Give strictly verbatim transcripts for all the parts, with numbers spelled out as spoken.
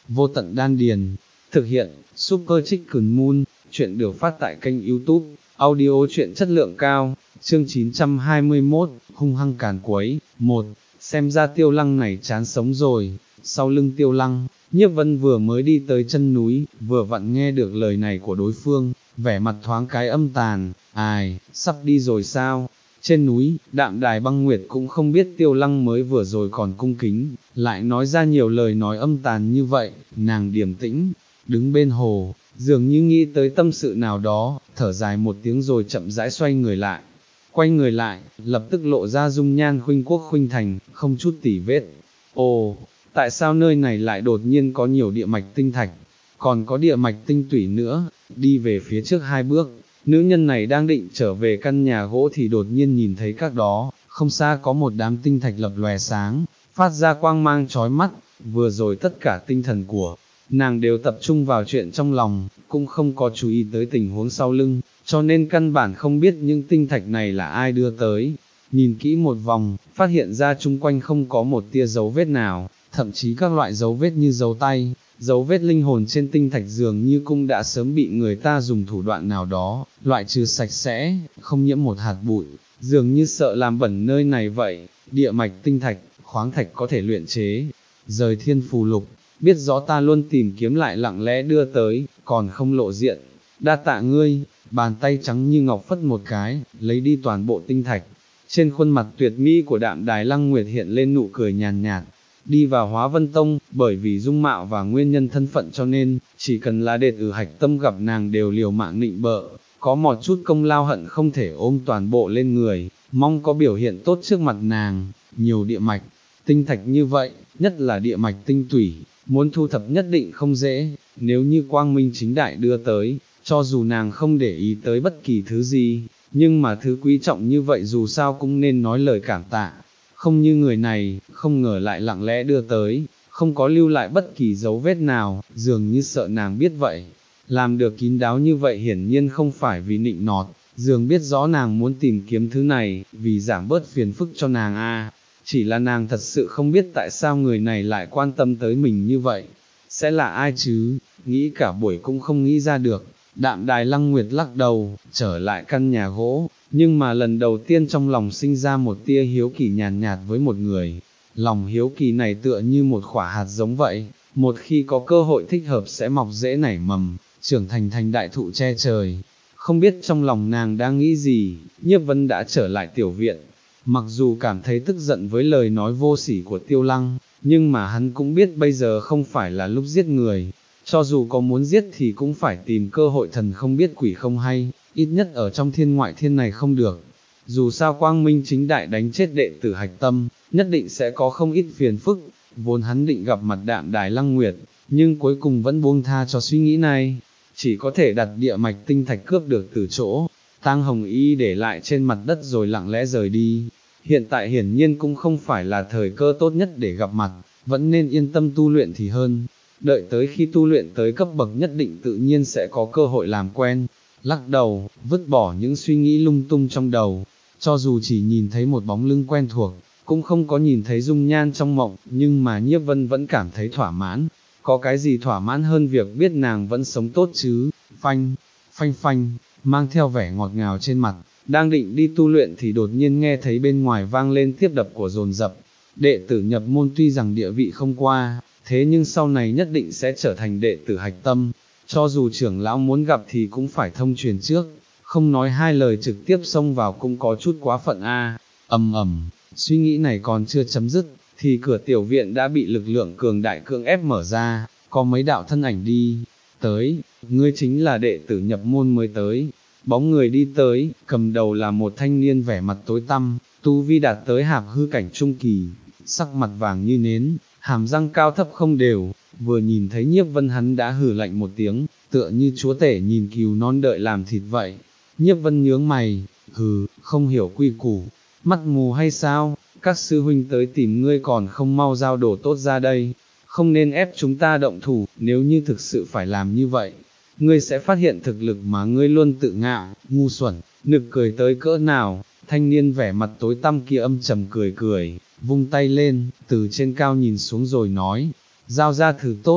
vô tận đan điền. Thực hiện, Super Chicken Moon, chuyện được phát tại kênh YouTube, audio truyện chất lượng cao, chương chín trăm hai mươi mốt, hung hăng càn quấy, một, xem ra Tiêu Lăng này chán sống rồi. Sau lưng Tiêu Lăng, Nhiếp Vân vừa mới đi tới chân núi, vừa vặn nghe được lời này của đối phương, vẻ mặt thoáng cái âm tàn, ai, sắp đi rồi sao? Trên núi, Đạm Đài Băng Nguyệt cũng không biết Tiêu Lăng mới vừa rồi còn cung kính, lại nói ra nhiều lời nói âm tàn như vậy, nàng điềm tĩnh, đứng bên hồ, dường như nghĩ tới tâm sự nào đó, thở dài một tiếng rồi chậm rãi xoay người lại. Quay người lại, lập tức lộ ra dung nhan khuynh quốc khuynh thành, không chút tỉ vết. Ồ, tại sao nơi này lại đột nhiên có nhiều địa mạch tinh thạch, còn có địa mạch tinh tủy nữa? Đi về phía trước hai bước, nữ nhân này đang định trở về căn nhà gỗ thì đột nhiên nhìn thấy các đó, không xa có một đám tinh thạch lập lòe sáng, phát ra quang mang chói mắt. Vừa rồi tất cả tinh thần của nàng đều tập trung vào chuyện trong lòng, cũng không có chú ý tới tình huống sau lưng, cho nên căn bản không biết những tinh thạch này là ai đưa tới. Nhìn kỹ một vòng, phát hiện ra chung quanh không có một tia dấu vết nào, thậm chí các loại dấu vết như dấu tay, dấu vết linh hồn trên tinh thạch dường như cũng đã sớm bị người ta dùng thủ đoạn nào đó, loại trừ sạch sẽ, không nhiễm một hạt bụi, dường như sợ làm bẩn nơi này vậy. Địa mạch tinh thạch, khoáng thạch có thể luyện chế, rời thiên phù lục, biết rõ ta luôn tìm kiếm lại lặng lẽ đưa tới, còn không lộ diện. Đa tạ ngươi, bàn tay trắng như ngọc phất một cái, lấy đi toàn bộ tinh thạch. Trên khuôn mặt tuyệt mỹ của Đạm Đài Lăng Nguyệt hiện lên nụ cười nhàn nhạt. Đi vào Hóa Vân Tông, bởi vì dung mạo và nguyên nhân thân phận cho nên, chỉ cần là đệ tử Hạch Tâm gặp nàng đều liều mạng nịnh bợ, có một chút công lao hận không thể ôm toàn bộ lên người, mong có biểu hiện tốt trước mặt nàng. Nhiều địa mạch, tinh thạch như vậy, nhất là địa mạch tinh tủy, muốn thu thập nhất định không dễ, nếu như quang minh chính đại đưa tới, cho dù nàng không để ý tới bất kỳ thứ gì, nhưng mà thứ quý trọng như vậy dù sao cũng nên nói lời cảm tạ. Không như người này, không ngờ lại lặng lẽ đưa tới, không có lưu lại bất kỳ dấu vết nào, dường như sợ nàng biết vậy. Làm được kín đáo như vậy hiển nhiên không phải vì nịnh nọt, dường biết rõ nàng muốn tìm kiếm thứ này, vì giảm bớt phiền phức cho nàng a. Chỉ là nàng thật sự không biết tại sao người này lại quan tâm tới mình như vậy. Sẽ là ai chứ, nghĩ cả buổi cũng không nghĩ ra được. Đạm Đài Lăng Nguyệt lắc đầu, trở lại căn nhà gỗ, nhưng mà lần đầu tiên trong lòng sinh ra một tia hiếu kỳ nhàn nhạt, nhạt với một người. Lòng hiếu kỳ này tựa như một quả hạt giống vậy, một khi có cơ hội thích hợp sẽ mọc rễ nảy mầm, trưởng thành thành đại thụ che trời. Không biết trong lòng nàng đang nghĩ gì, Nhiếp Vân đã trở lại tiểu viện. Mặc dù cảm thấy tức giận với lời nói vô sỉ của Tiêu Lăng, nhưng mà hắn cũng biết bây giờ không phải là lúc giết người. Cho dù có muốn giết thì cũng phải tìm cơ hội, thần không biết quỷ không hay, ít nhất ở trong thiên ngoại thiên này không được. Dù sao quang minh chính đại đánh chết đệ tử Hạch Tâm, nhất định sẽ có không ít phiền phức. Vốn hắn định gặp mặt Đạm Đài Lăng Nguyệt, nhưng cuối cùng vẫn buông tha cho suy nghĩ này. Chỉ có thể đặt địa mạch tinh thạch cướp được từ chỗ Tang Hồng Y để lại trên mặt đất rồi lặng lẽ rời đi. Hiện tại hiển nhiên cũng không phải là thời cơ tốt nhất để gặp mặt, vẫn nên yên tâm tu luyện thì hơn. Đợi tới khi tu luyện tới cấp bậc nhất định tự nhiên sẽ có cơ hội làm quen. Lắc đầu, vứt bỏ những suy nghĩ lung tung trong đầu, cho dù chỉ nhìn thấy một bóng lưng quen thuộc, cũng không có nhìn thấy dung nhan trong mộng, nhưng mà Nhiếp Vân vẫn cảm thấy thỏa mãn. Có cái gì thỏa mãn hơn việc biết nàng vẫn sống tốt chứ? Phanh, phanh phanh, mang theo vẻ ngọt ngào trên mặt, đang định đi tu luyện thì đột nhiên nghe thấy bên ngoài vang lên tiếp đập của dồn dập. Đệ tử nhập môn tuy rằng địa vị không qua, thế nhưng sau này nhất định sẽ trở thành đệ tử Hạch Tâm, cho dù trưởng lão muốn gặp thì cũng phải thông truyền trước, không nói hai lời trực tiếp xông vào cũng có chút quá phận a. Ầm ầm, suy nghĩ này còn chưa chấm dứt, thì cửa tiểu viện đã bị lực lượng cường đại cưỡng ép mở ra, có mấy đạo thân ảnh đi tới. Ngươi chính là đệ tử nhập môn mới tới. Bóng người đi tới, cầm đầu là một thanh niên vẻ mặt tối tăm, tu vi đạt tới hạp hư cảnh trung kỳ, sắc mặt vàng như nến, hàm răng cao thấp không đều, vừa nhìn thấy Nhiếp Vân hắn đã hừ lạnh một tiếng, tựa như chúa tể nhìn cừu non đợi làm thịt vậy. Nhiếp Vân nhướng mày, hừ, không hiểu quy củ, mắt mù hay sao, các sư huynh tới tìm ngươi còn không mau giao đồ tốt ra đây, không nên ép chúng ta động thủ, nếu như thực sự phải làm như vậy, ngươi sẽ phát hiện thực lực mà ngươi luôn tự ngạo, ngu xuẩn, nực cười tới cỡ nào. Thanh niên vẻ mặt tối tăm kia âm trầm cười cười, vung tay lên, từ trên cao nhìn xuống rồi nói, giao ra thử tốt,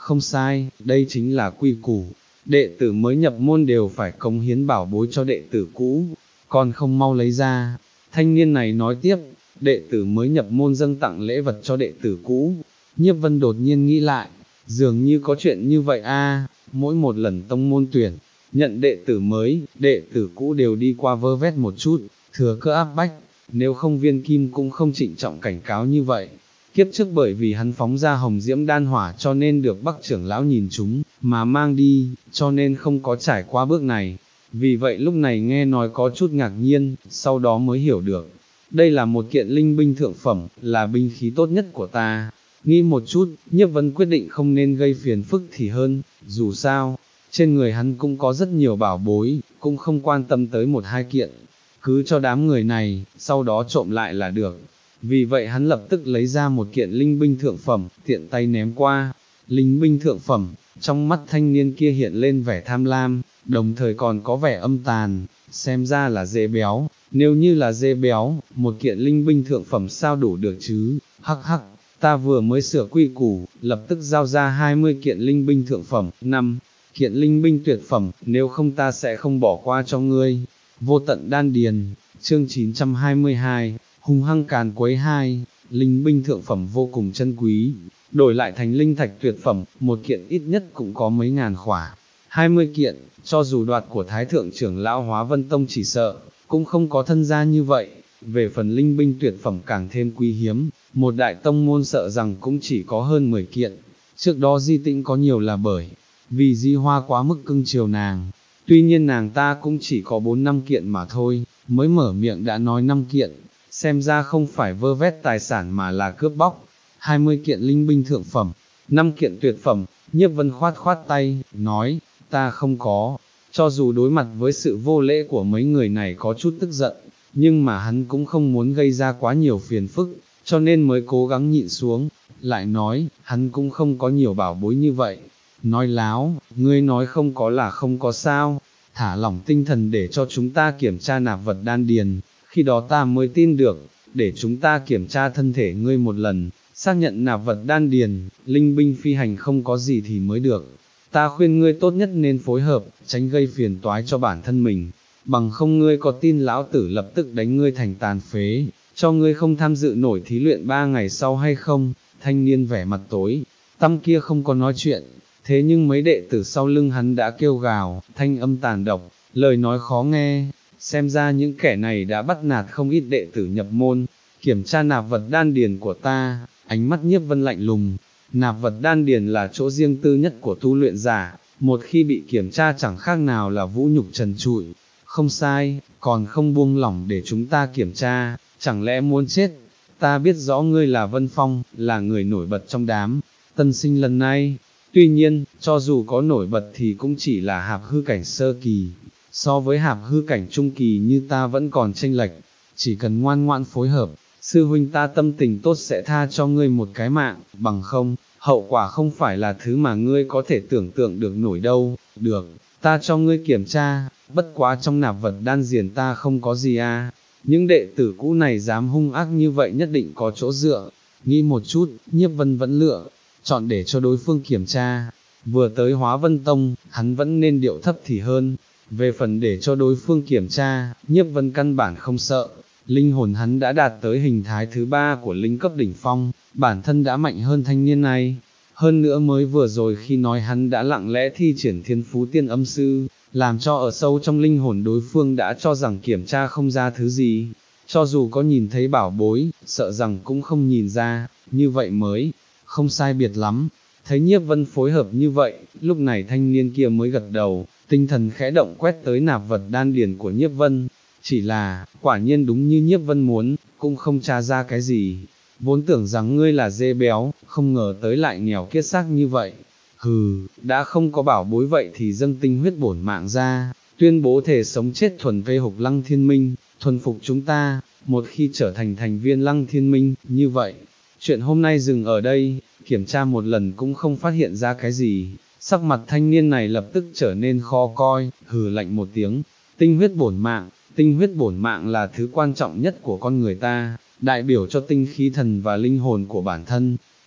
không sai, đây chính là quy củ, đệ tử mới nhập môn đều phải cống hiến bảo bối cho đệ tử cũ, còn không mau lấy ra. Thanh niên này nói tiếp, đệ tử mới nhập môn dâng tặng lễ vật cho đệ tử cũ. Nhiếp Vân đột nhiên nghĩ lại, dường như có chuyện như vậy a. Mỗi một lần tông môn tuyển, nhận đệ tử mới, đệ tử cũ đều đi qua vơ vét một chút, thừa cơ áp bách, nếu không Viên Kim cũng không trịnh trọng cảnh cáo như vậy. Kiếp trước bởi vì hắn phóng ra hồng diễm đan hỏa cho nên được Bắc trưởng lão nhìn chúng, mà mang đi, cho nên không có trải qua bước này. Vì vậy lúc này nghe nói có chút ngạc nhiên, sau đó mới hiểu được. Đây là một kiện linh binh thượng phẩm, là binh khí tốt nhất của ta. Nghĩ một chút, Nhiếp Vân quyết định không nên gây phiền phức thì hơn, dù sao, trên người hắn cũng có rất nhiều bảo bối, cũng không quan tâm tới một hai kiện. Cứ cho đám người này, sau đó trộm lại là được. Vì vậy hắn lập tức lấy ra một kiện linh binh thượng phẩm, tiện tay ném qua. Linh binh thượng phẩm, trong mắt thanh niên kia hiện lên vẻ tham lam, đồng thời còn có vẻ âm tàn, xem ra là dê béo. Nếu như là dê béo, một kiện linh binh thượng phẩm sao đủ được chứ, hắc hắc, ta vừa mới sửa quy củ, lập tức giao ra hai mươi kiện linh binh thượng phẩm, năm kiện linh binh tuyệt phẩm, nếu không ta sẽ không bỏ qua cho ngươi. Vô tận đan điền, chương chín trăm hai mươi hai, hung hăng càn quấy hai, linh binh thượng phẩm vô cùng chân quý, đổi lại thành linh thạch tuyệt phẩm, một kiện ít nhất cũng có mấy ngàn khỏa, hai mươi kiện, cho dù đoạt của Thái Thượng trưởng lão Hóa Vân Tông chỉ sợ, cũng không có thân gia như vậy. Về phần linh binh tuyệt phẩm càng thêm quý hiếm, một đại tông môn sợ rằng cũng chỉ có hơn mười kiện, trước đó Di Tĩnh có nhiều là bởi, vì Di Hoa quá mức cưng chiều nàng, tuy nhiên nàng ta cũng chỉ có bốn năm kiện mà thôi, mới mở miệng đã nói năm kiện, xem ra không phải vơ vét tài sản mà là cướp bóc. Hai mươi kiện linh binh thượng phẩm, năm kiện tuyệt phẩm, Nhiếp Vân khoát khoát tay, nói, ta không có. Cho dù đối mặt với sự vô lễ của mấy người này có chút tức giận, nhưng mà hắn cũng không muốn gây ra quá nhiều phiền phức, cho nên mới cố gắng nhịn xuống, lại nói, hắn cũng không có nhiều bảo bối như vậy. Nói láo, ngươi nói không có là không có sao, thả lỏng tinh thần để cho chúng ta kiểm tra nạp vật đan điền, khi đó ta mới tin được, để chúng ta kiểm tra thân thể ngươi một lần, xác nhận nạp vật đan điền, linh binh phi hành không có gì thì mới được. Ta khuyên ngươi tốt nhất nên phối hợp, tránh gây phiền toái cho bản thân mình, bằng không ngươi có tin lão tử lập tức đánh ngươi thành tàn phế, cho ngươi không tham dự nổi thí luyện ba ngày sau hay không. Thanh niên vẻ mặt tối tăm kia không có nói chuyện, thế nhưng mấy đệ tử sau lưng hắn đã kêu gào, thanh âm tàn độc, lời nói khó nghe, xem ra những kẻ này đã bắt nạt không ít đệ tử nhập môn. Kiểm tra nạp vật đan điền của ta, ánh mắt Nhiếp Vân lạnh lùng. Nạp vật đan điền là chỗ riêng tư nhất của tu luyện giả, một khi bị kiểm tra chẳng khác nào là vũ nhục trần trụi. Không sai, còn không buông lỏng để chúng ta kiểm tra, chẳng lẽ muốn chết? Ta biết rõ ngươi là Vân Phong, là người nổi bật trong đám tân sinh lần này, tuy nhiên, cho dù có nổi bật thì cũng chỉ là hạp hư cảnh sơ kỳ, so với hạp hư cảnh trung kỳ như ta vẫn còn chênh lệch, chỉ cần ngoan ngoãn phối hợp, sư huynh ta tâm tình tốt sẽ tha cho ngươi một cái mạng, bằng không, hậu quả không phải là thứ mà ngươi có thể tưởng tượng được nổi đâu. Được, ta cho ngươi kiểm tra, bất quá trong nạp vật đan điền ta không có gì à, những đệ tử cũ này dám hung ác như vậy nhất định có chỗ dựa. Nghĩ một chút, Nhiếp Vân vẫn lựa chọn để cho đối phương kiểm tra. Vừa tới Hóa Vân Tông, hắn vẫn nên điệu thấp thì hơn. Về phần để cho đối phương kiểm tra, Nhiếp Vân căn bản không sợ. Linh hồn hắn đã đạt tới hình thái thứ ba của linh cấp đỉnh phong, bản thân đã mạnh hơn thanh niên này. Hơn nữa mới vừa rồi khi nói hắn đã lặng lẽ thi triển thiên phú tiên âm sư, làm cho ở sâu trong linh hồn đối phương đã cho rằng kiểm tra không ra thứ gì. Cho dù có nhìn thấy bảo bối, sợ rằng cũng không nhìn ra, như vậy mới không sai biệt lắm. Thấy Nhiếp Vân phối hợp như vậy, lúc này thanh niên kia mới gật đầu, tinh thần khẽ động quét tới nạp vật đan điền của Nhiếp Vân. Chỉ là, quả nhiên đúng như Nhiếp Vân muốn, cũng không tra ra cái gì. Vốn tưởng rằng ngươi là dê béo, không ngờ tới lại nghèo kiết xác như vậy. Hừ, đã không có bảo bối vậy thì dâng tinh huyết bổn mạng ra, tuyên bố thể sống chết thuần vê hục Lăng Thiên Minh, thuần phục chúng ta, một khi trở thành thành viên Lăng Thiên Minh, như vậy. Chuyện hôm nay dừng ở đây, kiểm tra một lần cũng không phát hiện ra cái gì, sắc mặt thanh niên này lập tức trở nên khó coi, hừ lạnh một tiếng, tinh huyết bổn mạng, tinh huyết bổn mạng là thứ quan trọng nhất của con người ta, đại biểu cho tinh khí thần và linh hồn của bản thân,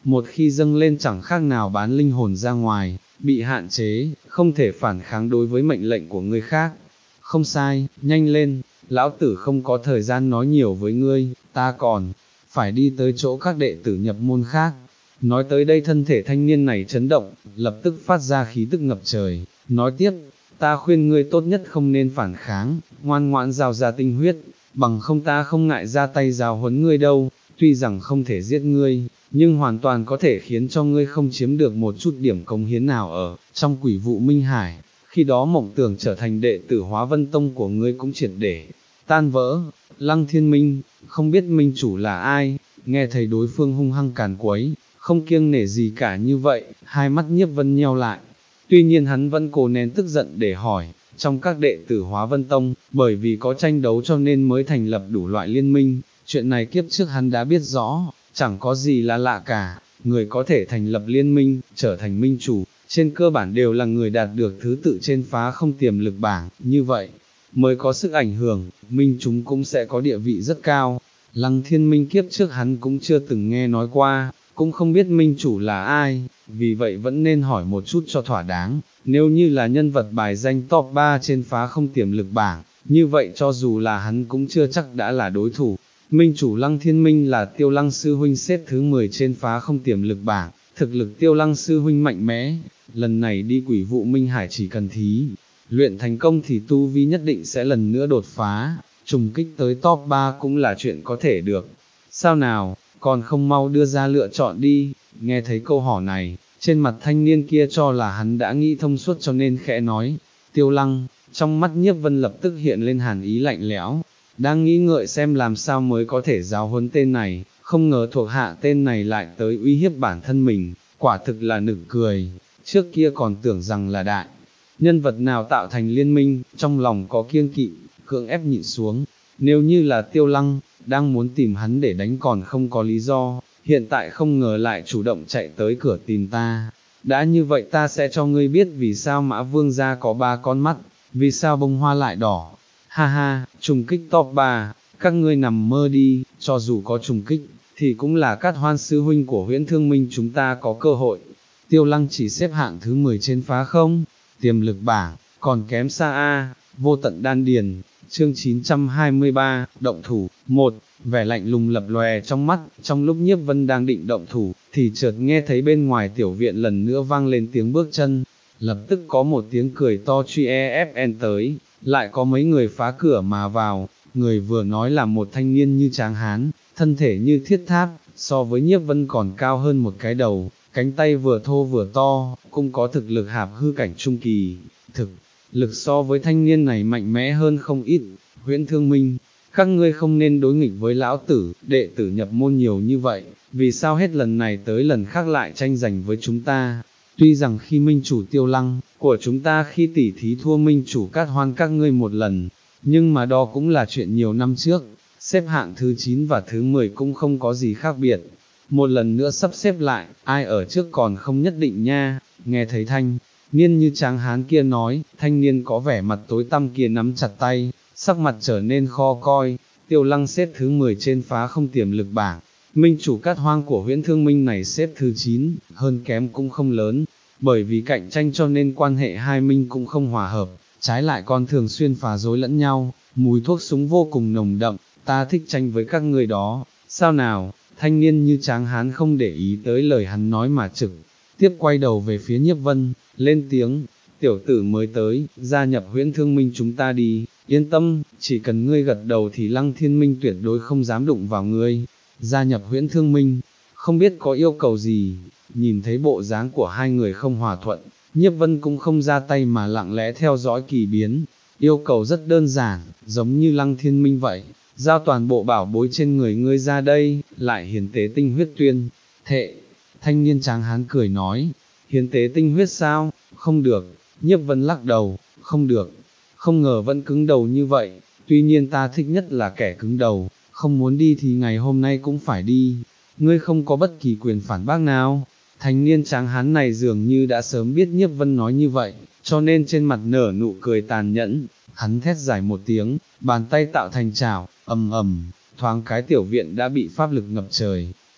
một khi dâng lên chẳng khác nào bán linh hồn ra ngoài, bị hạn chế, không thể phản kháng đối với mệnh lệnh của người khác. Không sai, nhanh lên, lão tử không có thời gian nói nhiều với ngươi, ta còn phải đi tới chỗ các đệ tử nhập môn khác. Nói tới đây thân thể thanh niên này chấn động, lập tức phát ra khí tức ngập trời, nói tiếp, ta khuyên ngươi tốt nhất không nên phản kháng, ngoan ngoãn giao ra tinh huyết, bằng không ta không ngại ra tay giáo huấn ngươi đâu, tuy rằng không thể giết ngươi, nhưng hoàn toàn có thể khiến cho ngươi không chiếm được một chút điểm cống hiến nào ở trong quỷ vụ Minh Hải, khi đó mộng tưởng trở thành đệ tử Hóa Vân Tông của ngươi cũng triệt để tan vỡ. Lăng Thiên Minh, không biết minh chủ là ai, nghe thấy đối phương hung hăng càn quấy, không kiêng nể gì cả như vậy, hai mắt Nhiếp Vân nheo lại. Tuy nhiên hắn vẫn cố nén tức giận để hỏi, trong các đệ tử Hóa Vân Tông, bởi vì có tranh đấu cho nên mới thành lập đủ loại liên minh, chuyện này kiếp trước hắn đã biết rõ, chẳng có gì là lạ cả, người có thể thành lập liên minh, trở thành minh chủ, trên cơ bản đều là người đạt được thứ tự trên phá không tiềm lực bảng, như vậy, mới có sức ảnh hưởng, minh chúng cũng sẽ có địa vị rất cao. Lăng Thiên Minh kiếp trước hắn cũng chưa từng nghe nói qua, cũng không biết minh chủ là ai, vì vậy vẫn nên hỏi một chút cho thỏa đáng, nếu như là nhân vật bài danh top ba trên phá không tiềm lực bảng, như vậy cho dù là hắn cũng chưa chắc đã là đối thủ. Minh chủ Lăng Thiên Minh là Tiêu Lăng Sư Huynh xếp thứ mười trên phá không tiềm lực bảng, thực lực Tiêu Lăng Sư Huynh mạnh mẽ, lần này đi quỷ vụ Minh Hải chỉ cần thí luyện thành công thì tu vi nhất định sẽ lần nữa đột phá, trùng kích tới top ba cũng là chuyện có thể được. Sao nào, còn không mau đưa ra lựa chọn đi, nghe thấy câu hỏi này, trên mặt thanh niên kia cho là hắn đã nghĩ thông suốt cho nên khẽ nói, Tiêu Lăng, trong mắt Nhiếp Vân lập tức hiện lên hàn ý lạnh lẽo, đang nghĩ ngợi xem làm sao mới có thể giáo huấn tên này, không ngờ thuộc hạ tên này lại tới uy hiếp bản thân mình, quả thực là nực cười, trước kia còn tưởng rằng là đại nhân vật nào tạo thành liên minh, trong lòng có kiêng kỵ, cưỡng ép nhịn xuống, nếu như là Tiêu Lăng, đang muốn tìm hắn để đánh còn không có lý do, hiện tại không ngờ lại chủ động chạy tới cửa tìm ta, đã như vậy ta sẽ cho ngươi biết vì sao Mã Vương gia có ba con mắt, vì sao bông hoa lại đỏ, ha ha, trùng kích top ba, các ngươi nằm mơ đi, cho dù có trùng kích, thì cũng là Cát Hoan sư huynh của Huyễn Thương Minh chúng ta có cơ hội. Tiêu Lăng chỉ xếp hạng thứ mười trên phá không tiềm lực bảng, còn kém xa a. Vô tận đan điền, chương chín trăm hai mươi ba, động thủ. Một, vẻ lạnh lùng lập lòe trong mắt, trong lúc Nhiếp Vân đang định động thủ, thì chợt nghe thấy bên ngoài tiểu viện lần nữa vang lên tiếng bước chân, lập tức có một tiếng cười to truy e ép en tới, lại có mấy người phá cửa mà vào, người vừa nói là một thanh niên như tráng hán, thân thể như thiết tháp, so với Nhiếp Vân còn cao hơn một cái đầu, cánh tay vừa thô vừa to, cũng có thực lực hạp hư cảnh trung kỳ, thực lực so với thanh niên này mạnh mẽ hơn không ít. Huyễn Thương Minh, các ngươi không nên đối nghịch với lão tử, đệ tử nhập môn nhiều như vậy, vì sao hết lần này tới lần khác lại tranh giành với chúng ta? Tuy rằng khi minh chủ Tiêu Lăng của chúng ta khi tỉ thí thua minh chủ Cát Hoan các ngươi một lần, nhưng mà đó cũng là chuyện nhiều năm trước, xếp hạng thứ chín và thứ mười cũng không có gì khác biệt. Một lần nữa sắp xếp lại, ai ở trước còn không nhất định nha. Nghe thấy thanh niên như tráng hán kia nói, thanh niên có vẻ mặt tối tăm kia nắm chặt tay, sắc mặt trở nên khó coi. Tiêu Lăng xếp thứ mười trên phá không tiềm lực bảng, minh chủ Cát Hoang của Huyễn Thương Minh này xếp thứ chín, hơn kém cũng không lớn, bởi vì cạnh tranh cho nên quan hệ hai minh cũng không hòa hợp, trái lại còn thường xuyên phá rối lẫn nhau, mùi thuốc súng vô cùng nồng đậm, ta thích tranh với các người đó, sao nào? Thanh niên như tráng hán không để ý tới lời hắn nói mà trực tiếp quay đầu về phía Nhiếp Vân, lên tiếng, tiểu tử mới tới, gia nhập Huyễn Thương Minh chúng ta đi, yên tâm, chỉ cần ngươi gật đầu thì Lăng Thiên Minh tuyệt đối không dám đụng vào ngươi. Gia nhập Huyễn Thương Minh, không biết có yêu cầu gì, nhìn thấy bộ dáng của hai người không hòa thuận, Nhiếp Vân cũng không ra tay mà lặng lẽ theo dõi kỳ biến, yêu cầu rất đơn giản, giống như Lăng Thiên Minh vậy. Giao toàn bộ bảo bối trên người ngươi ra đây, lại hiến tế tinh huyết tuyên, thệ, thanh niên tráng hán cười nói, hiến tế tinh huyết sao, không được, Nhiếp Vân lắc đầu, không được, không ngờ vẫn cứng đầu như vậy, tuy nhiên ta thích nhất là kẻ cứng đầu, không muốn đi thì ngày hôm nay cũng phải đi, ngươi không có bất kỳ quyền phản bác nào. Thanh niên tráng hán này dường như đã sớm biết Nhiếp Vân nói như vậy, cho nên trên mặt nở nụ cười tàn nhẫn, hắn thét dài một tiếng, bàn tay tạo thành chảo, ầm ầm, thoáng cái tiểu viện đã bị pháp lực ngập trời,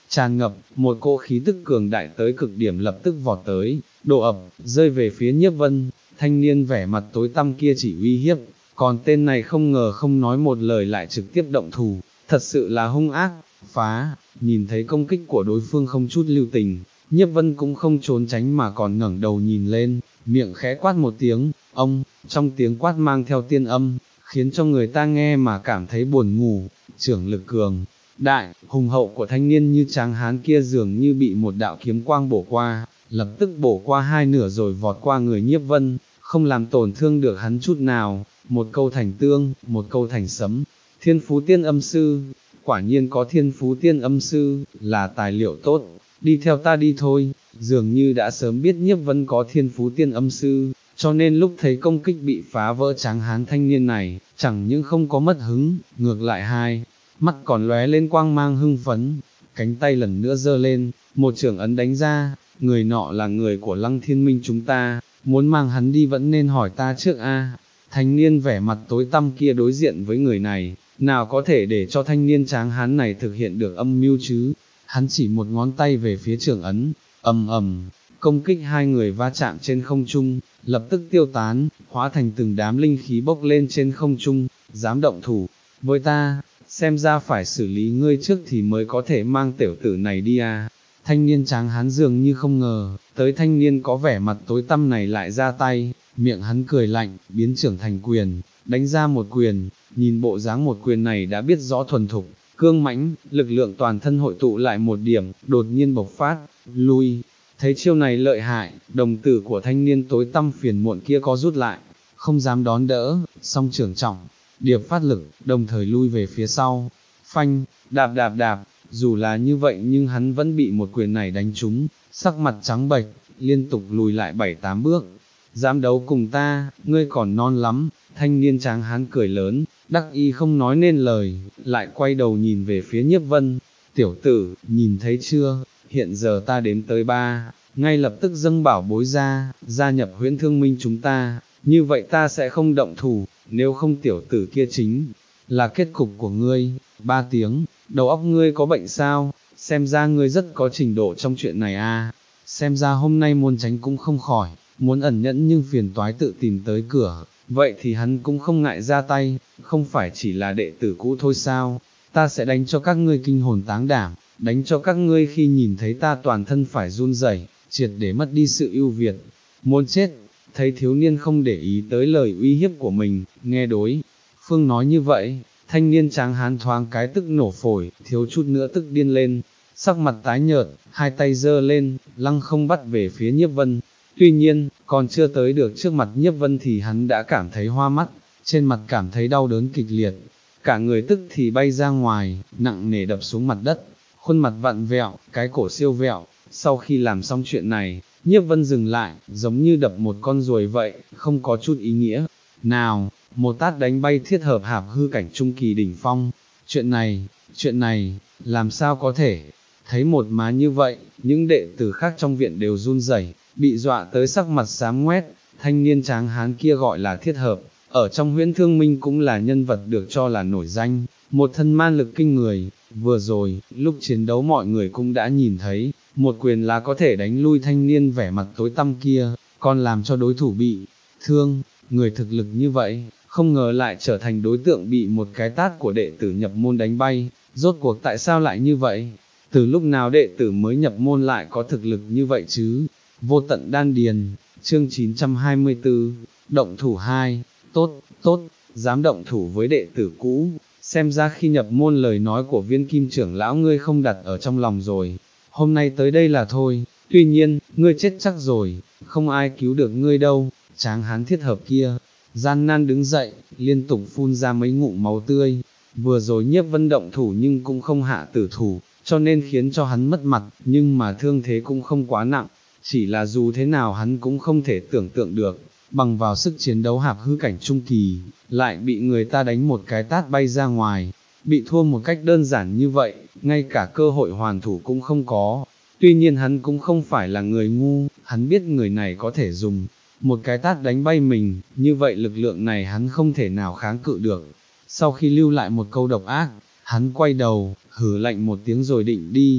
tràn ngập, một cỗ khí tức cường đại tới cực điểm lập tức vọt tới, đổ ập, rơi về phía Nhiếp Vân, thanh niên vẻ mặt tối tăm kia chỉ uy hiếp, còn tên này không ngờ không nói một lời lại trực tiếp động thủ, thật sự là hung ác, phá, nhìn thấy công kích của đối phương không chút lưu tình, Nhiếp Vân cũng không trốn tránh mà còn ngẩng đầu nhìn lên, miệng khẽ quát một tiếng, ông, trong tiếng quát mang theo tiên âm, khiến cho người ta nghe mà cảm thấy buồn ngủ, trưởng lực cường. Đại, hùng hậu của thanh niên như tráng hán kia dường như bị một đạo kiếm quang bổ qua, lập tức bổ qua hai nửa rồi vọt qua người Nhiếp Vân, không làm tổn thương được hắn chút nào, một câu thành tương, một câu thành sấm, thiên phú tiên âm sư, quả nhiên có thiên phú tiên âm sư, là tài liệu tốt, đi theo ta đi thôi, dường như đã sớm biết Nhiếp Vân có thiên phú tiên âm sư, cho nên lúc thấy công kích bị phá vỡ tráng hán thanh niên này, chẳng những không có mất hứng, ngược lại hai mắt còn lóe lên quang mang hưng phấn, cánh tay lần nữa giơ lên, một chưởng ấn đánh ra, người nọ là người của Lăng Thiên Minh chúng ta, muốn mang hắn đi vẫn nên hỏi ta trước a. Thanh niên vẻ mặt tối tăm kia đối diện với người này, nào có thể để cho thanh niên tráng hán này thực hiện được âm mưu chứ, hắn chỉ một ngón tay về phía chưởng ấn, ầm ầm, công kích hai người va chạm trên không trung, lập tức tiêu tán, hóa thành từng đám linh khí bốc lên trên không trung, dám động thủ với ta, xem ra phải xử lý ngươi trước thì mới có thể mang tiểu tử này đi à. Thanh niên tráng hán dường như không ngờ, tới thanh niên có vẻ mặt tối tăm này lại ra tay, miệng hắn cười lạnh, biến trưởng thành quyền, đánh ra một quyền, nhìn bộ dáng một quyền này đã biết rõ thuần thục, cương mãnh, lực lượng toàn thân hội tụ lại một điểm, đột nhiên bộc phát, lui. Thấy chiêu này lợi hại, đồng tử của thanh niên tối tăm phiền muộn kia có rút lại, không dám đón đỡ, song trưởng trọng, điệp phát lực, đồng thời lui về phía sau, phanh, đạp đạp đạp, dù là như vậy nhưng hắn vẫn bị một quyền này đánh trúng, sắc mặt trắng bệch, liên tục lùi lại bảy tám bước, dám đấu cùng ta, ngươi còn non lắm, thanh niên tráng hán cười lớn, đắc ý không nói nên lời, lại quay đầu nhìn về phía Nhiếp Vân, tiểu tử, nhìn thấy chưa, hiện giờ ta đếm tới ba, ngay lập tức dâng bảo bối ra, gia nhập Huyễn Thương Minh chúng ta, như vậy ta sẽ không động thủ, nếu không tiểu tử kia chính là kết cục của ngươi. Ba tiếng, đầu óc ngươi có bệnh sao, xem ra ngươi rất có trình độ trong chuyện này a. Xem ra hôm nay muốn tránh cũng không khỏi, muốn ẩn nhẫn nhưng phiền toái tự tìm tới cửa, vậy thì hắn cũng không ngại ra tay, không phải chỉ là đệ tử cũ thôi sao, ta sẽ đánh cho các ngươi kinh hồn táng đảm, đánh cho các ngươi khi nhìn thấy ta toàn thân phải run rẩy, triệt để mất đi sự ưu việt, muốn chết. Thấy thiếu niên không để ý tới lời uy hiếp của mình, nghe đối phương nói như vậy, thanh niên tráng hán thoáng cái tức nổ phổi, thiếu chút nữa tức điên lên, sắc mặt tái nhợt, hai tay giơ lên, lăng không bắt về phía Nhiếp Vân. Tuy nhiên, còn chưa tới được trước mặt Nhiếp Vân thì hắn đã cảm thấy hoa mắt, trên mặt cảm thấy đau đớn kịch liệt, cả người tức thì bay ra ngoài, nặng nề đập xuống mặt đất, khuôn mặt vặn vẹo, cái cổ siêu vẹo. Sau khi làm xong chuyện này, Nhiếp Vân dừng lại, giống như đập một con ruồi vậy, không có chút ý nghĩa nào, một tát đánh bay thiết hợp hạp hư cảnh trung kỳ đỉnh phong. Chuyện này, chuyện này, làm sao có thể? Thấy một má như vậy, những đệ tử khác trong viện đều run rẩy, bị dọa tới sắc mặt xám ngoét. Thanh niên tráng hán kia gọi là thiết hợp, ở trong Huyễn Thương Minh cũng là nhân vật được cho là nổi danh, một thân man lực kinh người. Vừa rồi, lúc chiến đấu mọi người cũng đã nhìn thấy, một quyền là có thể đánh lui thanh niên vẻ mặt tối tăm kia, còn làm cho đối thủ bị thương. Người thực lực như vậy, không ngờ lại trở thành đối tượng bị một cái tát của đệ tử nhập môn đánh bay, rốt cuộc tại sao lại như vậy? Từ lúc nào đệ tử mới nhập môn lại có thực lực như vậy chứ? Vô tận đan điền, chương chín trăm hai mươi tư, động thủ hai, tốt, tốt, dám động thủ với đệ tử cũ, xem ra khi nhập môn lời nói của Viên Kim trưởng lão ngươi không đặt ở trong lòng rồi, hôm nay tới đây là thôi, tuy nhiên, ngươi chết chắc rồi, không ai cứu được ngươi đâu. Tráng hán thiết hợp kia, gian nan đứng dậy, liên tục phun ra mấy ngụm máu tươi, vừa rồi Nhiếp Vân động thủ nhưng cũng không hạ tử thủ, cho nên khiến cho hắn mất mặt, nhưng mà thương thế cũng không quá nặng, chỉ là dù thế nào hắn cũng không thể tưởng tượng được, bằng vào sức chiến đấu hạp hư cảnh trung kỳ, lại bị người ta đánh một cái tát bay ra ngoài, bị thua một cách đơn giản như vậy, ngay cả cơ hội hoàn thủ cũng không có. Tuy nhiên hắn cũng không phải là người ngu, hắn biết người này có thể dùng một cái tát đánh bay mình, như vậy lực lượng này hắn không thể nào kháng cự được. Sau khi lưu lại một câu độc ác, hắn quay đầu, hừ lạnh một tiếng rồi định đi.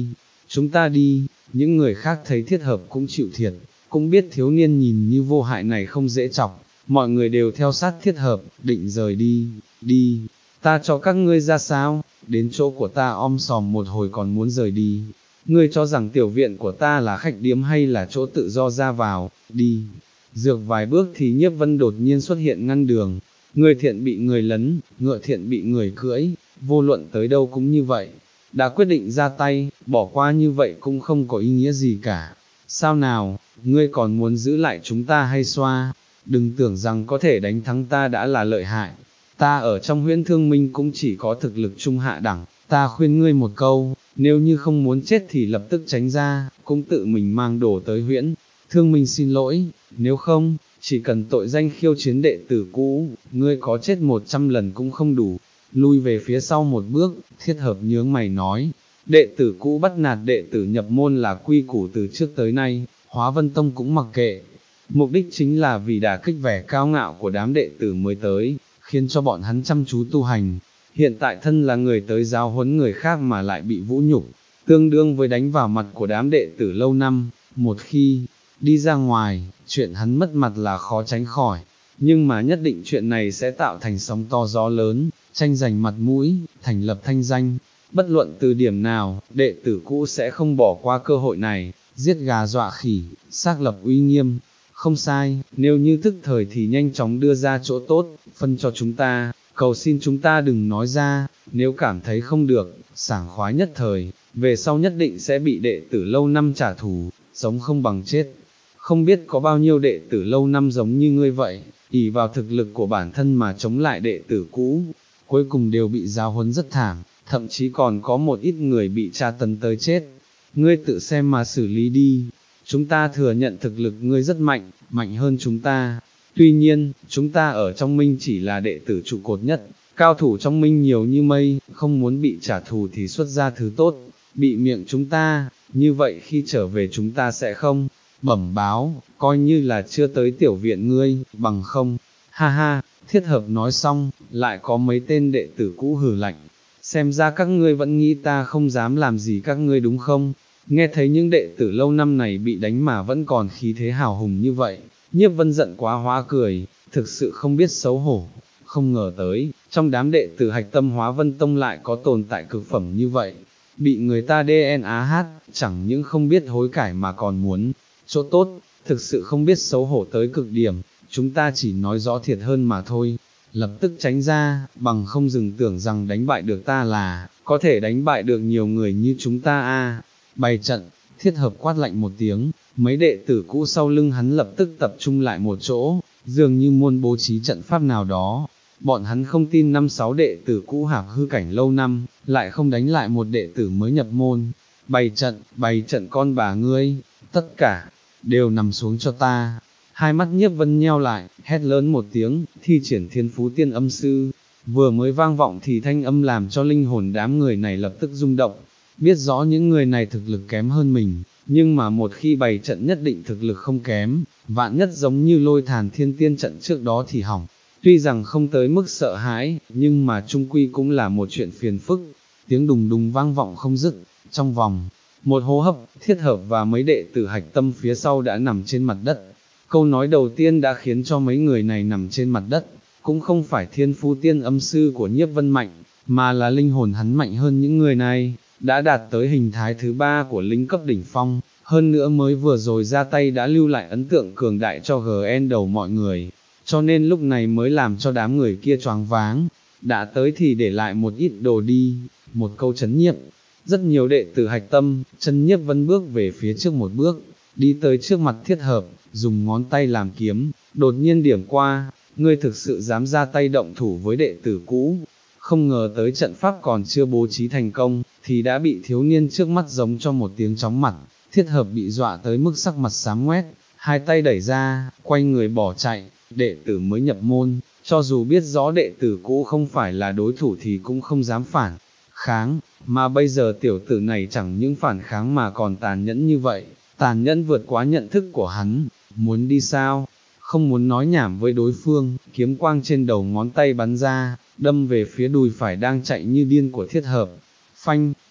chúng ta đi. Những người khác thấy thiết hợp cũng chịu thiệt, cũng biết thiếu niên nhìn như vô hại này không dễ chọc, mọi người đều theo sát thiết hợp, định rời đi. Đi, ta cho các ngươi ra sao, đến chỗ của ta om sòm một hồi còn muốn rời đi. Ngươi cho rằng tiểu viện của ta là khách điếm hay là chỗ tự do ra vào, đi. Dược vài bước thì Nhiếp Vân đột nhiên xuất hiện ngăn đường, người thiện bị người lấn, ngựa thiện bị người cưỡi, vô luận tới đâu cũng như vậy. Đã quyết định ra tay, bỏ qua như vậy cũng không có ý nghĩa gì cả. Sao nào, ngươi còn muốn giữ lại chúng ta hay xoa? Đừng tưởng rằng có thể đánh thắng ta đã là lợi hại. Ta ở trong Huyễn Thương Minh cũng chỉ có thực lực trung hạ đẳng, ta khuyên ngươi một câu, nếu như không muốn chết thì lập tức tránh ra, cũng tự mình mang đồ tới Huyễn Thương Minh xin lỗi, nếu không, chỉ cần tội danh khiêu chiến đệ tử cũ, ngươi có chết một trăm lần cũng không đủ. Lui về phía sau một bước, thiết hợp nhướng mày nói, đệ tử cũ bắt nạt đệ tử nhập môn là quy củ từ trước tới nay, Hóa Vân Tông cũng mặc kệ. Mục đích chính là vì đả kích vẻ cao ngạo của đám đệ tử mới tới, khiến cho bọn hắn chăm chú tu hành. Hiện tại thân là người tới giáo huấn người khác mà lại bị vũ nhục, tương đương với đánh vào mặt của đám đệ tử lâu năm. Một khi đi ra ngoài, chuyện hắn mất mặt là khó tránh khỏi, nhưng mà nhất định chuyện này sẽ tạo thành sóng to gió lớn, tranh giành mặt mũi, thành lập thanh danh. Bất luận từ điểm nào, đệ tử cũ sẽ không bỏ qua cơ hội này, giết gà dọa khỉ, xác lập uy nghiêm. Không sai, nếu như thức thời thì nhanh chóng đưa ra chỗ tốt, phân cho chúng ta, cầu xin chúng ta đừng nói ra, nếu cảm thấy không được, sảng khoái nhất thời, về sau nhất định sẽ bị đệ tử lâu năm trả thù, sống không bằng chết. Không biết có bao nhiêu đệ tử lâu năm giống như ngươi vậy, ỷ vào thực lực của bản thân mà chống lại đệ tử cũ, cuối cùng đều bị giáo huấn rất thảm, thậm chí còn có một ít người bị tra tấn tới chết. Ngươi tự xem mà xử lý đi. Chúng ta thừa nhận thực lực ngươi rất mạnh, mạnh hơn chúng ta. Tuy nhiên, chúng ta ở trong minh chỉ là đệ tử trụ cột nhất, cao thủ trong minh nhiều như mây, không muốn bị trả thù thì xuất ra thứ tốt, bị miệng chúng ta, như vậy khi trở về chúng ta sẽ không bẩm báo, coi như là chưa tới tiểu viện ngươi, bằng không. Ha ha, thiết hợp nói xong, lại có mấy tên đệ tử cũ hừ lạnh. Xem ra các ngươi vẫn nghĩ ta không dám làm gì các ngươi đúng không? Nghe thấy những đệ tử lâu năm này bị đánh mà vẫn còn khí thế hào hùng như vậy, Nhiếp Vân giận quá hóa cười, thực sự không biết xấu hổ, không ngờ tới, trong đám đệ tử hạch tâm Hóa Vân Tông lại có tồn tại cực phẩm như vậy, bị người ta đê en á hát, chẳng những không biết hối cải mà còn muốn chỗ tốt, thực sự không biết xấu hổ tới cực điểm, chúng ta chỉ nói rõ thiệt hơn mà thôi. Lập tức tránh ra, bằng không dừng tưởng rằng đánh bại được ta là, có thể đánh bại được nhiều người như chúng ta a. Bày trận, thiết hợp quát lạnh một tiếng, mấy đệ tử cũ sau lưng hắn lập tức tập trung lại một chỗ, dường như muốn bố trí trận pháp nào đó. Bọn hắn không tin năm sáu đệ tử cũ hạp hư cảnh lâu năm, lại không đánh lại một đệ tử mới nhập môn. Bày trận, bày trận con bà ngươi, tất cả, đều nằm xuống cho ta. Hai mắt Nhiếp Vân nheo lại, hét lớn một tiếng, thi triển thiên phú tiên âm sư, vừa mới vang vọng thì thanh âm làm cho linh hồn đám người này lập tức rung động, biết rõ những người này thực lực kém hơn mình, nhưng mà một khi bày trận nhất định thực lực không kém, vạn nhất giống như lôi thàn thiên tiên trận trước đó thì hỏng, tuy rằng không tới mức sợ hãi, nhưng mà chung quy cũng là một chuyện phiền phức. Tiếng đùng đùng vang vọng không dứt, trong vòng một hô hấp, thiết hợp và mấy đệ tử hạch tâm phía sau đã nằm trên mặt đất. Câu nói đầu tiên đã khiến cho mấy người này nằm trên mặt đất, cũng không phải thiên phú tiên âm sư của Nhiếp Vân mạnh, mà là linh hồn hắn mạnh hơn những người này, đã đạt tới hình thái thứ ba của linh cấp đỉnh phong, hơn nữa mới vừa rồi ra tay đã lưu lại ấn tượng cường đại cho giê en đầu mọi người, cho nên lúc này mới làm cho đám người kia choáng váng, đã tới thì để lại một ít đồ đi, một câu chấn nhiếp. Rất nhiều đệ tử hạch tâm, chân Nhiếp Vân bước về phía trước một bước, đi tới trước mặt thiết hợp, dùng ngón tay làm kiếm, đột nhiên điểm qua, ngươi thực sự dám ra tay động thủ với đệ tử cũ. Không ngờ tới trận pháp còn chưa bố trí thành công, thì đã bị thiếu niên trước mắt giống cho một tiếng chóng mặt, thiết hợp bị dọa tới mức sắc mặt xám ngoét, hai tay đẩy ra, quay người bỏ chạy, đệ tử mới nhập môn, cho dù biết rõ đệ tử cũ không phải là đối thủ thì cũng không dám phản kháng, mà bây giờ tiểu tử này chẳng những phản kháng mà còn tàn nhẫn như vậy, tàn nhẫn vượt quá nhận thức của hắn, muốn đi sao? Không muốn nói nhảm với đối phương, kiếm quang trên đầu ngón tay bắn ra, đâm về phía đùi phải đang chạy như điên của thiết hợp. Phanh,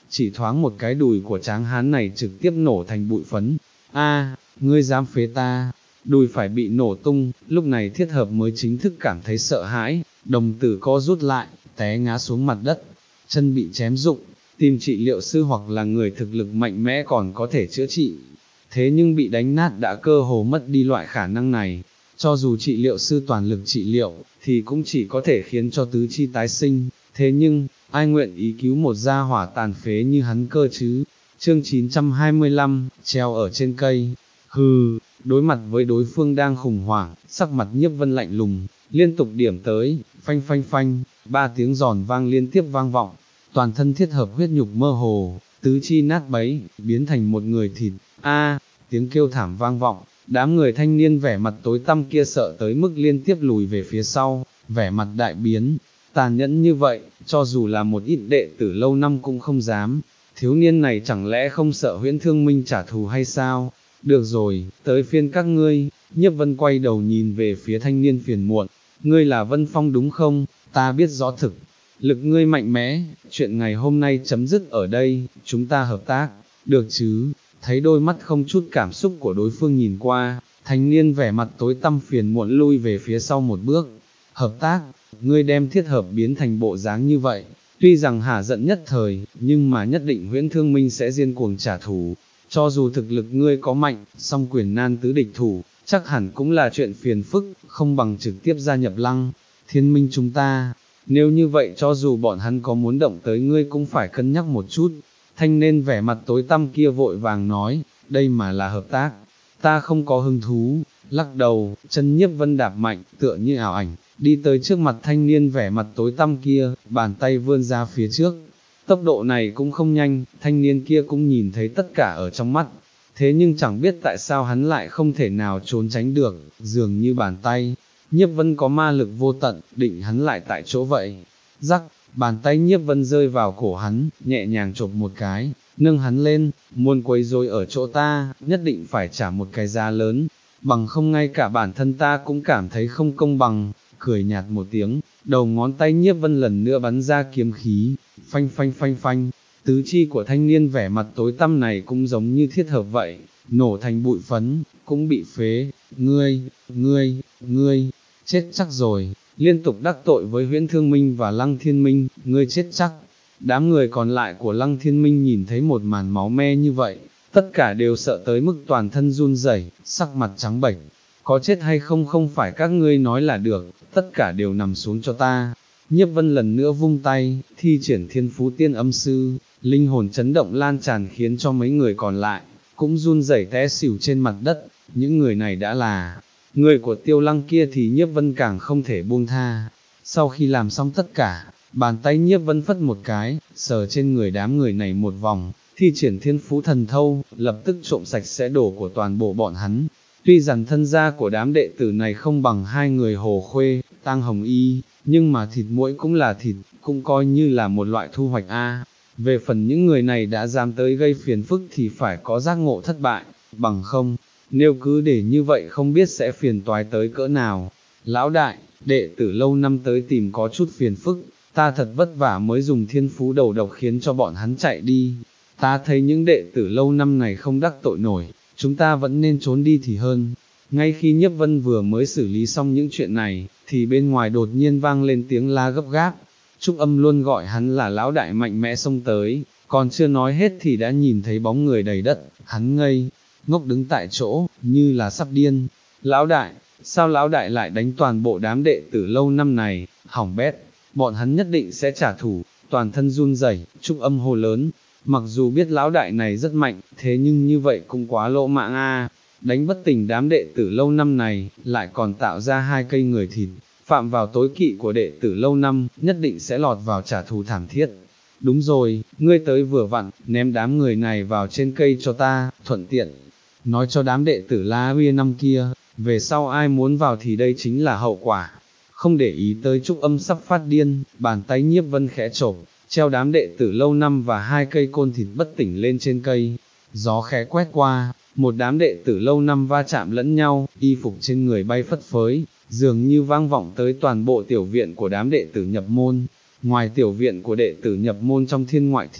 chỉ thoáng một cái đùi của tráng hán này trực tiếp nổ thành bụi phấn. A, ngươi dám phế ta, đùi phải bị nổ tung, lúc này thiết hợp mới chính thức cảm thấy sợ hãi, đồng tử co rút lại, té ngã xuống mặt đất, chân bị chém rụng, tìm trị liệu sư hoặc là người thực lực mạnh mẽ còn có thể chữa trị, thế nhưng bị đánh nát đã cơ hồ mất đi loại khả năng này, cho dù trị liệu sư toàn lực trị liệu, thì cũng chỉ có thể khiến cho tứ chi tái sinh, thế nhưng, ai nguyện ý cứu một gia hỏa tàn phế như hắn cơ chứ? Chương chín trăm hai mươi lăm, treo ở trên cây, hừ, đối mặt với đối phương đang khủng hoảng, sắc mặt Nhiếp Vân lạnh lùng, liên tục điểm tới, phanh phanh phanh, ba tiếng giòn vang liên tiếp vang vọng, toàn thân thiết hợp huyết nhục mơ hồ, tứ chi nát bấy, biến thành một người thịt, a, tiếng kêu thảm vang vọng, đám người thanh niên vẻ mặt tối tăm kia sợ tới mức liên tiếp lùi về phía sau, vẻ mặt đại biến, tàn nhẫn như vậy, cho dù là một ít đệ tử lâu năm cũng không dám, thiếu niên này chẳng lẽ không sợ Huyễn Thương Minh trả thù hay sao? Được rồi, tới phiên các ngươi. Nhiếp Vân quay đầu nhìn về phía thanh niên phiền muộn, ngươi là Vân Phong đúng không? Ta biết rõ thực lực ngươi mạnh mẽ, chuyện ngày hôm nay chấm dứt ở đây, chúng ta hợp tác, được chứ? Thấy đôi mắt không chút cảm xúc của đối phương nhìn qua, thanh niên vẻ mặt tối tăm phiền muộn lui về phía sau một bước. Hợp tác, ngươi đem thiết hợp biến thành bộ dáng như vậy, tuy rằng hả giận nhất thời, nhưng mà nhất định Huyễn Thương Minh sẽ điên cuồng trả thù, cho dù thực lực ngươi có mạnh, song quyền nan tứ địch thủ, chắc hẳn cũng là chuyện phiền phức, không bằng trực tiếp gia nhập Lăng Thiên Minh chúng ta, nếu như vậy cho dù bọn hắn có muốn động tới ngươi cũng phải cân nhắc một chút. Thanh nên vẻ mặt tối tăm kia vội vàng nói, đây mà là hợp tác, ta không có hứng thú, lắc đầu, chân Nhiếp Vân đạp mạnh, tựa như ảo ảnh, đi tới trước mặt thanh niên vẻ mặt tối tăm kia, bàn tay vươn ra phía trước, tốc độ này cũng không nhanh, thanh niên kia cũng nhìn thấy tất cả ở trong mắt, thế nhưng chẳng biết tại sao hắn lại không thể nào trốn tránh được, dường như bàn tay, Nhiếp Vân có ma lực vô tận, định hắn lại tại chỗ vậy, rắc, bàn tay Nhiếp Vân rơi vào cổ hắn, nhẹ nhàng chộp một cái, nâng hắn lên, muốn quấy rối ở chỗ ta, nhất định phải trả một cái giá lớn, bằng không ngay cả bản thân ta cũng cảm thấy không công bằng, cười nhạt một tiếng, đầu ngón tay Nhiếp Vân lần nữa bắn ra kiếm khí, phanh phanh phanh phanh, tứ chi của thanh niên vẻ mặt tối tăm này cũng giống như thiết hợp vậy, nổ thành bụi phấn, cũng bị phế, ngươi, ngươi, ngươi, chết chắc rồi, liên tục đắc tội với Huyễn Thương Minh và Lăng Thiên Minh, ngươi chết chắc. Đám người còn lại của Lăng Thiên Minh nhìn thấy một màn máu me như vậy, tất cả đều sợ tới mức toàn thân run rẩy, sắc mặt trắng bệch. Có chết hay không không phải các ngươi nói là được, tất cả đều nằm xuống cho ta. Nhiếp Vân lần nữa vung tay, thi triển Thiên Phú Tiên Âm Sư, linh hồn chấn động lan tràn khiến cho mấy người còn lại, cũng run rẩy té xỉu trên mặt đất, những người này đã là người của Tiêu Lăng kia thì Nhiếp Vân càng không thể buông tha. Sau khi làm xong tất cả, bàn tay Nhiếp Vân phất một cái, sờ trên người đám người này một vòng, thi triển Thiên Phú Thần Thâu, lập tức trộm sạch sẽ đổ của toàn bộ bọn hắn. Tuy rằng thân gia của đám đệ tử này không bằng hai người Hồ Khuê, Tang Hồng Y, nhưng mà thịt muỗi cũng là thịt, cũng coi như là một loại thu hoạch a. Về phần những người này đã dám tới gây phiền phức thì phải có giác ngộ thất bại, bằng không, nếu cứ để như vậy không biết sẽ phiền toái tới cỡ nào. Lão đại, đệ tử lâu năm tới tìm có chút phiền phức, ta thật vất vả mới dùng thiên phú đầu độc khiến cho bọn hắn chạy đi. Ta thấy những đệ tử lâu năm này không đắc tội nổi, chúng ta vẫn nên trốn đi thì hơn. Ngay khi Nhiếp Vân vừa mới xử lý xong những chuyện này, thì bên ngoài đột nhiên vang lên tiếng la gấp gáp. Trúc Âm luôn gọi hắn là lão đại mạnh mẽ xông tới, còn chưa nói hết thì đã nhìn thấy bóng người đầy đất, hắn ngây, ngốc đứng tại chỗ, như là sắp điên. Lão đại, sao lão đại lại đánh toàn bộ đám đệ tử lâu năm này, hỏng bét, bọn hắn nhất định sẽ trả thù, toàn thân run rẩy, Trúc Âm hô lớn. Mặc dù biết lão đại này rất mạnh, thế nhưng như vậy cũng quá lỗ mạng a. Đánh bất tỉnh đám đệ tử lâu năm này, lại còn tạo ra hai cây người thịt, phạm vào tối kỵ của đệ tử lâu năm, nhất định sẽ lọt vào trả thù thảm thiết. Đúng rồi, ngươi tới vừa vặn, ném đám người này vào trên cây cho ta, thuận tiện. Nói cho đám đệ tử La Uy năm kia, về sau ai muốn vào thì đây chính là hậu quả. Không để ý tới Trúc Âm sắp phát điên, bàn tay Nhiếp Vân khẽ chộp, treo đám đệ tử lâu năm và hai cây côn thịt bất tỉnh lên trên cây. Gió khẽ quét qua, một đám đệ tử lâu năm va chạm lẫn nhau, y phục trên người bay phất phới, dường như vang vọng tới toàn bộ tiểu viện của đám đệ tử nhập môn. Ngoài tiểu viện của đệ tử nhập môn trong Thiên Ngoại Thiên,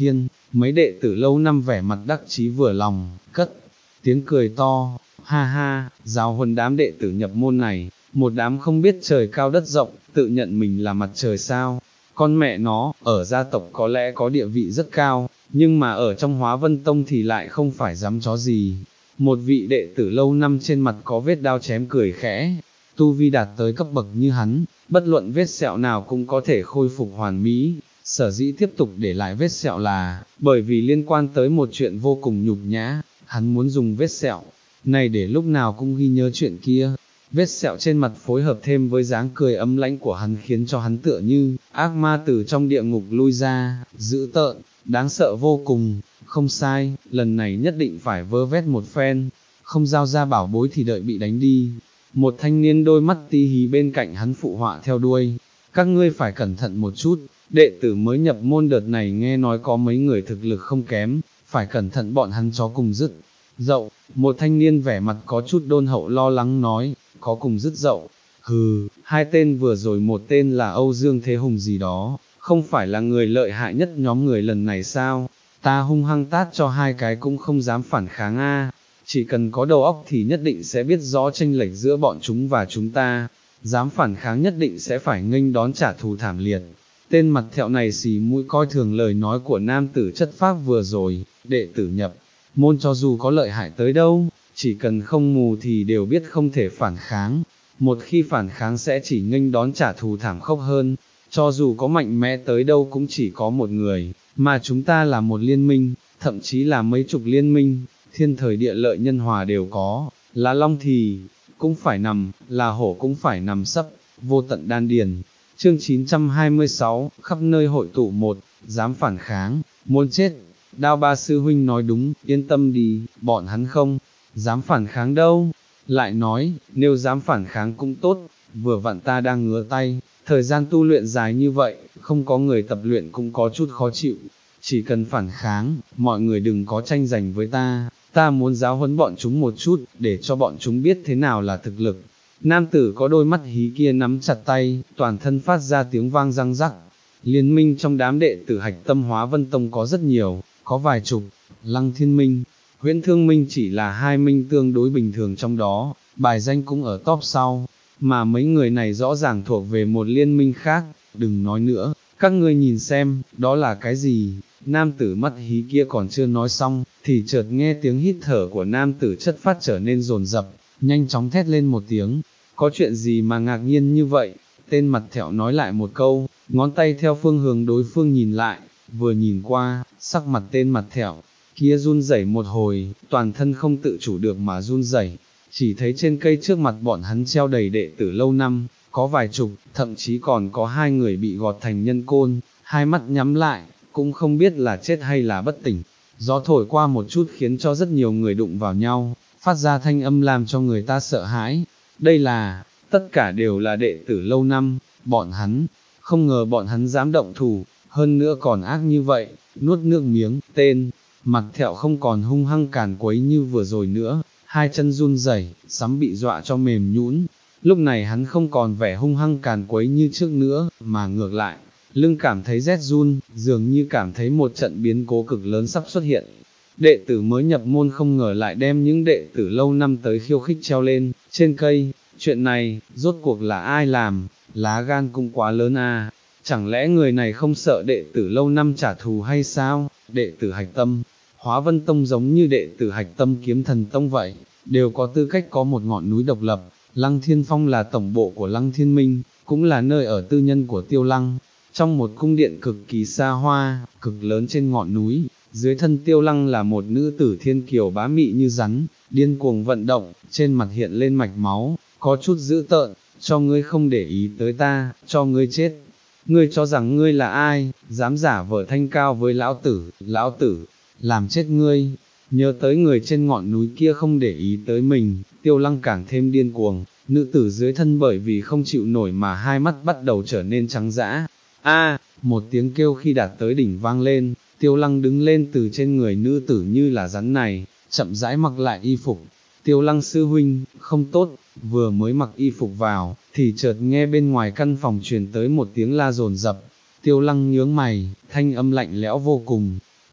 mấy đệ tử lâu năm vẻ mặt đắc chí vừa lòng, cất tiếng cười to, ha ha, giáo huấn đám đệ tử nhập môn này, một đám không biết trời cao đất rộng, tự nhận mình là mặt trời sao, con mẹ nó, ở gia tộc có lẽ có địa vị rất cao, nhưng mà ở trong Hóa Vân Tông thì lại không phải dám chó gì. Một vị đệ tử lâu năm trên mặt có vết đao chém cười khẽ, tu vi đạt tới cấp bậc như hắn, bất luận vết sẹo nào cũng có thể khôi phục hoàn mỹ, sở dĩ tiếp tục để lại vết sẹo là, bởi vì liên quan tới một chuyện vô cùng nhục nhã, hắn muốn dùng vết sẹo này để lúc nào cũng ghi nhớ chuyện kia. Vết sẹo trên mặt phối hợp thêm với dáng cười ấm lãnh của hắn khiến cho hắn tựa như ác ma từ trong địa ngục lui ra, dữ tợn, đáng sợ vô cùng. Không sai, lần này nhất định phải vơ vét một phen, không giao ra bảo bối thì đợi bị đánh đi. Một thanh niên đôi mắt ti hí bên cạnh hắn phụ họa theo đuôi, các ngươi phải cẩn thận một chút, đệ tử mới nhập môn đợt này nghe nói có mấy người thực lực không kém, phải cẩn thận bọn hắn chó cùng dứt dậu. Một thanh niên vẻ mặt có chút đôn hậu lo lắng nói, có cùng dứt dậu, hừ, hai tên vừa rồi một tên là Âu Dương Thế Hùng gì đó, không phải là người lợi hại nhất nhóm người lần này sao, ta hung hăng tát cho hai cái cũng không dám phản kháng a. Chỉ cần có đầu óc thì nhất định sẽ biết rõ chênh lệch giữa bọn chúng và chúng ta, dám phản kháng nhất định sẽ phải nghênh đón trả thù thảm liệt. Tên mặt thẹo này xì mũi coi thường lời nói của nam tử chất phác vừa rồi, đệ tử nhập môn cho dù có lợi hại tới đâu, chỉ cần không mù thì đều biết không thể phản kháng, một khi phản kháng sẽ chỉ nghênh đón trả thù thảm khốc hơn, cho dù có mạnh mẽ tới đâu cũng chỉ có một người, mà chúng ta là một liên minh, thậm chí là mấy chục liên minh, thiên thời địa lợi nhân hòa đều có, là long thì cũng phải nằm, là hổ cũng phải nằm sấp, vô tận đan điền. Chương chín trăm hai mươi sáu, khắp nơi hội tụ một, dám phản kháng, muốn chết. Đao Ba sư huynh nói đúng, yên tâm đi, bọn hắn không dám phản kháng đâu. Lại nói, nếu dám phản kháng cũng tốt, vừa vặn ta đang ngứa tay, thời gian tu luyện dài như vậy, không có người tập luyện cũng có chút khó chịu. Chỉ cần phản kháng, mọi người đừng có tranh giành với ta, ta muốn giáo huấn bọn chúng một chút, để cho bọn chúng biết thế nào là thực lực. Nam tử có đôi mắt hí kia nắm chặt tay, toàn thân phát ra tiếng vang răng rắc. Liên minh trong đám đệ tử Hạch Tâm Hóa Vân Tông có rất nhiều, có vài chục, Lăng Thiên Minh, Huyễn Thương Minh chỉ là hai minh tương đối bình thường trong đó, bài danh cũng ở top sau, mà mấy người này rõ ràng thuộc về một liên minh khác, đừng nói nữa, các ngươi nhìn xem, đó là cái gì? Nam tử mắt hí kia còn chưa nói xong, thì chợt nghe tiếng hít thở của nam tử chất phát trở nên dồn dập, nhanh chóng thét lên một tiếng, có chuyện gì mà ngạc nhiên như vậy? Tên mặt thẹo nói lại một câu, ngón tay theo phương hướng đối phương nhìn lại, vừa nhìn qua, sắc mặt tên mặt thẹo kia run rẩy một hồi, toàn thân không tự chủ được mà run rẩy. Chỉ thấy trên cây trước mặt bọn hắn treo đầy đệ tử lâu năm, có vài chục, thậm chí còn có hai người bị gọt thành nhân côn, hai mắt nhắm lại, cũng không biết là chết hay là bất tỉnh. Gió thổi qua một chút khiến cho rất nhiều người đụng vào nhau, phát ra thanh âm làm cho người ta sợ hãi. Đây là, tất cả đều là đệ tử lâu năm, bọn hắn, không ngờ bọn hắn dám động thủ, hơn nữa còn ác như vậy, nuốt nước miếng, tên, mặt thẹo không còn hung hăng càn quấy như vừa rồi nữa, hai chân run rẩy, sắm bị dọa cho mềm nhũn. Lúc này hắn không còn vẻ hung hăng càn quấy như trước nữa, mà ngược lại, lưng cảm thấy rét run, dường như cảm thấy một trận biến cố cực lớn sắp xuất hiện. Đệ tử mới nhập môn không ngờ lại đem những đệ tử lâu năm tới khiêu khích treo lên, trên cây, chuyện này, rốt cuộc là ai làm, lá gan cũng quá lớn à, chẳng lẽ người này không sợ đệ tử lâu năm trả thù hay sao? Đệ tử Hạch Tâm Hóa Vân Tông giống như đệ tử Hạch Tâm Kiếm Thần Tông vậy, đều có tư cách có một ngọn núi độc lập. Lăng Thiên Phong là tổng bộ của Lăng Thiên Minh, cũng là nơi ở tư nhân của Tiêu Lăng, trong một cung điện cực kỳ xa hoa, cực lớn trên ngọn núi. Dưới thân Tiêu Lăng là một nữ tử thiên kiều bá mị như rắn, điên cuồng vận động, trên mặt hiện lên mạch máu, có chút dữ tợn, cho ngươi không để ý tới ta, cho ngươi chết. Ngươi cho rằng ngươi là ai, dám giả vờ thanh cao với lão tử, lão tử, làm chết ngươi. Nhớ tới người trên ngọn núi kia không để ý tới mình, Tiêu Lăng càng thêm điên cuồng, nữ tử dưới thân bởi vì không chịu nổi mà hai mắt bắt đầu trở nên trắng dã. A, một tiếng kêu khi đạt tới đỉnh vang lên, Tiêu Lăng đứng lên từ trên người nữ tử như là rắn này, chậm rãi mặc lại y phục. Tiêu Lăng sư huynh, không tốt, vừa mới mặc y phục vào, thì chợt nghe bên ngoài căn phòng truyền tới một tiếng la dồn dập. Tiêu Lăng nhướng mày, thanh âm lạnh lẽo vô cùng,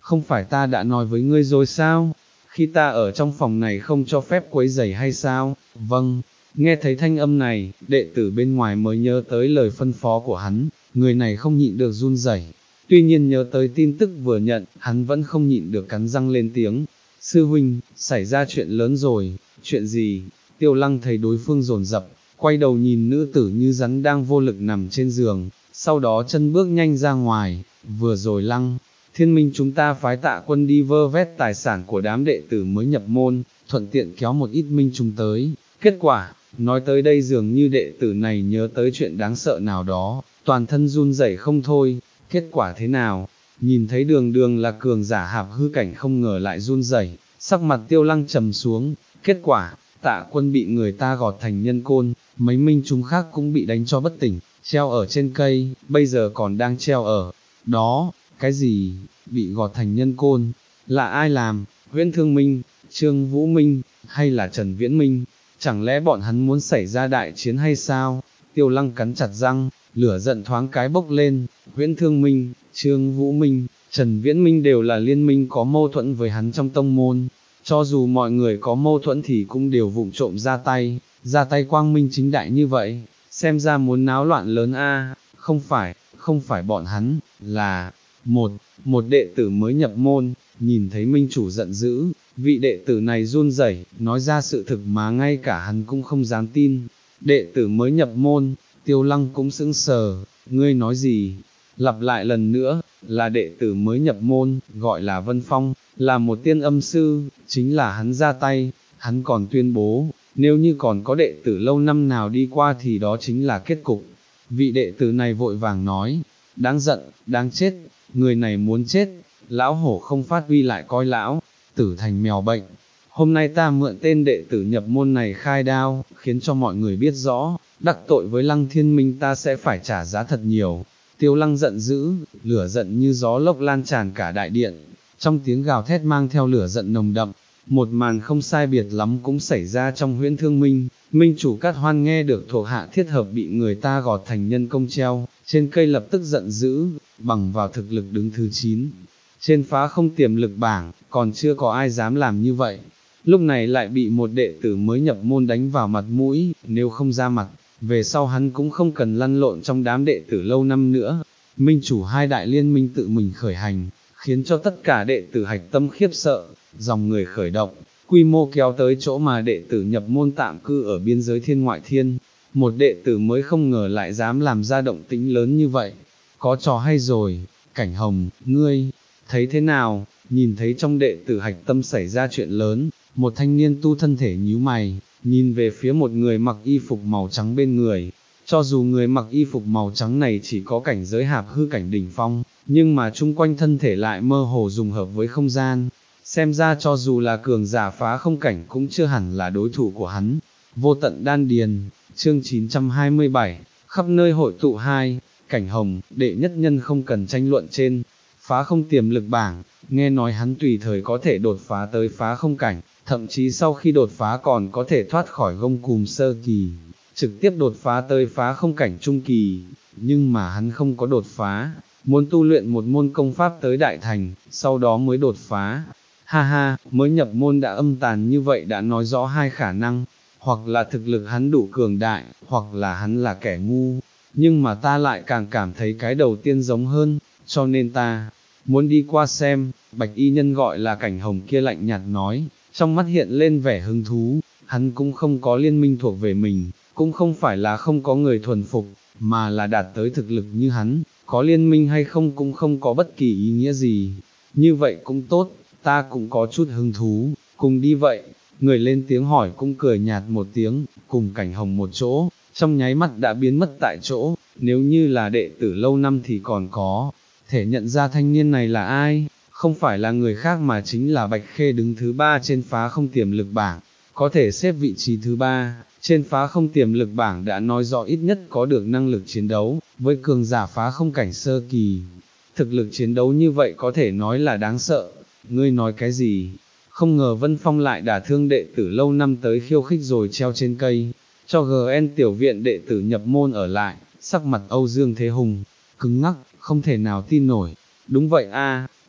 không phải ta đã nói với ngươi rồi sao, khi ta ở trong phòng này không cho phép quấy rầy hay sao, vâng, nghe thấy thanh âm này, đệ tử bên ngoài mới nhớ tới lời phân phó của hắn, người này không nhịn được run rẩy. Tuy nhiên nhớ tới tin tức vừa nhận, hắn vẫn không nhịn được cắn răng lên tiếng, sư huynh, xảy ra chuyện lớn rồi, chuyện gì, Tiêu Lăng thấy đối phương dồn dập, quay đầu nhìn nữ tử như rắn đang vô lực nằm trên giường, sau đó chân bước nhanh ra ngoài, vừa rồi Lăng, Thiên Minh chúng ta phái Tạ Quân đi vơ vét tài sản của đám đệ tử mới nhập môn, thuận tiện kéo một ít minh chúng tới, kết quả, nói tới đây dường như đệ tử này nhớ tới chuyện đáng sợ nào đó, toàn thân run rẩy không thôi, kết quả thế nào, nhìn thấy đường đường là cường giả hạp hư cảnh không ngờ lại run rẩy, sắc mặt Tiêu Lăng trầm xuống, kết quả, Tạ Quân bị người ta gọt thành nhân côn, mấy minh chúng khác cũng bị đánh cho bất tỉnh, treo ở trên cây, bây giờ còn đang treo ở đó, cái gì, bị gọt thành nhân côn, là ai làm, Huyễn Thương Minh, Trương Vũ Minh, hay là Trần Viễn Minh, chẳng lẽ bọn hắn muốn xảy ra đại chiến hay sao, Tiêu Lăng cắn chặt răng, lửa giận thoáng cái bốc lên, Huyễn Thương Minh, Trương Vũ Minh, Trần Viễn Minh đều là liên minh có mâu thuẫn với hắn trong tông môn, cho dù mọi người có mâu thuẫn thì cũng đều vụng trộm ra tay, ra tay quang minh chính đại như vậy, xem ra muốn náo loạn lớn a, không phải, không phải bọn hắn, là, một, một đệ tử mới nhập môn, nhìn thấy minh chủ giận dữ, vị đệ tử này run rẩy, nói ra sự thực mà ngay cả hắn cũng không dám tin, đệ tử mới nhập môn, Tiêu Lăng cũng sững sờ, ngươi nói gì, lặp lại lần nữa, là đệ tử mới nhập môn, gọi là Vân Phong, là một tiên âm sư, chính là hắn ra tay, hắn còn tuyên bố, nếu như còn có đệ tử lâu năm nào đi qua thì đó chính là kết cục. Vị đệ tử này vội vàng nói, đáng giận, đáng chết, người này muốn chết, lão hổ không phát huy lại coi lão, tử thành mèo bệnh. Hôm nay ta mượn tên đệ tử nhập môn này khai đao, khiến cho mọi người biết rõ, đắc tội với Lăng Thiên Minh ta sẽ phải trả giá thật nhiều. Tiêu Lăng giận dữ, lửa giận như gió lốc lan tràn cả đại điện, trong tiếng gào thét mang theo lửa giận nồng đậm, một màn không sai biệt lắm cũng xảy ra trong Huyễn Thương Minh, minh chủ Cát Hoan nghe được thuộc hạ thiết hợp bị người ta gọt thành nhân công treo, trên cây lập tức giận dữ, bằng vào thực lực đứng thứ chín, trên phá không tiềm lực bảng, còn chưa có ai dám làm như vậy, lúc này lại bị một đệ tử mới nhập môn đánh vào mặt mũi, nếu không ra mặt, về sau hắn cũng không cần lăn lộn trong đám đệ tử lâu năm nữa. Minh chủ hai đại liên minh tự mình khởi hành, khiến cho tất cả đệ tử hạch tâm khiếp sợ, dòng người khởi động, quy mô kéo tới chỗ mà đệ tử nhập môn tạm cư ở biên giới thiên ngoại thiên. Một đệ tử mới không ngờ lại dám làm ra động tĩnh lớn như vậy. Có trò hay rồi, Cảnh Hồng, ngươi, thấy thế nào, nhìn thấy trong đệ tử hạch tâm xảy ra chuyện lớn, một thanh niên tu thân thể nhíu mày, nhìn về phía một người mặc y phục màu trắng bên người. Cho dù người mặc y phục màu trắng này chỉ có cảnh giới hạp hư cảnh đỉnh phong, nhưng mà chung quanh thân thể lại mơ hồ dùng hợp với không gian, xem ra cho dù là cường giả phá không cảnh cũng chưa hẳn là đối thủ của hắn. Vô tận đan điền, chương chín trăm hai mươi bảy, khắp nơi hội tụ hai, Cảnh Hồng, đệ nhất nhân không cần tranh luận trên, phá không tiềm lực bảng, nghe nói hắn tùy thời có thể đột phá tới phá không cảnh, thậm chí sau khi đột phá còn có thể thoát khỏi gông cùm sơ kỳ, trực tiếp đột phá tới phá không cảnh trung kỳ, nhưng mà hắn không có đột phá, muốn tu luyện một môn công pháp tới đại thành, sau đó mới đột phá. Ha ha, mới nhập môn đã âm tàn như vậy đã nói rõ hai khả năng, hoặc là thực lực hắn đủ cường đại, hoặc là hắn là kẻ ngu, nhưng mà ta lại càng cảm thấy cái đầu tiên giống hơn, cho nên ta muốn đi qua xem. Bạch y nhân gọi là Cảnh Hồng kia lạnh nhạt nói, trong mắt hiện lên vẻ hứng thú, hắn cũng không có liên minh thuộc về mình, cũng không phải là không có người thuần phục, mà là đạt tới thực lực như hắn, có liên minh hay không cũng không có bất kỳ ý nghĩa gì, như vậy cũng tốt, ta cũng có chút hứng thú, cùng đi vậy. Người lên tiếng hỏi cũng cười nhạt một tiếng, cùng Cảnh Hồng một chỗ, trong nháy mắt đã biến mất tại chỗ, nếu như là đệ tử lâu năm thì còn có thể nhận ra thanh niên này là ai, không phải là người khác mà chính là Bạch Khê đứng thứ ba trên phá không tiềm lực bảng, có thể xếp vị trí thứ ba, trên phá không tiềm lực bảng đã nói rõ ít nhất có được năng lực chiến đấu, với cường giả phá không cảnh sơ kỳ, thực lực chiến đấu như vậy có thể nói là đáng sợ. Ngươi nói cái gì? Không ngờ Vân Phong lại đả thương đệ tử lâu năm tới khiêu khích rồi treo trên cây, cho giê en tiểu viện đệ tử nhập môn ở lại, sắc mặt Âu Dương Thế Hùng, cứng ngắc, không thể nào tin nổi. Đúng vậy a,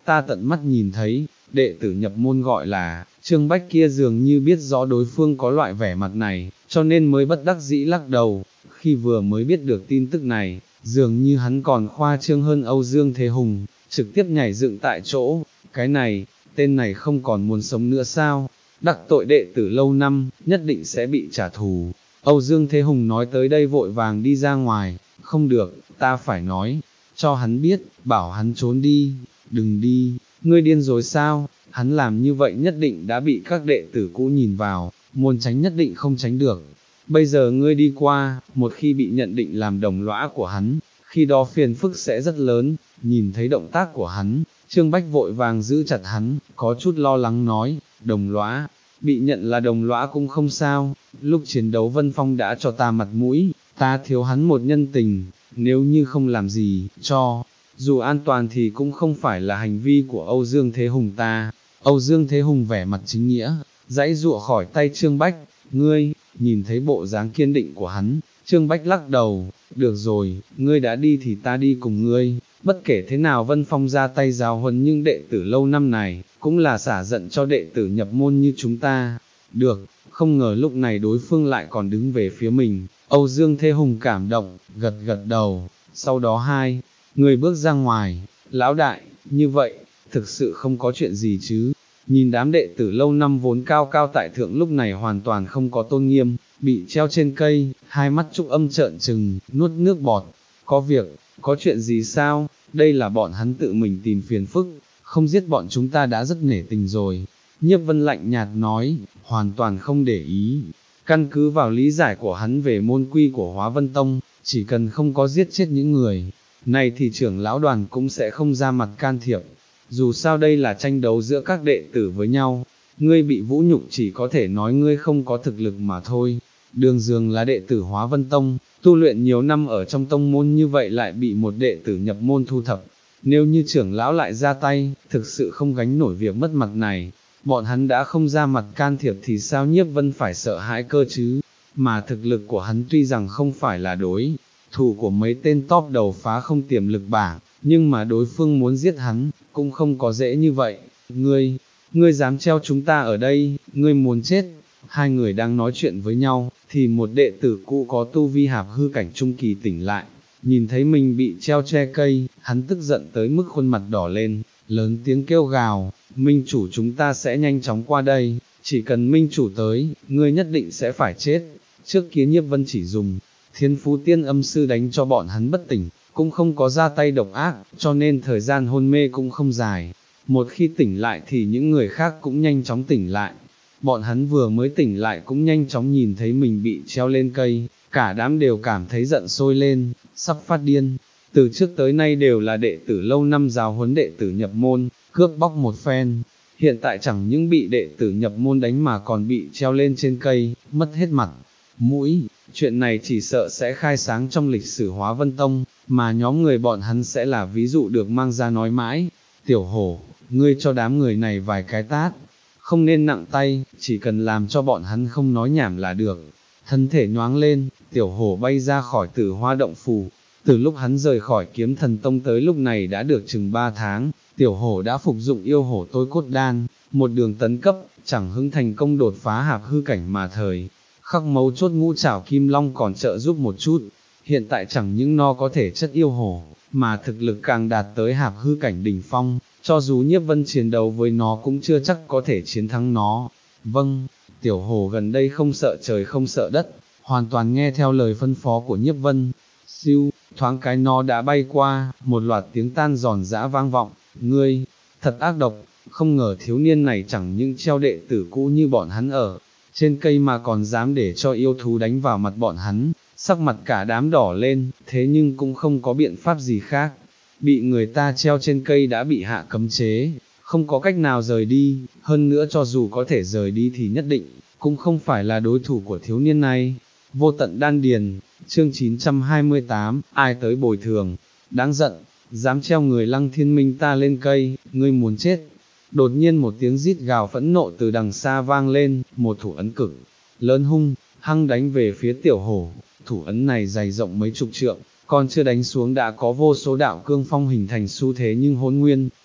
ta tận mắt nhìn thấy, đệ tử nhập môn gọi là, Trương Bách kia dường như biết rõ đối phương có loại vẻ mặt này, cho nên mới bất đắc dĩ lắc đầu, khi vừa mới biết được tin tức này, dường như hắn còn khoa trương hơn Âu Dương Thế Hùng, trực tiếp nhảy dựng tại chỗ, cái này, tên này không còn muốn sống nữa sao, đắc tội đệ tử lâu năm, nhất định sẽ bị trả thù. Âu Dương Thế Hùng nói tới đây vội vàng đi ra ngoài, không được, ta phải nói, cho hắn biết, bảo hắn trốn đi, đừng đi, ngươi điên rồi sao, hắn làm như vậy nhất định đã bị các đệ tử cũ nhìn vào, muốn tránh nhất định không tránh được. Bây giờ ngươi đi qua, một khi bị nhận định làm đồng lõa của hắn, khi đó phiền phức sẽ rất lớn, nhìn thấy động tác của hắn, Trương Bách vội vàng giữ chặt hắn, có chút lo lắng nói, đồng lõa, bị nhận là đồng lõa cũng không sao, lúc chiến đấu Vân Phong đã cho ta mặt mũi, ta thiếu hắn một nhân tình, nếu như không làm gì, cho, dù an toàn thì cũng không phải là hành vi của Âu Dương Thế Hùng ta. Âu Dương Thế Hùng vẻ mặt chính nghĩa, dãy dụa khỏi tay Trương Bách, ngươi, nhìn thấy bộ dáng kiên định của hắn, Trương Bách lắc đầu, được rồi, ngươi đã đi thì ta đi cùng ngươi, bất kể thế nào Vân Phong ra tay giáo huấn nhưng đệ tử lâu năm này, cũng là xả giận cho đệ tử nhập môn như chúng ta. Được, không ngờ lúc này đối phương lại còn đứng về phía mình, Âu Dương Thế Hùng cảm động, gật gật đầu, sau đó hai người bước ra ngoài, lão đại, như vậy, thực sự không có chuyện gì chứ. Nhìn đám đệ tử lâu năm vốn cao cao tại thượng lúc này hoàn toàn không có tôn nghiêm, bị treo trên cây, hai mắt Trúc Âm trợn trừng, nuốt nước bọt. Có việc, có chuyện gì sao, đây là bọn hắn tự mình tìm phiền phức, không giết bọn chúng ta đã rất nể tình rồi. Nhiếp Vân lạnh nhạt nói, hoàn toàn không để ý. Căn cứ vào lý giải của hắn về môn quy của Hóa Vân Tông, chỉ cần không có giết chết những người này thì trưởng lão đoàn cũng sẽ không ra mặt can thiệp. Dù sao đây là tranh đấu giữa các đệ tử với nhau, ngươi bị vũ nhục chỉ có thể nói ngươi không có thực lực mà thôi. Đường Dương là đệ tử Hóa Vân Tông, tu luyện nhiều năm ở trong tông môn như vậy lại bị một đệ tử nhập môn thu thập. Nếu như trưởng lão lại ra tay, thực sự không gánh nổi việc mất mặt này. Bọn hắn đã không ra mặt can thiệp thì sao Nhiếp Vân phải sợ hãi cơ chứ, mà thực lực của hắn tuy rằng không phải là đối thủ của mấy tên top đầu phá không tiềm lực bảng, nhưng mà đối phương muốn giết hắn, cũng không có dễ như vậy. Ngươi, ngươi dám treo chúng ta ở đây, ngươi muốn chết. Hai người đang nói chuyện với nhau, thì một đệ tử cũ có tu vi hạp hư cảnh trung kỳ tỉnh lại, nhìn thấy mình bị treo che cây, hắn tức giận tới mức khuôn mặt đỏ lên, lớn tiếng kêu gào, minh chủ chúng ta sẽ nhanh chóng qua đây, chỉ cần minh chủ tới, ngươi nhất định sẽ phải chết. Trước kia Nhiếp Vân chỉ dùng Thiên Phú Tiên Âm Sư đánh cho bọn hắn bất tỉnh, cũng không có ra tay độc ác, cho nên thời gian hôn mê cũng không dài. Một khi tỉnh lại thì những người khác cũng nhanh chóng tỉnh lại. Bọn hắn vừa mới tỉnh lại cũng nhanh chóng nhìn thấy mình bị treo lên cây, cả đám đều cảm thấy giận sôi lên, sắp phát điên. Từ trước tới nay đều là đệ tử lâu năm giáo huấn đệ tử nhập môn, cướp bóc một phen. Hiện tại chẳng những bị đệ tử nhập môn đánh mà còn bị treo lên trên cây, mất hết mặt mũi. Chuyện này chỉ sợ sẽ khai sáng trong lịch sử Hóa Vân Tông, mà nhóm người bọn hắn sẽ là ví dụ được mang ra nói mãi. Tiểu Hổ, ngươi cho đám người này vài cái tát, không nên nặng tay, chỉ cần làm cho bọn hắn không nói nhảm là được. Thân thể nhoáng lên, Tiểu Hổ bay ra khỏi Tử Hoa Động Phủ. Từ lúc hắn rời khỏi Kiếm Thần Tông tới lúc này đã được chừng ba tháng, Tiểu Hổ đã phục dụng yêu hổ tôi cốt đan, một đường tấn cấp, chẳng hứng thành công đột phá hạp hư cảnh mà thời khắc mấu chốt ngũ trảo kim long còn trợ giúp một chút. Hiện tại chẳng những nó có thể chất yêu hổ, mà thực lực càng đạt tới hạp hư cảnh đỉnh phong, cho dù Nhiếp Vân chiến đấu với nó cũng chưa chắc có thể chiến thắng nó. Vâng, Tiểu Hổ gần đây không sợ trời không sợ đất, hoàn toàn nghe theo lời phân phó của Nhiếp Vân. Siêu, thoáng cái nó đã bay qua, một loạt tiếng tan giòn giã vang vọng. Ngươi, thật ác độc, không ngờ thiếu niên này chẳng những treo đệ tử cũ như bọn hắn ở trên cây mà còn dám để cho yêu thú đánh vào mặt bọn hắn. Sắc mặt cả đám đỏ lên, thế nhưng cũng không có biện pháp gì khác. Bị người ta treo trên cây đã bị hạ cấm chế, không có cách nào rời đi, hơn nữa cho dù có thể rời đi thì nhất định, cũng không phải là đối thủ của thiếu niên này. Vô tận đan điền, chương chín trăm hai mươi tám, ai tới bồi thường, đáng giận, dám treo người Lăng Thiên Minh ta lên cây, ngươi muốn chết. Đột nhiên một tiếng rít gào phẫn nộ từ đằng xa vang lên, một thủ ấn cực lớn hung hăng đánh về phía Tiểu Hổ. Thủ ấn này dày rộng mấy chục trượng, còn chưa đánh xuống đã có vô số đạo cương phong hình thành xu thế nhưng hỗn nguyên,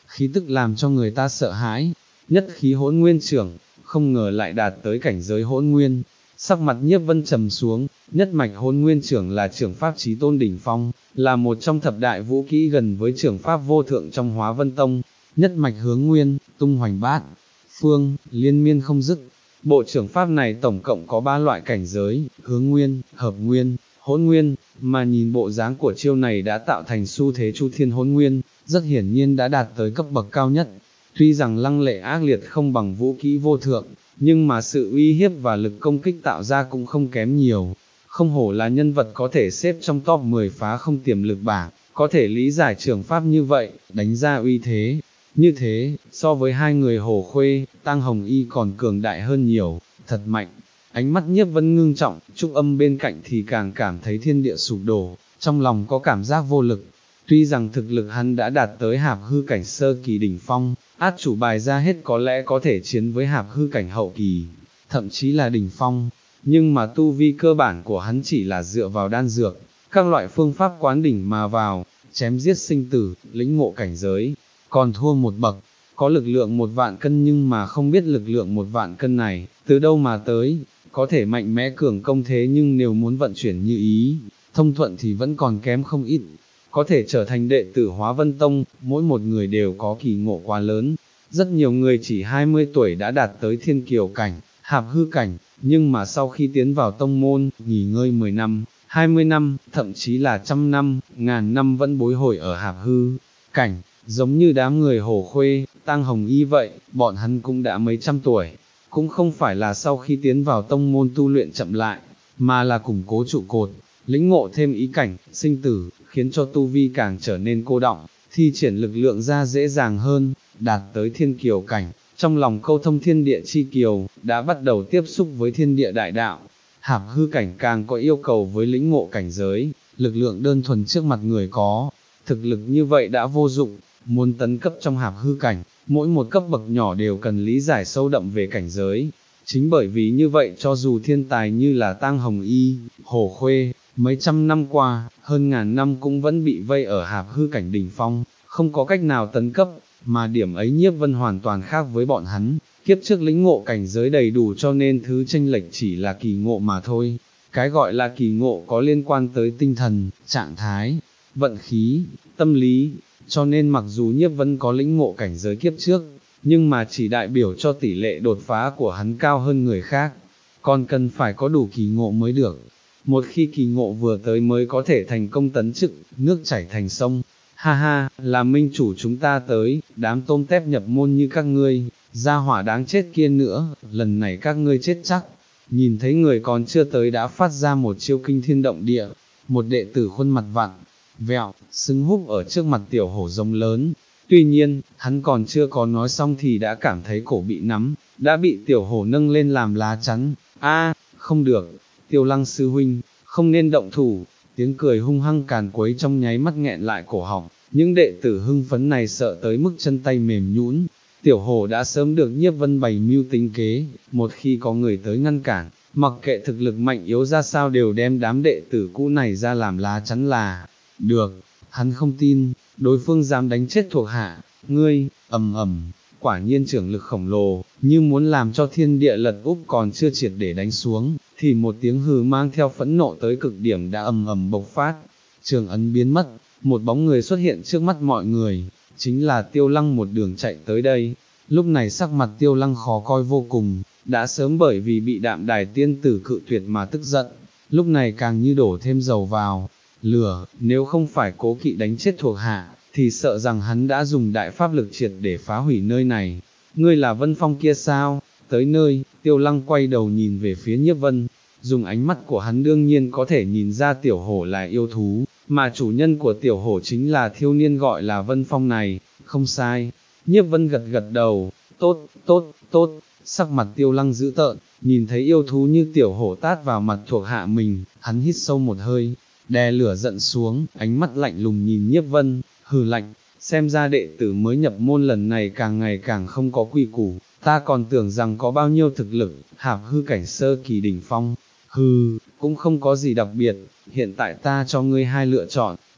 khí tức làm cho người ta sợ hãi, nhất khí hỗn nguyên trưởng, không ngờ lại đạt tới cảnh giới hỗn nguyên. Sắc mặt Nhiếp Vân trầm xuống, nhất mạch hỗn nguyên trưởng là trưởng pháp chí tôn đỉnh phong, là một trong thập đại vũ kỹ gần với trưởng pháp vô thượng trong Hóa Vân Tông, nhất mạch hướng nguyên, tung hoành bát phương, liên miên không dứt. Bộ trưởng pháp này tổng cộng có ba loại cảnh giới, hướng nguyên, hợp nguyên, hỗn nguyên, mà nhìn bộ dáng của chiêu này đã tạo thành xu thế chu thiên hỗn nguyên, rất hiển nhiên đã đạt tới cấp bậc cao nhất. Tuy rằng lăng lệ ác liệt không bằng vũ kỹ vô thượng, nhưng mà sự uy hiếp và lực công kích tạo ra cũng không kém nhiều. Không hổ là nhân vật có thể xếp trong top mười phá không tiềm lực bảng, có thể lý giải trường pháp như vậy, đánh ra uy thế. Như thế, so với hai người Hồ Khuê, Tang Hồng Y còn cường đại hơn nhiều, thật mạnh. Ánh mắt Nhiếp Vân ngưng trọng, Trúc Âm bên cạnh thì càng cảm thấy thiên địa sụp đổ, trong lòng có cảm giác vô lực. Tuy rằng thực lực hắn đã đạt tới hạp hư cảnh sơ kỳ đỉnh phong, át chủ bài ra hết có lẽ có thể chiến với hạp hư cảnh hậu kỳ, thậm chí là đỉnh phong, nhưng mà tu vi cơ bản của hắn chỉ là dựa vào đan dược, các loại phương pháp quán đỉnh mà vào, chém giết sinh tử, lĩnh ngộ cảnh giới, còn thua một bậc, có lực lượng một vạn cân nhưng mà không biết lực lượng một vạn cân này, từ đâu mà tới, có thể mạnh mẽ cường công thế nhưng nếu muốn vận chuyển như ý, thông thuận thì vẫn còn kém không ít. Có thể trở thành đệ tử Hóa Vân Tông, mỗi một người đều có kỳ ngộ quá lớn, rất nhiều người chỉ hai mươi tuổi đã đạt tới thiên kiều cảnh, hạp hư cảnh, nhưng mà sau khi tiến vào tông môn, nghỉ ngơi mười năm, hai mươi năm, thậm chí là trăm năm, ngàn năm vẫn bối hồi ở hạp hư cảnh, giống như đám người Hồ Khuê, Tang Hồng Y vậy, bọn hắn cũng đã mấy trăm tuổi, cũng không phải là sau khi tiến vào tông môn tu luyện chậm lại, mà là củng cố trụ cột, lĩnh ngộ thêm ý cảnh, sinh tử, khiến cho tu vi càng trở nên cô đọng, thi triển lực lượng ra dễ dàng hơn, đạt tới thiên kiều cảnh, trong lòng câu thông thiên địa chi kiều, đã bắt đầu tiếp xúc với thiên địa đại đạo. Hạp hư cảnh càng có yêu cầu với lĩnh ngộ cảnh giới, lực lượng đơn thuần trước mặt người có, thực lực như vậy đã vô dụng, muốn tấn cấp trong hạp hư cảnh, mỗi một cấp bậc nhỏ đều cần lý giải sâu đậm về cảnh giới. Chính bởi vì như vậy cho dù thiên tài như là Tang Hồng Y, Hồ Khuê, mấy trăm năm qua, hơn ngàn năm cũng vẫn bị vây ở hạp hư cảnh đỉnh phong, không có cách nào tấn cấp, mà điểm ấy Nhiếp Vân hoàn toàn khác với bọn hắn, kiếp trước lĩnh ngộ cảnh giới đầy đủ cho nên thứ chênh lệch chỉ là kỳ ngộ mà thôi. Cái gọi là kỳ ngộ có liên quan tới tinh thần, trạng thái, vận khí, tâm lý, cho nên mặc dù Nhiếp Vân có lĩnh ngộ cảnh giới kiếp trước, nhưng mà chỉ đại biểu cho tỷ lệ đột phá của hắn cao hơn người khác, còn cần phải có đủ kỳ ngộ mới được. Một khi kỳ ngộ vừa tới mới có thể thành công tấn chức, nước chảy thành sông. Ha ha, là minh chủ chúng ta tới, đám tôm tép nhập môn như các ngươi, gia hỏa đáng chết kia nữa, lần này các ngươi chết chắc. Nhìn thấy người còn chưa tới đã phát ra một chiêu kinh thiên động địa, một đệ tử khuôn mặt vặn, vẹo, sưng húp ở trước mặt tiểu hổ rống lớn. Tuy nhiên, hắn còn chưa có nói xong thì đã cảm thấy cổ bị nắm, đã bị tiểu hổ nâng lên làm lá chắn. A, không được, Tiêu Lăng sư huynh, không nên động thủ. Tiếng cười hung hăng càn quấy trong nháy mắt nghẹn lại cổ họng, những đệ tử hưng phấn này sợ tới mức chân tay mềm nhũn. Tiểu hổ đã sớm được Nhiếp Vân bày mưu tính kế, một khi có người tới ngăn cản, mặc kệ thực lực mạnh yếu ra sao đều đem đám đệ tử cũ này ra làm lá chắn là được. Hắn không tin, đối phương dám đánh chết thuộc hạ, ngươi, ầm ầm, quả nhiên trưởng lực khổng lồ, như muốn làm cho thiên địa lật úp còn chưa triệt để đánh xuống, thì một tiếng hừ mang theo phẫn nộ tới cực điểm đã ầm ầm bộc phát, trường ấn biến mất, một bóng người xuất hiện trước mắt mọi người, chính là Tiêu Lăng một đường chạy tới đây. Lúc này sắc mặt Tiêu Lăng khó coi vô cùng, đã sớm bởi vì bị Đạm Đài tiên tử cự tuyệt mà tức giận, lúc này càng như đổ thêm dầu vào lửa, nếu không phải cố kỵ đánh chết thuộc hạ, thì sợ rằng hắn đã dùng đại pháp lực triệt để phá hủy nơi này. Ngươi là Vân Phong kia sao? Tới nơi, Tiêu Lăng quay đầu nhìn về phía Nhiếp Vân, dùng ánh mắt của hắn đương nhiên có thể nhìn ra tiểu hổ là yêu thú, mà chủ nhân của tiểu hổ chính là thiếu niên gọi là Vân Phong này, không sai. Nhiếp Vân gật gật đầu, tốt, tốt, tốt, sắc mặt Tiêu Lăng dữ tợn, nhìn thấy yêu thú như tiểu hổ tát vào mặt thuộc hạ mình, hắn hít sâu một hơi, đè lửa giận xuống, ánh mắt lạnh lùng nhìn Nhiếp Vân, hừ lạnh, xem ra đệ tử mới nhập môn lần này càng ngày càng không có quy củ, ta còn tưởng rằng có bao nhiêu thực lực, hạp hư cảnh sơ kỳ đỉnh phong, hừ, cũng không có gì đặc biệt, hiện tại ta cho ngươi hai lựa chọn,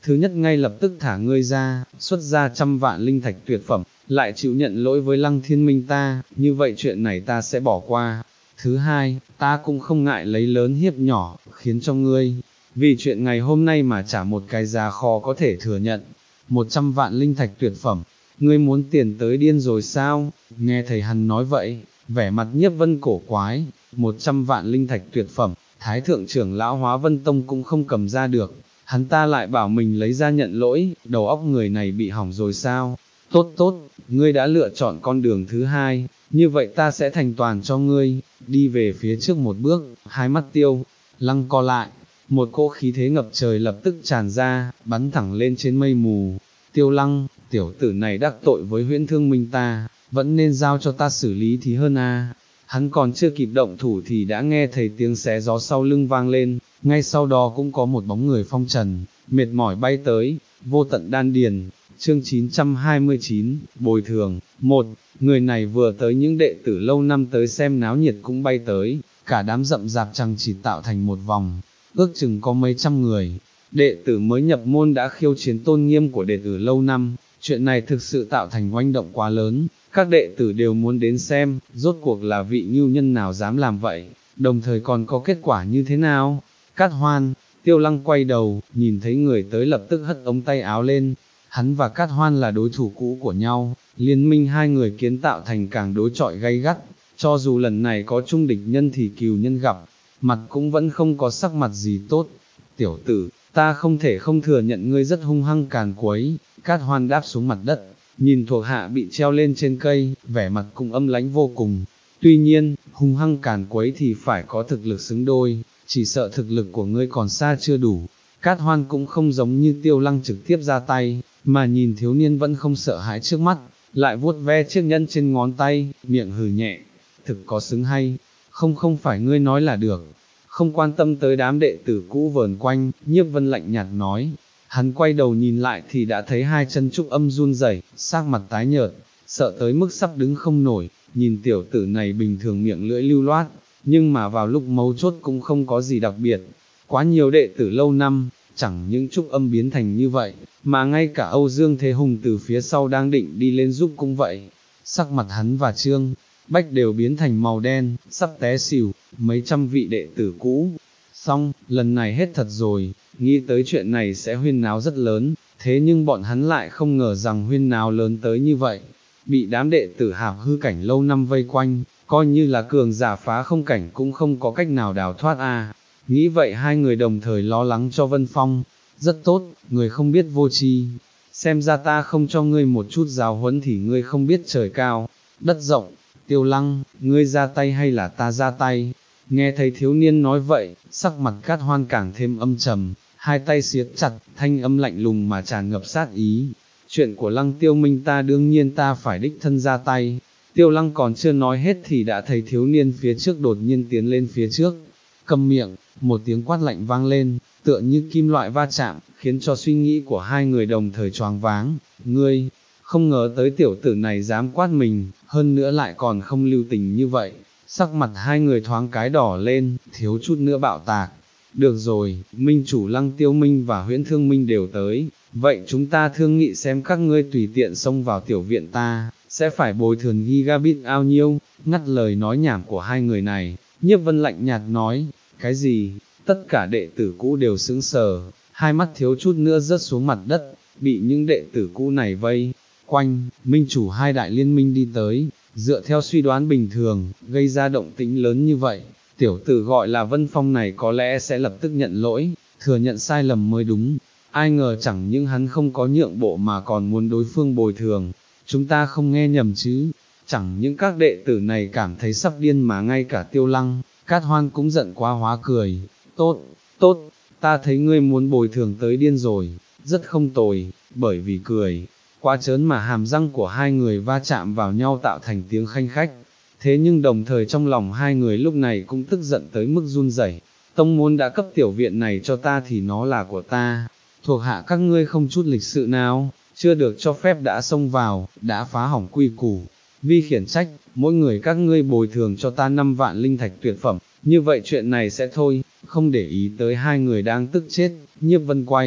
thứ nhất ngay lập tức thả ngươi ra, xuất ra trăm vạn linh thạch tuyệt phẩm, lại chịu nhận lỗi với Lăng Thiên Minh ta, như vậy chuyện này ta sẽ bỏ qua. Thứ hai, ta cũng không ngại lấy lớn hiếp nhỏ, khiến cho ngươi, vì chuyện ngày hôm nay mà trả một cái giá khó có thể thừa nhận. Một trăm vạn linh thạch tuyệt phẩm, ngươi muốn tiền tới điên rồi sao? Nghe thầy hắn nói vậy, vẻ mặt Nhiếp Vân cổ quái, một trăm vạn linh thạch tuyệt phẩm, Thái thượng trưởng lão Hóa Vân Tông cũng không cầm ra được, hắn ta lại bảo mình lấy ra nhận lỗi, đầu óc người này bị hỏng rồi sao? Tốt tốt, ngươi đã lựa chọn con đường thứ hai, như vậy ta sẽ thành toàn cho ngươi, đi về phía trước một bước, hai mắt Tiêu Lăng co lại, một cỗ khí thế ngập trời lập tức tràn ra, bắn thẳng lên trên mây mù. Tiêu Lăng, tiểu tử này đắc tội với Huyễn Thương Minh ta, vẫn nên giao cho ta xử lý thì hơn a. Hắn còn chưa kịp động thủ thì đã nghe thấy tiếng xé gió sau lưng vang lên, ngay sau đó cũng có một bóng người phong trần, mệt mỏi bay tới, vô tận đan điền. Chương chín trăm hai mươi chín, bồi thường. Một, người này vừa tới, những đệ tử lâu năm tới xem náo nhiệt cũng bay tới, cả đám rậm rạp chằng chỉ tạo thành một vòng, ước chừng có mấy trăm người. Đệ tử mới nhập môn đã khiêu chiến tôn nghiêm của đệ tử lâu năm, chuyện này thực sự tạo thành oanh động quá lớn, các đệ tử đều muốn đến xem, rốt cuộc là vị ngưu nhân nào dám làm vậy, đồng thời còn có kết quả như thế nào. Cát Hoan, Tiêu Lăng quay đầu, nhìn thấy người tới lập tức hất ống tay áo lên, hắn và Cát Hoan là đối thủ cũ của nhau, liên minh hai người kiến tạo thành càng đối chọi gay gắt, cho dù lần này có chung địch nhân thì cừu nhân gặp, mặt cũng vẫn không có sắc mặt gì tốt. Tiểu tử, ta không thể không thừa nhận ngươi rất hung hăng càn quấy. Cát Hoan đáp xuống mặt đất, nhìn thuộc hạ bị treo lên trên cây, vẻ mặt cũng âm lãnh vô cùng. Tuy nhiên, hung hăng càn quấy thì phải có thực lực xứng đôi, chỉ sợ thực lực của ngươi còn xa chưa đủ. Cát Hoan cũng không giống như Tiêu Lăng trực tiếp ra tay, mà nhìn thiếu niên vẫn không sợ hãi trước mắt, lại vuốt ve chiếc nhẫn trên ngón tay, miệng hừ nhẹ, thực có xứng hay, không không phải ngươi nói là được. Không quan tâm tới đám đệ tử cũ vờn quanh, Nhiếp Vân lạnh nhạt nói, hắn quay đầu nhìn lại thì đã thấy hai chân Trúc Âm run rẩy, sắc mặt tái nhợt, sợ tới mức sắp đứng không nổi, nhìn tiểu tử này bình thường miệng lưỡi lưu loát, nhưng mà vào lúc mấu chốt cũng không có gì đặc biệt. Quá nhiều đệ tử lâu năm, chẳng những Trúc Âm biến thành như vậy, mà ngay cả Âu Dương Thế Hùng từ phía sau đang định đi lên giúp cũng vậy. Sắc mặt hắn và Trương Bách đều biến thành màu đen, sắp té xỉu, mấy trăm vị đệ tử cũ. Xong, lần này hết thật rồi, nghĩ tới chuyện này sẽ huyên náo rất lớn, thế nhưng bọn hắn lại không ngờ rằng huyên náo lớn tới như vậy. Bị đám đệ tử hạp hư cảnh lâu năm vây quanh, coi như là cường giả phá không cảnh cũng không có cách nào đào thoát a. À. Nghĩ vậy hai người đồng thời lo lắng cho Vân Phong. Rất tốt, người không biết vô tri, xem ra ta không cho ngươi một chút giáo huấn thì ngươi không biết trời cao, đất rộng. Tiêu Lăng, ngươi ra tay hay là ta ra tay? Nghe thấy thiếu niên nói vậy, sắc mặt Cát Hoan càng thêm âm trầm, hai tay siết chặt, thanh âm lạnh lùng mà tràn ngập sát ý. Chuyện của Lăng Tiêu Minh ta đương nhiên ta phải đích thân ra tay. Tiêu Lăng còn chưa nói hết thì đã thấy thiếu niên phía trước đột nhiên tiến lên phía trước. Câm miệng, một tiếng quát lạnh vang lên, tựa như kim loại va chạm, khiến cho suy nghĩ của hai người đồng thời choáng váng. Ngươi, không ngờ tới tiểu tử này dám quát mình, hơn nữa lại còn không lưu tình như vậy. Sắc mặt hai người thoáng cái đỏ lên, thiếu chút nữa bạo tạc. Được rồi, Minh chủ Lăng Tiêu Minh và Huyễn Thương Minh đều tới, vậy chúng ta thương nghị xem các ngươi tùy tiện xông vào tiểu viện ta, sẽ phải bồi thường gigabit bao nhiêu. Ngắt lời nói nhảm của hai người này, Nhiếp Vân lạnh nhạt nói, cái gì? Tất cả đệ tử cũ đều sững sờ, hai mắt thiếu chút nữa rớt xuống mặt đất, bị những đệ tử cũ này vây quanh. Minh chủ hai đại liên minh đi tới, dựa theo suy đoán bình thường, gây ra động tĩnh lớn như vậy, tiểu tử gọi là Vân Phong này có lẽ sẽ lập tức nhận lỗi, thừa nhận sai lầm mới đúng. Ai ngờ chẳng những hắn không có nhượng bộ mà còn muốn đối phương bồi thường. Chúng ta không nghe nhầm chứ? Chẳng những các đệ tử này cảm thấy sắp điên mà ngay cả Tiêu Lăng, Cát Hoan cũng giận quá hóa cười. Tốt, tốt, ta thấy ngươi muốn bồi thường tới điên rồi, rất không tồi, bởi vì cười quá trớn mà hàm răng của hai người va chạm vào nhau tạo thành tiếng khanh khách. Thế nhưng đồng thời trong lòng hai người lúc này cũng tức giận tới mức run rẩy. Tông môn đã cấp tiểu viện này cho ta thì nó là của ta, thuộc hạ các ngươi không chút lịch sự nào, chưa được cho phép đã xông vào, đã phá hỏng quy củ. Vi khiển trách, mỗi người các ngươi bồi thường cho ta năm vạn linh thạch tuyệt phẩm, như vậy chuyện này sẽ thôi. Không để ý tới hai người đang tức chết, Nhiếp Vân quay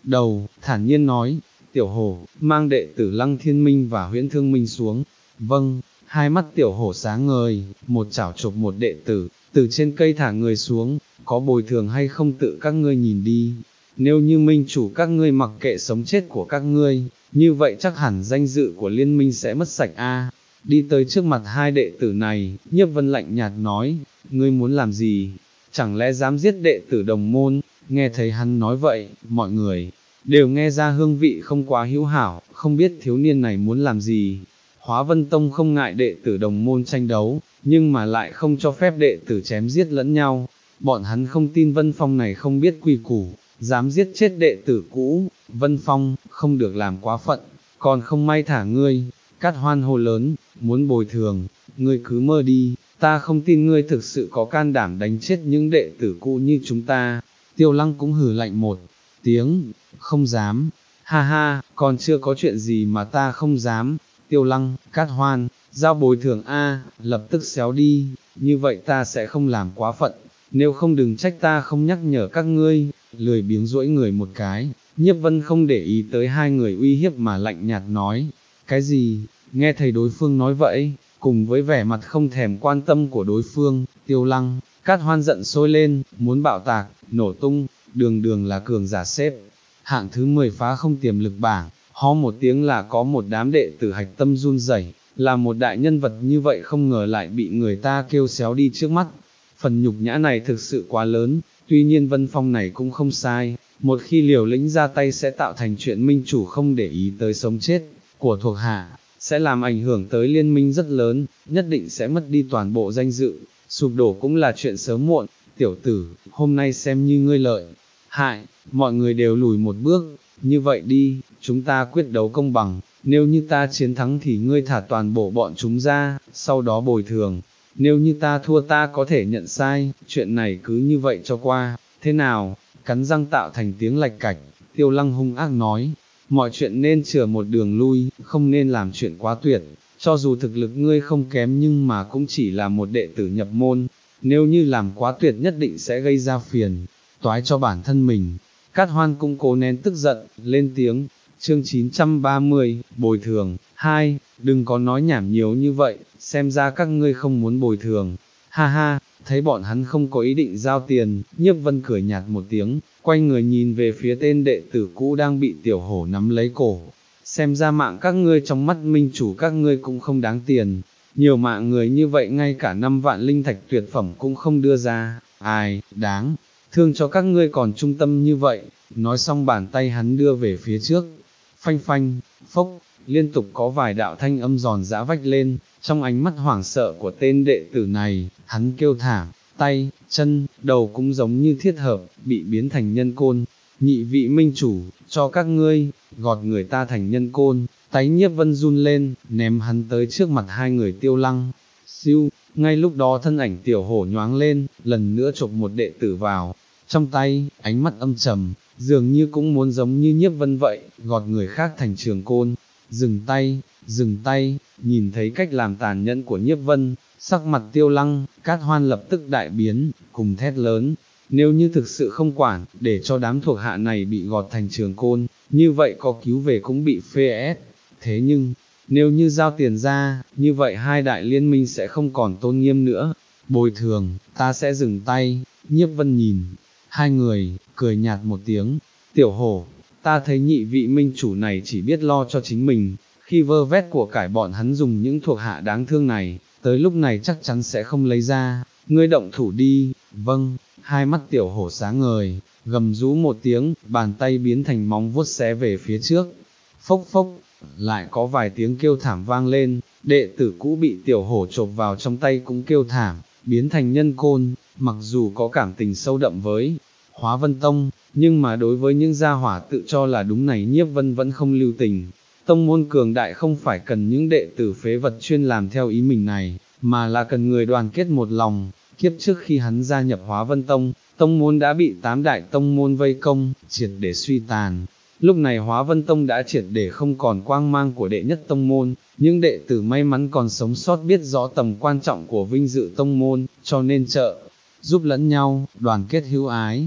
đầu, thản nhiên nói, tiểu hổ, mang đệ tử Lăng Thiên Minh và Huyễn Thương Minh xuống. Vâng, hai mắt tiểu hổ sáng ngời, một chảo chụp một đệ tử, từ trên cây thả người xuống, có bồi thường hay không tự các ngươi nhìn đi. Nếu như minh chủ các ngươi mặc kệ sống chết của các ngươi, như vậy chắc hẳn danh dự của liên minh sẽ mất sạch a. Đi tới trước mặt hai đệ tử này, Nhiếp Vân lạnh nhạt nói, ngươi muốn làm gì? Chẳng lẽ dám giết đệ tử đồng môn? Nghe thấy hắn nói vậy, mọi người đều nghe ra hương vị không quá hữu hảo, không biết thiếu niên này muốn làm gì. Hóa Vân Tông không ngại đệ tử đồng môn tranh đấu, nhưng mà lại không cho phép đệ tử chém giết lẫn nhau. Bọn hắn không tin Vân Phong này không biết quy củ, dám giết chết đệ tử cũ. Vân Phong, không được làm quá phận, còn không may thả ngươi. Cát Hoan hô lớn, muốn bồi thường, ngươi cứ mơ đi, ta không tin ngươi thực sự có can đảm đánh chết những đệ tử cũ như chúng ta. Tiêu Lăng cũng hừ lạnh một tiếng, không dám, ha ha, còn chưa có chuyện gì mà ta không dám. Tiêu Lăng, Cát Hoan, giao bồi thường a, lập tức xéo đi, như vậy ta sẽ không làm quá phận, nếu không đừng trách ta không nhắc nhở các ngươi. Lười biếng duỗi người một cái, Nhiếp Vân không để ý tới hai người uy hiếp mà lạnh nhạt nói, cái gì? Nghe thấy đối phương nói vậy, cùng với vẻ mặt không thèm quan tâm của đối phương, Tiêu Lăng, Cát Hoan giận sôi lên, muốn bạo tạc, nổ tung, đường đường là cường giả xếp hạng thứ mười phá không tiềm lực bảng, ho một tiếng là có một đám đệ tử hạch tâm run rẩy, là một đại nhân vật như vậy không ngờ lại bị người ta kêu xéo đi trước mắt. Phần nhục nhã này thực sự quá lớn, tuy nhiên Vân Phong này cũng không sai, một khi liều lĩnh ra tay sẽ tạo thành chuyện minh chủ không để ý tới sống chết của thuộc hạ, sẽ làm ảnh hưởng tới liên minh rất lớn, nhất định sẽ mất đi toàn bộ danh dự, sụp đổ cũng là chuyện sớm muộn. Tiểu tử, hôm nay xem như ngươi lợi hại, mọi người đều lùi một bước, như vậy đi, chúng ta quyết đấu công bằng, nếu như ta chiến thắng thì ngươi thả toàn bộ bọn chúng ra, sau đó bồi thường, nếu như ta thua ta có thể nhận sai, chuyện này cứ như vậy cho qua, thế nào? Cắn răng tạo thành tiếng lạch cạch, Tiêu Lăng hung ác nói, mọi chuyện nên chừa một đường lui, không nên làm chuyện quá tuyệt, cho dù thực lực ngươi không kém nhưng mà cũng chỉ là một đệ tử nhập môn, nếu như làm quá tuyệt nhất định sẽ gây ra phiền toái cho bản thân mình. Cát Hoan cũng cố nén tức giận, lên tiếng, chương chín trăm ba mươi, bồi thường, hai, đừng có nói nhảm nhiều như vậy, xem ra các ngươi không muốn bồi thường, ha ha. Thấy bọn hắn không có ý định giao tiền, Nhiếp Vân cười nhạt một tiếng, quay người nhìn về phía tên đệ tử cũ đang bị tiểu hổ nắm lấy cổ. Xem ra mạng các ngươi trong mắt minh chủ các ngươi cũng không đáng tiền, nhiều mạng người như vậy ngay cả năm vạn linh thạch tuyệt phẩm cũng không đưa ra, ai, đáng thương cho các ngươi còn trung tâm như vậy. Nói xong bàn tay hắn đưa về phía trước, phanh phanh, phốc, liên tục có vài đạo thanh âm giòn giã vách lên. Trong ánh mắt hoảng sợ của tên đệ tử này, hắn kêu thảm, tay, chân, đầu cũng giống như thiết hợp, bị biến thành nhân côn. Nhị vị minh chủ, cho các ngươi, gọt người ta thành nhân côn. Tay Nhiếp Vân run lên, ném hắn tới trước mặt hai người Tiêu Lăng. Siêu, ngay lúc đó thân ảnh tiểu hổ nhoáng lên, lần nữa chộp một đệ tử vào. Trong tay, ánh mắt âm trầm, dường như cũng muốn giống như Nhiếp Vân vậy, gọt người khác thành trường côn. Dừng tay, dừng tay, nhìn thấy cách làm tàn nhẫn của Nhiếp Vân, sắc mặt Tiêu Lăng, Cát Hoan lập tức đại biến, cùng thét lớn, nếu như thực sự không quản, để cho đám thuộc hạ này bị gọt thành trường côn, như vậy có cứu về cũng bị phê ép, thế nhưng, nếu như giao tiền ra, như vậy hai đại liên minh sẽ không còn tôn nghiêm nữa, bồi thường, ta sẽ dừng tay. Nhiếp Vân nhìn hai người, cười nhạt một tiếng, tiểu hổ, ta thấy nhị vị minh chủ này chỉ biết lo cho chính mình, khi vơ vét của cải bọn hắn dùng những thuộc hạ đáng thương này, tới lúc này chắc chắn sẽ không lấy ra, ngươi động thủ đi. Vâng. Hai mắt tiểu hổ sáng ngời, gầm rú một tiếng, bàn tay biến thành móng vuốt xé về phía trước, phốc phốc, lại có vài tiếng kêu thảm vang lên, đệ tử cũ bị tiểu hổ chộp vào trong tay cũng kêu thảm, biến thành nhân côn. Mặc dù có cảm tình sâu đậm với Hóa Vân Tông, nhưng mà đối với những gia hỏa tự cho là đúng này Nhiếp Vân vẫn không lưu tình. Tông môn cường đại không phải cần những đệ tử phế vật chuyên làm theo ý mình này, mà là cần người đoàn kết một lòng. Kiếp trước khi hắn gia nhập Hóa Vân Tông, tông môn đã bị tám đại tông môn vây công, triệt để suy tàn. Lúc này Hóa Vân Tông đã triệt để không còn quang mang của đệ nhất tông môn, những đệ tử may mắn còn sống sót biết rõ tầm quan trọng của vinh dự tông môn, cho nên trợ giúp lẫn nhau, đoàn kết hữu ái.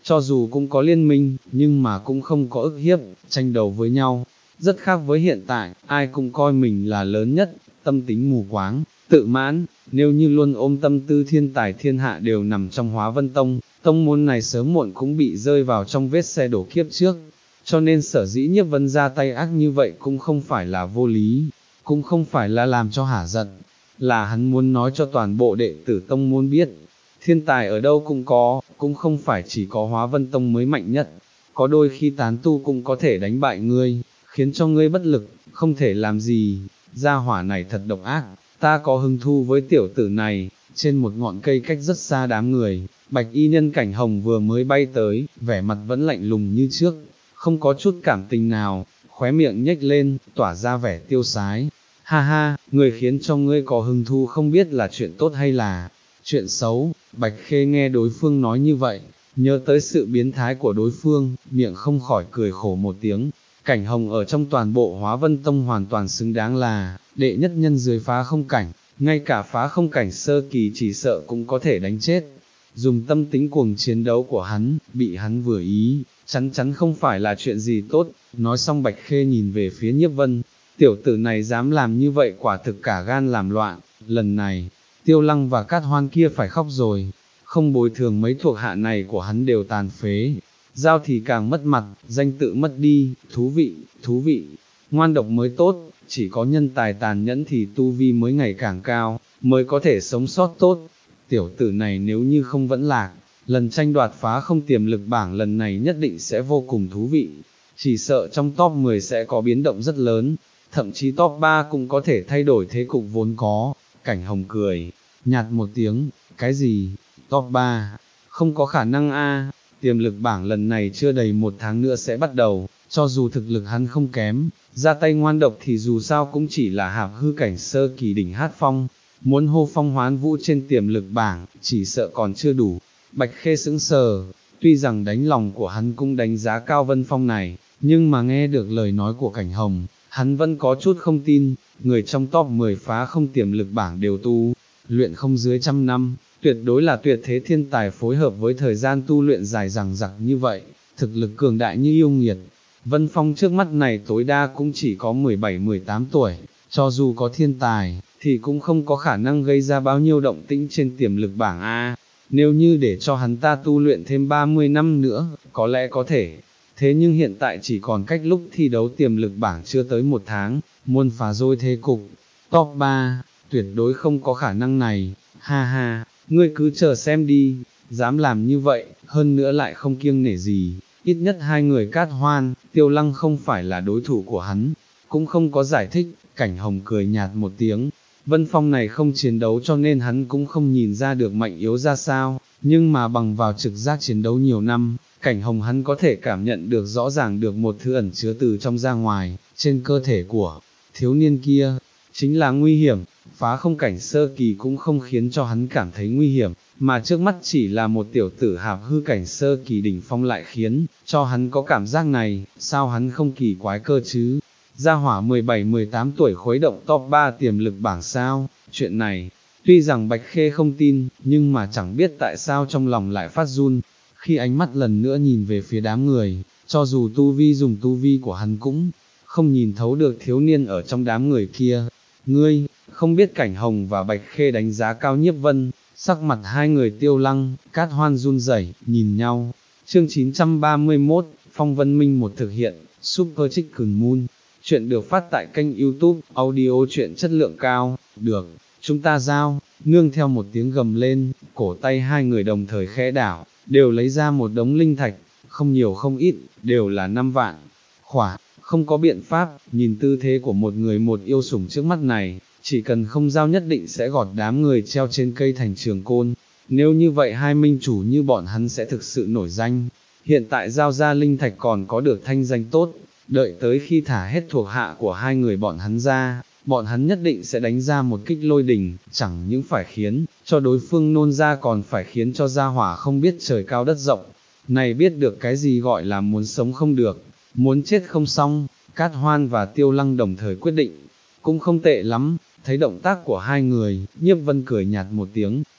cho dù cũng có liên minh, nhưng mà cũng không có ức hiếp, tranh đấu với nhau, rất khác với hiện tại, ai cũng coi mình là lớn nhất, tâm tính mù quáng, tự mãn, nếu như luôn ôm tâm tư thiên tài thiên hạ đều nằm trong Hóa Vân Tông, tông môn này sớm muộn cũng bị rơi vào trong vết xe đổ kiếp trước, cho nên sở dĩ Nhiếp Vân ra tay ác như vậy cũng không phải là vô lý, cũng không phải là làm cho hả giận, là hắn muốn nói cho toàn bộ đệ tử tông môn biết, thiên tài ở đâu cũng có, cũng không phải chỉ có Hóa Vân Tông mới mạnh nhất, có đôi khi tán tu cũng có thể đánh bại ngươi, khiến cho ngươi bất lực, không thể làm gì, gia hỏa này thật độc ác, ta có hứng thu với tiểu tử này. Trên một ngọn cây cách rất xa đám người, bạch y nhân Cảnh Hồng vừa mới bay tới, vẻ mặt vẫn lạnh lùng như trước, không có chút cảm tình nào, khóe miệng nhếch lên, tỏa ra vẻ tiêu sái. Ha ha, người khiến cho ngươi có hứng thu không biết là chuyện tốt hay là chuyện xấu. Bạch Khê nghe đối phương nói như vậy, nhớ tới sự biến thái của đối phương, miệng không khỏi cười khổ một tiếng. Cảnh Hồng ở trong toàn bộ Hóa Vân Tông hoàn toàn xứng đáng là đệ nhất nhân dưới phá không cảnh, ngay cả phá không cảnh sơ kỳ chỉ sợ cũng có thể đánh chết. Dùng tâm tính cuồng chiến đấu của hắn, bị hắn vừa ý, chắn chắn không phải là chuyện gì tốt. Nói xong Bạch Khê nhìn về phía Nhiếp Vân, tiểu tử này dám làm như vậy quả thực cả gan làm loạn, lần này, Tiêu Lăng và Cát Hoan kia phải khóc rồi, không bồi thường mấy thuộc hạ này của hắn đều tàn phế, giao thì càng mất mặt, danh tự mất đi, thú vị, thú vị, ngoan độc mới tốt, chỉ có nhân tài tàn nhẫn thì tu vi mới ngày càng cao, mới có thể sống sót tốt. Tiểu tử này nếu như không vẫn lạc, lần tranh đoạt phá không tiềm lực bảng lần này nhất định sẽ vô cùng thú vị, chỉ sợ trong top mười sẽ có biến động rất lớn, thậm chí top ba cũng có thể thay đổi thế cục vốn có. Cảnh Hồng cười nhạt một tiếng, cái gì, top ba, không có khả năng a, tiềm lực bảng lần này chưa đầy một tháng nữa sẽ bắt đầu, cho dù thực lực hắn không kém, ra tay ngoan độc thì dù sao cũng chỉ là hạp hư cảnh sơ kỳ đỉnh hát phong, muốn hô phong hoán vũ trên tiềm lực bảng, chỉ sợ còn chưa đủ. Bạch Khê sững sờ, tuy rằng đánh lòng của hắn cũng đánh giá cao Vân Phong này, nhưng mà nghe được lời nói của Cảnh Hồng, hắn vẫn có chút không tin, người trong top mười phá không tiềm lực bảng đều tu luyện không dưới trăm năm, tuyệt đối là tuyệt thế thiên tài phối hợp với thời gian tu luyện dài dằng dặc như vậy, thực lực cường đại như yêu nghiệt. Vân Phong trước mắt này tối đa cũng chỉ có mười bảy mười tám tuổi, cho dù có thiên tài, thì cũng không có khả năng gây ra bao nhiêu động tĩnh trên tiềm lực bảng A, nếu như để cho hắn ta tu luyện thêm ba mươi năm nữa, có lẽ có thể. Thế nhưng hiện tại chỉ còn cách lúc thi đấu tiềm lực bảng chưa tới một tháng, muôn phá rối thế cục, top ba, tuyệt đối không có khả năng này, ha ha, ngươi cứ chờ xem đi, dám làm như vậy, hơn nữa lại không kiêng nể gì, ít nhất hai người Cát Hoan, Tiêu Lăng không phải là đối thủ của hắn, cũng không có giải thích. Cảnh Hồng cười nhạt một tiếng, Vân Phong này không chiến đấu cho nên hắn cũng không nhìn ra được mạnh yếu ra sao, nhưng mà bằng vào trực giác chiến đấu nhiều năm, Cảnh Hồng hắn có thể cảm nhận được rõ ràng được một thứ ẩn chứa từ trong ra ngoài, trên cơ thể của thiếu niên kia, chính là nguy hiểm. Phá không cảnh sơ kỳ cũng không khiến cho hắn cảm thấy nguy hiểm, mà trước mắt chỉ là một tiểu tử hạp hư cảnh sơ kỳ đỉnh phong lại khiến cho hắn có cảm giác này, sao hắn không kỳ quái cơ chứ? Gia hỏa mười bảy mười tám tuổi khuấy động top ba tiềm lực bảng sao? Chuyện này, tuy rằng Bạch Khê không tin, nhưng mà chẳng biết tại sao trong lòng lại phát run, khi ánh mắt lần nữa nhìn về phía đám người, cho dù tu vi dùng tu vi của hắn cũng không nhìn thấu được thiếu niên ở trong đám người kia. Ngươi, không biết Cảnh Hồng và Bạch Khê đánh giá cao Nhiếp Vân, sắc mặt hai người Tiêu Lăng, Cát Hoan run rẩy, nhìn nhau. Chương chín trăm ba mươi mốt, Phong Vân Minh một thực hiện, Super Chicken Moon. Chuyện được phát tại kênh YouTube, audio truyện chất lượng cao, được, chúng ta giao, nương theo một tiếng gầm lên, cổ tay hai người đồng thời khẽ đảo, đều lấy ra một đống linh thạch, không nhiều không ít, đều là năm vạn. Khỏa, không có biện pháp, nhìn tư thế của một người một yêu sủng trước mắt này, chỉ cần không giao nhất định sẽ gọt đám người treo trên cây thành trường côn, nếu như vậy hai minh chủ như bọn hắn sẽ thực sự nổi danh. Hiện tại giao ra linh thạch còn có được thanh danh tốt, đợi tới khi thả hết thuộc hạ của hai người bọn hắn ra, bọn hắn nhất định sẽ đánh ra một kích lôi đình, chẳng những phải khiến cho đối phương nôn ra còn phải khiến cho gia hỏa không biết trời cao đất rộng, này biết được cái gì gọi là muốn sống không được, muốn chết không xong. Cát Hoan và Tiêu Lăng đồng thời quyết định, cũng không tệ lắm. Thấy động tác của hai người, Nhiếp Vân cười nhạt một tiếng,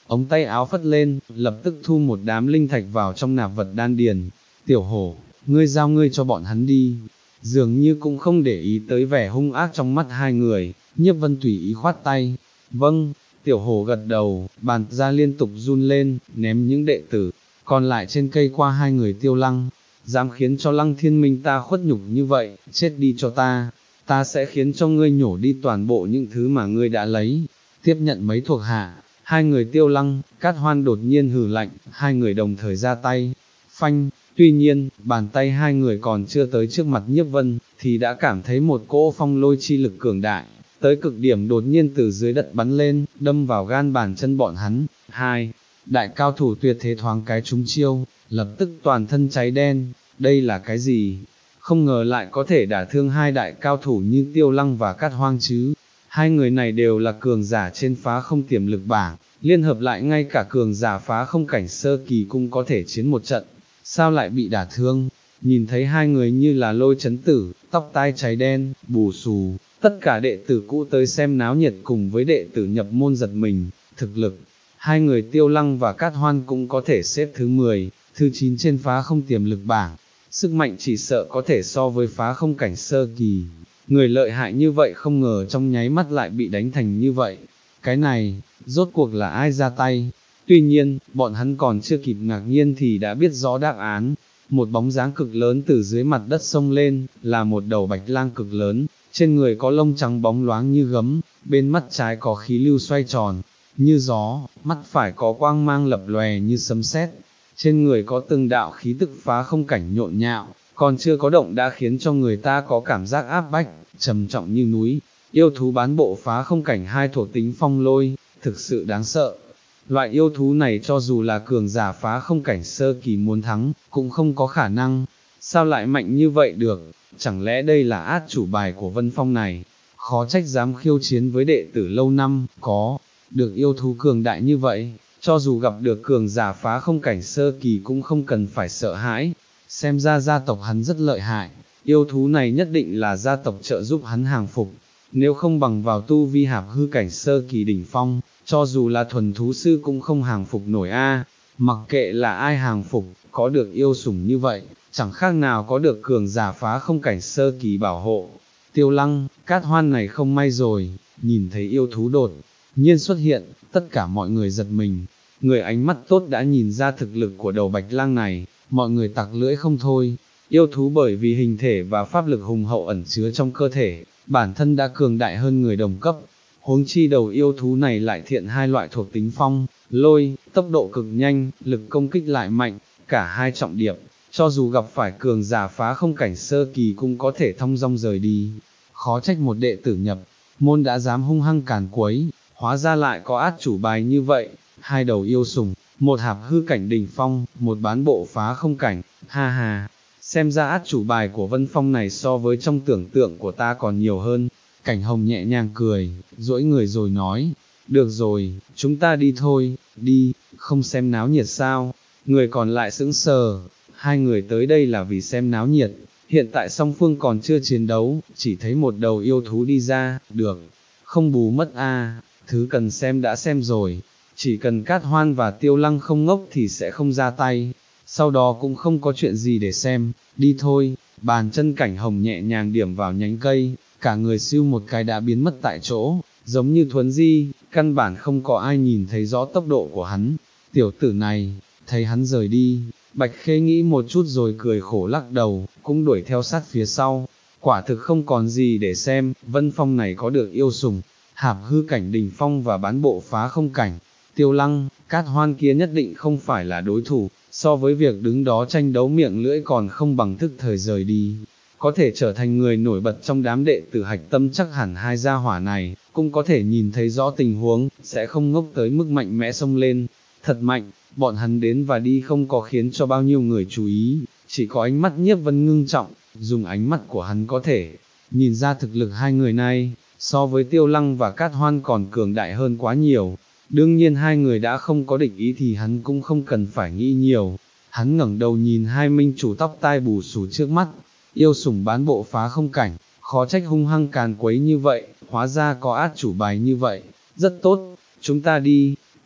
ống tay áo phất lên, lập tức thu một đám linh thạch vào trong nạp vật đan điền. Tiểu hổ, ngươi giao ngươi cho bọn hắn đi. Dường như cũng không để ý tới vẻ hung ác trong mắt hai người, Nhiếp Vân tùy ý khoát tay. Vâng, tiểu hổ gật đầu, bàn ra liên tục run lên, ném những đệ tử, còn lại trên cây qua hai người Tiêu Lăng. Dám khiến cho Lăng Thiên Minh ta khuất nhục như vậy, chết đi cho ta, ta sẽ khiến cho ngươi nhổ đi toàn bộ những thứ mà ngươi đã lấy. Tiếp nhận mấy thuộc hạ, hai người Tiêu Lăng, Cát Hoan đột nhiên hừ lạnh, hai người đồng thời ra tay, phanh. Tuy nhiên, bàn tay hai người còn chưa tới trước mặt Nhiếp Vân, thì đã cảm thấy một cỗ phong lôi chi lực cường đại, tới cực điểm đột nhiên từ dưới đất bắn lên, đâm vào gan bàn chân bọn hắn. Hai đại cao thủ tuyệt thế thoáng cái trúng chiêu, lập tức toàn thân cháy đen. Đây là cái gì? Không ngờ lại có thể đả thương hai đại cao thủ như Tiêu Lăng và Cát Hoang chứ. Hai người này đều là cường giả trên phá không tiềm lực bảng, liên hợp lại ngay cả cường giả phá không cảnh sơ kỳ cũng có thể chiến một trận. Sao lại bị đả thương? Nhìn thấy hai người như là Lôi Chấn Tử, tóc tai cháy đen, bù xù, tất cả đệ tử cũ tới xem náo nhiệt cùng với đệ tử nhập môn giật mình. Thực lực, hai người Tiêu Lăng và Cát Hoan cũng có thể xếp thứ mười, thứ chín trên phá không tiềm lực bảng, sức mạnh chỉ sợ có thể so với phá không cảnh sơ kỳ. Người lợi hại như vậy không ngờ trong nháy mắt lại bị đánh thành như vậy. Cái này, rốt cuộc là ai ra tay? Tuy nhiên, bọn hắn còn chưa kịp ngạc nhiên thì đã biết rõ đáp án. Một bóng dáng cực lớn từ dưới mặt đất xông lên, là một đầu bạch lang cực lớn, trên người có lông trắng bóng loáng như gấm, bên mắt trái có khí lưu xoay tròn, như gió, mắt phải có quang mang lập lòe như sấm sét. Trên người có từng đạo khí tức phá không cảnh nhộn nhạo, còn chưa có động đã khiến cho người ta có cảm giác áp bách, trầm trọng như núi. Yêu thú bán bộ phá không cảnh hai thuộc tính phong lôi, thực sự đáng sợ. Loại yêu thú này cho dù là cường giả phá không cảnh sơ kỳ muốn thắng, cũng không có khả năng. Sao lại mạnh như vậy được? Chẳng lẽ đây là át chủ bài của Vân Phong này? Khó trách dám khiêu chiến với đệ tử lâu năm, có được yêu thú cường đại như vậy, cho dù gặp được cường giả phá không cảnh sơ kỳ cũng không cần phải sợ hãi. Xem ra gia tộc hắn rất lợi hại, yêu thú này nhất định là gia tộc trợ giúp hắn hàng phục. Nếu không bằng vào tu vi hạp hư cảnh sơ kỳ đỉnh phong, cho dù là thuần thú sư cũng không hàng phục nổi a. Mặc kệ là ai hàng phục, có được yêu sủng như vậy, chẳng khác nào có được cường giả phá không cảnh sơ kỳ bảo hộ. Tiêu Lăng, Cát Hoan này không may rồi, nhìn thấy yêu thú đột nhiên xuất hiện, tất cả mọi người giật mình. Người ánh mắt tốt đã nhìn ra thực lực của đầu bạch lang này, mọi người tặc lưỡi không thôi. Yêu thú bởi vì hình thể và pháp lực hùng hậu ẩn chứa trong cơ thể, bản thân đã cường đại hơn người đồng cấp. Huống chi đầu yêu thú này lại thiện hai loại thuộc tính phong, lôi, tốc độ cực nhanh, lực công kích lại mạnh, cả hai trọng điểm, cho dù gặp phải cường giả phá không cảnh sơ kỳ cũng có thể thong dong rời đi. Khó trách một đệ tử nhập môn đã dám hung hăng càn quấy, hóa ra lại có át chủ bài như vậy. Hai đầu yêu sủng, một hạp hư cảnh đỉnh phong, một bán bộ phá không cảnh, ha ha. Xem ra át chủ bài của Vân Phong này so với trong tưởng tượng của ta còn nhiều hơn. Cảnh Hồng nhẹ nhàng cười, duỗi người rồi nói, được rồi, chúng ta đi thôi, đi, không xem náo nhiệt sao? Người còn lại sững sờ, hai người tới đây là vì xem náo nhiệt, hiện tại song phương còn chưa chiến đấu, chỉ thấy một đầu yêu thú đi ra, được, không bù mất a, thứ cần xem đã xem rồi, chỉ cần Cát Hoan và Tiêu Lăng không ngốc thì sẽ không ra tay, sau đó cũng không có chuyện gì để xem, đi thôi. Bàn chân Cảnh Hồng nhẹ nhàng điểm vào nhánh cây, cả người siêu một cái đã biến mất tại chỗ, giống như thuấn di, căn bản không có ai nhìn thấy rõ tốc độ của hắn. Tiểu tử này, thấy hắn rời đi, Bạch Khê nghĩ một chút rồi cười khổ lắc đầu, cũng đuổi theo sát phía sau. Quả thực không còn gì để xem, Vân Phong này có được yêu sủng, hạp hư cảnh đỉnh phong và bán bộ phá không cảnh. Tiêu Lăng, Cát Hoan kia nhất định không phải là đối thủ, so với việc đứng đó tranh đấu miệng lưỡi còn không bằng thức thời rời đi. Có thể trở thành người nổi bật trong đám đệ tử hạch tâm chắc hẳn hai gia hỏa này, cũng có thể nhìn thấy rõ tình huống, sẽ không ngốc tới mức mạnh mẽ xông lên. Thật mạnh, bọn hắn đến và đi không có khiến cho bao nhiêu người chú ý, chỉ có ánh mắt Nhiếp Vân ngưng trọng, dùng ánh mắt của hắn có thể nhìn ra thực lực hai người này, so với Tiêu Lăng và Cát Hoan còn cường đại hơn quá nhiều. Đương nhiên hai người đã không có địch ý thì hắn cũng không cần phải nghĩ nhiều. Hắn ngẩng đầu nhìn hai minh chủ tóc tai bù xù trước mắt, yêu sủng bán bộ phá không cảnh, khó trách hung hăng càn quấy như vậy, hóa ra có át chủ bài như vậy, rất tốt, chúng ta đi.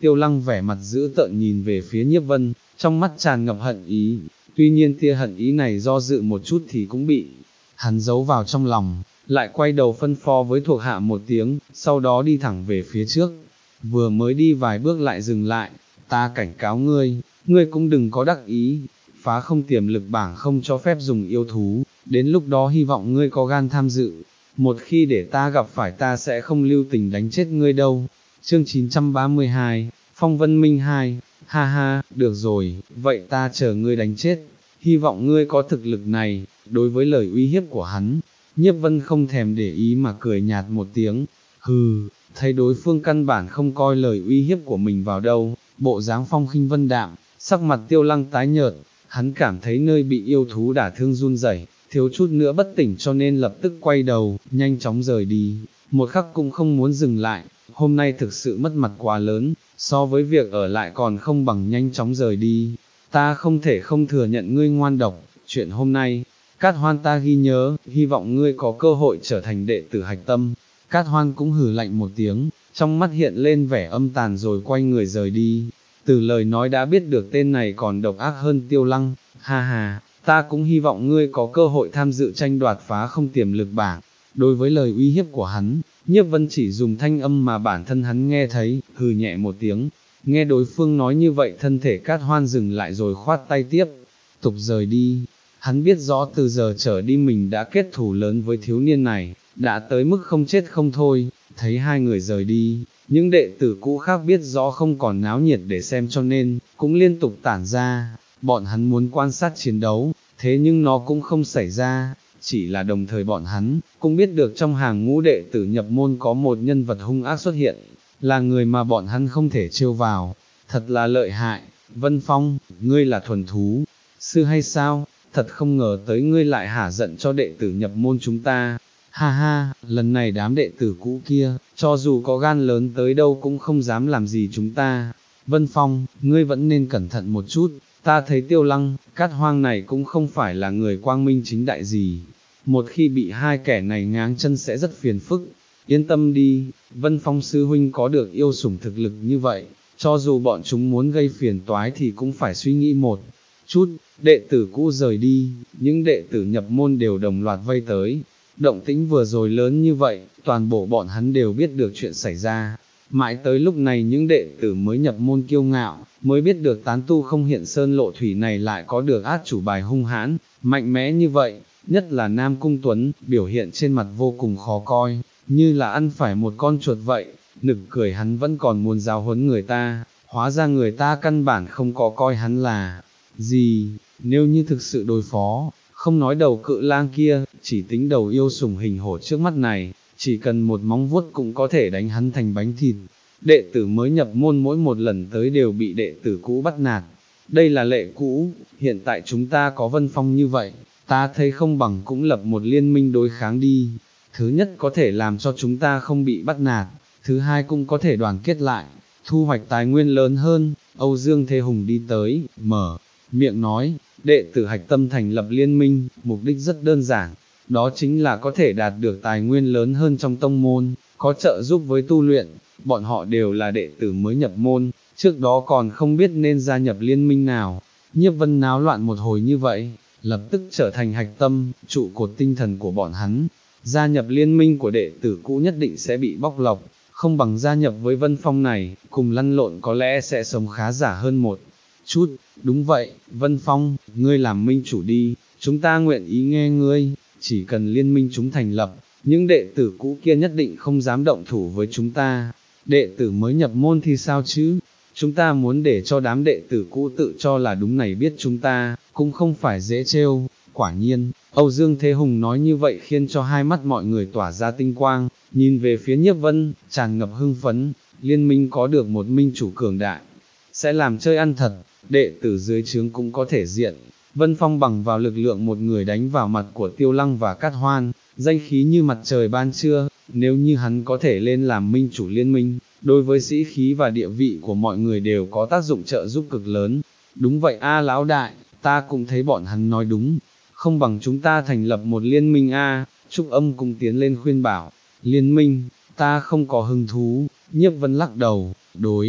Tiêu Lăng vẻ mặt dữ tợn nhìn về phía Nhiếp Vân, trong mắt tràn ngập hận ý, tuy nhiên tia hận ý này do dự một chút thì cũng bị hắn giấu vào trong lòng, lại quay đầu phân phó với thuộc hạ một tiếng, sau đó đi thẳng về phía trước, vừa mới đi vài bước lại dừng lại, ta cảnh cáo ngươi, ngươi cũng đừng có đắc ý, phá không tiềm lực bảng không cho phép dùng yêu thú, đến lúc đó hy vọng ngươi có gan tham dự, một khi để ta gặp phải ta sẽ không lưu tình đánh chết ngươi đâu. Chương chín trăm ba mươi hai, Phong Vân Minh hai, ha ha, được rồi, vậy ta chờ ngươi đánh chết, hy vọng ngươi có thực lực này. Đối với lời uy hiếp của hắn, Nhiếp Vân không thèm để ý mà cười nhạt một tiếng, hừ, thấy đối phương căn bản không coi lời uy hiếp của mình vào đâu, bộ dáng phong khinh vân đạm, sắc mặt Tiêu Lăng tái nhợt, hắn cảm thấy nơi bị yêu thú đả thương run rẩy, thiếu chút nữa bất tỉnh cho nên lập tức quay đầu, nhanh chóng rời đi, một khắc cũng không muốn dừng lại, hôm nay thực sự mất mặt quá lớn, so với việc ở lại còn không bằng nhanh chóng rời đi, ta không thể không thừa nhận ngươi ngoan độc, chuyện hôm nay, Cát Hoan ta ghi nhớ, hy vọng ngươi có cơ hội trở thành đệ tử hạch tâm. Cát Hoan cũng hừ lạnh một tiếng, trong mắt hiện lên vẻ âm tàn rồi quay người rời đi. Từ lời nói đã biết được tên này còn độc ác hơn Tiêu Lăng, ha ha, ta cũng hy vọng ngươi có cơ hội tham dự tranh đoạt phá không tiềm lực bảng. Đối với lời uy hiếp của hắn, Nhiếp Vân chỉ dùng thanh âm mà bản thân hắn nghe thấy, hừ nhẹ một tiếng. Nghe đối phương nói như vậy thân thể Cát Hoan dừng lại rồi khoát tay tiếp, tục rời đi. Hắn biết rõ từ giờ trở đi mình đã kết thù lớn với thiếu niên này, đã tới mức không chết không thôi, thấy hai người rời đi, những đệ tử cũ khác biết rõ không còn náo nhiệt để xem cho nên, cũng liên tục tản ra, bọn hắn muốn quan sát chiến đấu, thế nhưng nó cũng không xảy ra, chỉ là đồng thời bọn hắn, cũng biết được trong hàng ngũ đệ tử nhập môn có một nhân vật hung ác xuất hiện, là người mà bọn hắn không thể trêu vào, thật là lợi hại, Vân Phong, ngươi là thuần thú, sư hay sao? Thật không ngờ tới ngươi lại hả giận cho đệ tử nhập môn chúng ta, ha ha, lần này đám đệ tử cũ kia, cho dù có gan lớn tới đâu cũng không dám làm gì chúng ta. Vân Phong, ngươi vẫn nên cẩn thận một chút, ta thấy Tiêu Lăng, Cát Hoang này cũng không phải là người quang minh chính đại gì, một khi bị hai kẻ này ngáng chân sẽ rất phiền phức, yên tâm đi, Vân Phong sư huynh có được yêu sủng thực lực như vậy, cho dù bọn chúng muốn gây phiền toái thì cũng phải suy nghĩ một chút. Đệ tử cũ rời đi, những đệ tử nhập môn đều đồng loạt vây tới, động tĩnh vừa rồi lớn như vậy, toàn bộ bọn hắn đều biết được chuyện xảy ra, mãi tới lúc này những đệ tử mới nhập môn kiêu ngạo, mới biết được tán tu không hiện sơn lộ thủy này lại có được át chủ bài hung hãn, mạnh mẽ như vậy, nhất là Nam Cung Tuấn, biểu hiện trên mặt vô cùng khó coi, như là ăn phải một con chuột vậy, nực cười hắn vẫn còn muốn giáo huấn người ta, hóa ra người ta căn bản không có coi hắn là gì, nếu như thực sự đối phó, không nói đầu cự lang kia, chỉ tính đầu yêu sủng hình hổ trước mắt này, chỉ cần một móng vuốt cũng có thể đánh hắn thành bánh thịt. Đệ tử mới nhập môn mỗi một lần tới đều bị đệ tử cũ bắt nạt, đây là lệ cũ, hiện tại chúng ta có Vân Phong như vậy, ta thấy không bằng cũng lập một liên minh đối kháng đi, thứ nhất có thể làm cho chúng ta không bị bắt nạt, thứ hai cũng có thể đoàn kết lại, thu hoạch tài nguyên lớn hơn. Âu Dương Thế Hùng đi tới, mở miệng nói, đệ tử hạch tâm thành lập liên minh, mục đích rất đơn giản, đó chính là có thể đạt được tài nguyên lớn hơn trong tông môn, có trợ giúp với tu luyện, bọn họ đều là đệ tử mới nhập môn, trước đó còn không biết nên gia nhập liên minh nào. Nhiếp Vân náo loạn một hồi như vậy, lập tức trở thành hạch tâm, trụ cột tinh thần của bọn hắn, gia nhập liên minh của đệ tử cũ nhất định sẽ bị bóc lọc, không bằng gia nhập với Vân Phong này, cùng lăn lộn có lẽ sẽ sống khá giả hơn một chút. Đúng vậy, Vân Phong, ngươi làm minh chủ đi, chúng ta nguyện ý nghe ngươi, chỉ cần liên minh chúng thành lập, những đệ tử cũ kia nhất định không dám động thủ với chúng ta. Đệ tử mới nhập môn thì sao chứ? Chúng ta muốn để cho đám đệ tử cũ tự cho là đúng này biết chúng ta, cũng không phải dễ trêu. Quả nhiên, Âu Dương Thế Hùng nói như vậy khiến cho hai mắt mọi người tỏa ra tinh quang, nhìn về phía Nhiếp Vân, tràn ngập hưng phấn, liên minh có được một minh chủ cường đại, sẽ làm chơi ăn thật, đệ tử dưới trướng cũng có thể diện. Vân Phong bằng vào lực lượng một người đánh vào mặt của Tiêu Lăng và Cát Hoan, danh khí như mặt trời ban trưa, nếu như hắn có thể lên làm minh chủ liên minh, đối với sĩ khí và địa vị của mọi người đều có tác dụng trợ giúp cực lớn. Đúng vậy a lão đại, ta cũng thấy bọn hắn nói đúng, không bằng chúng ta thành lập một liên minh a. Trúc Âm cũng tiến lên khuyên bảo, liên minh, ta không có hứng thú. Nhiếp Vân lắc đầu, đối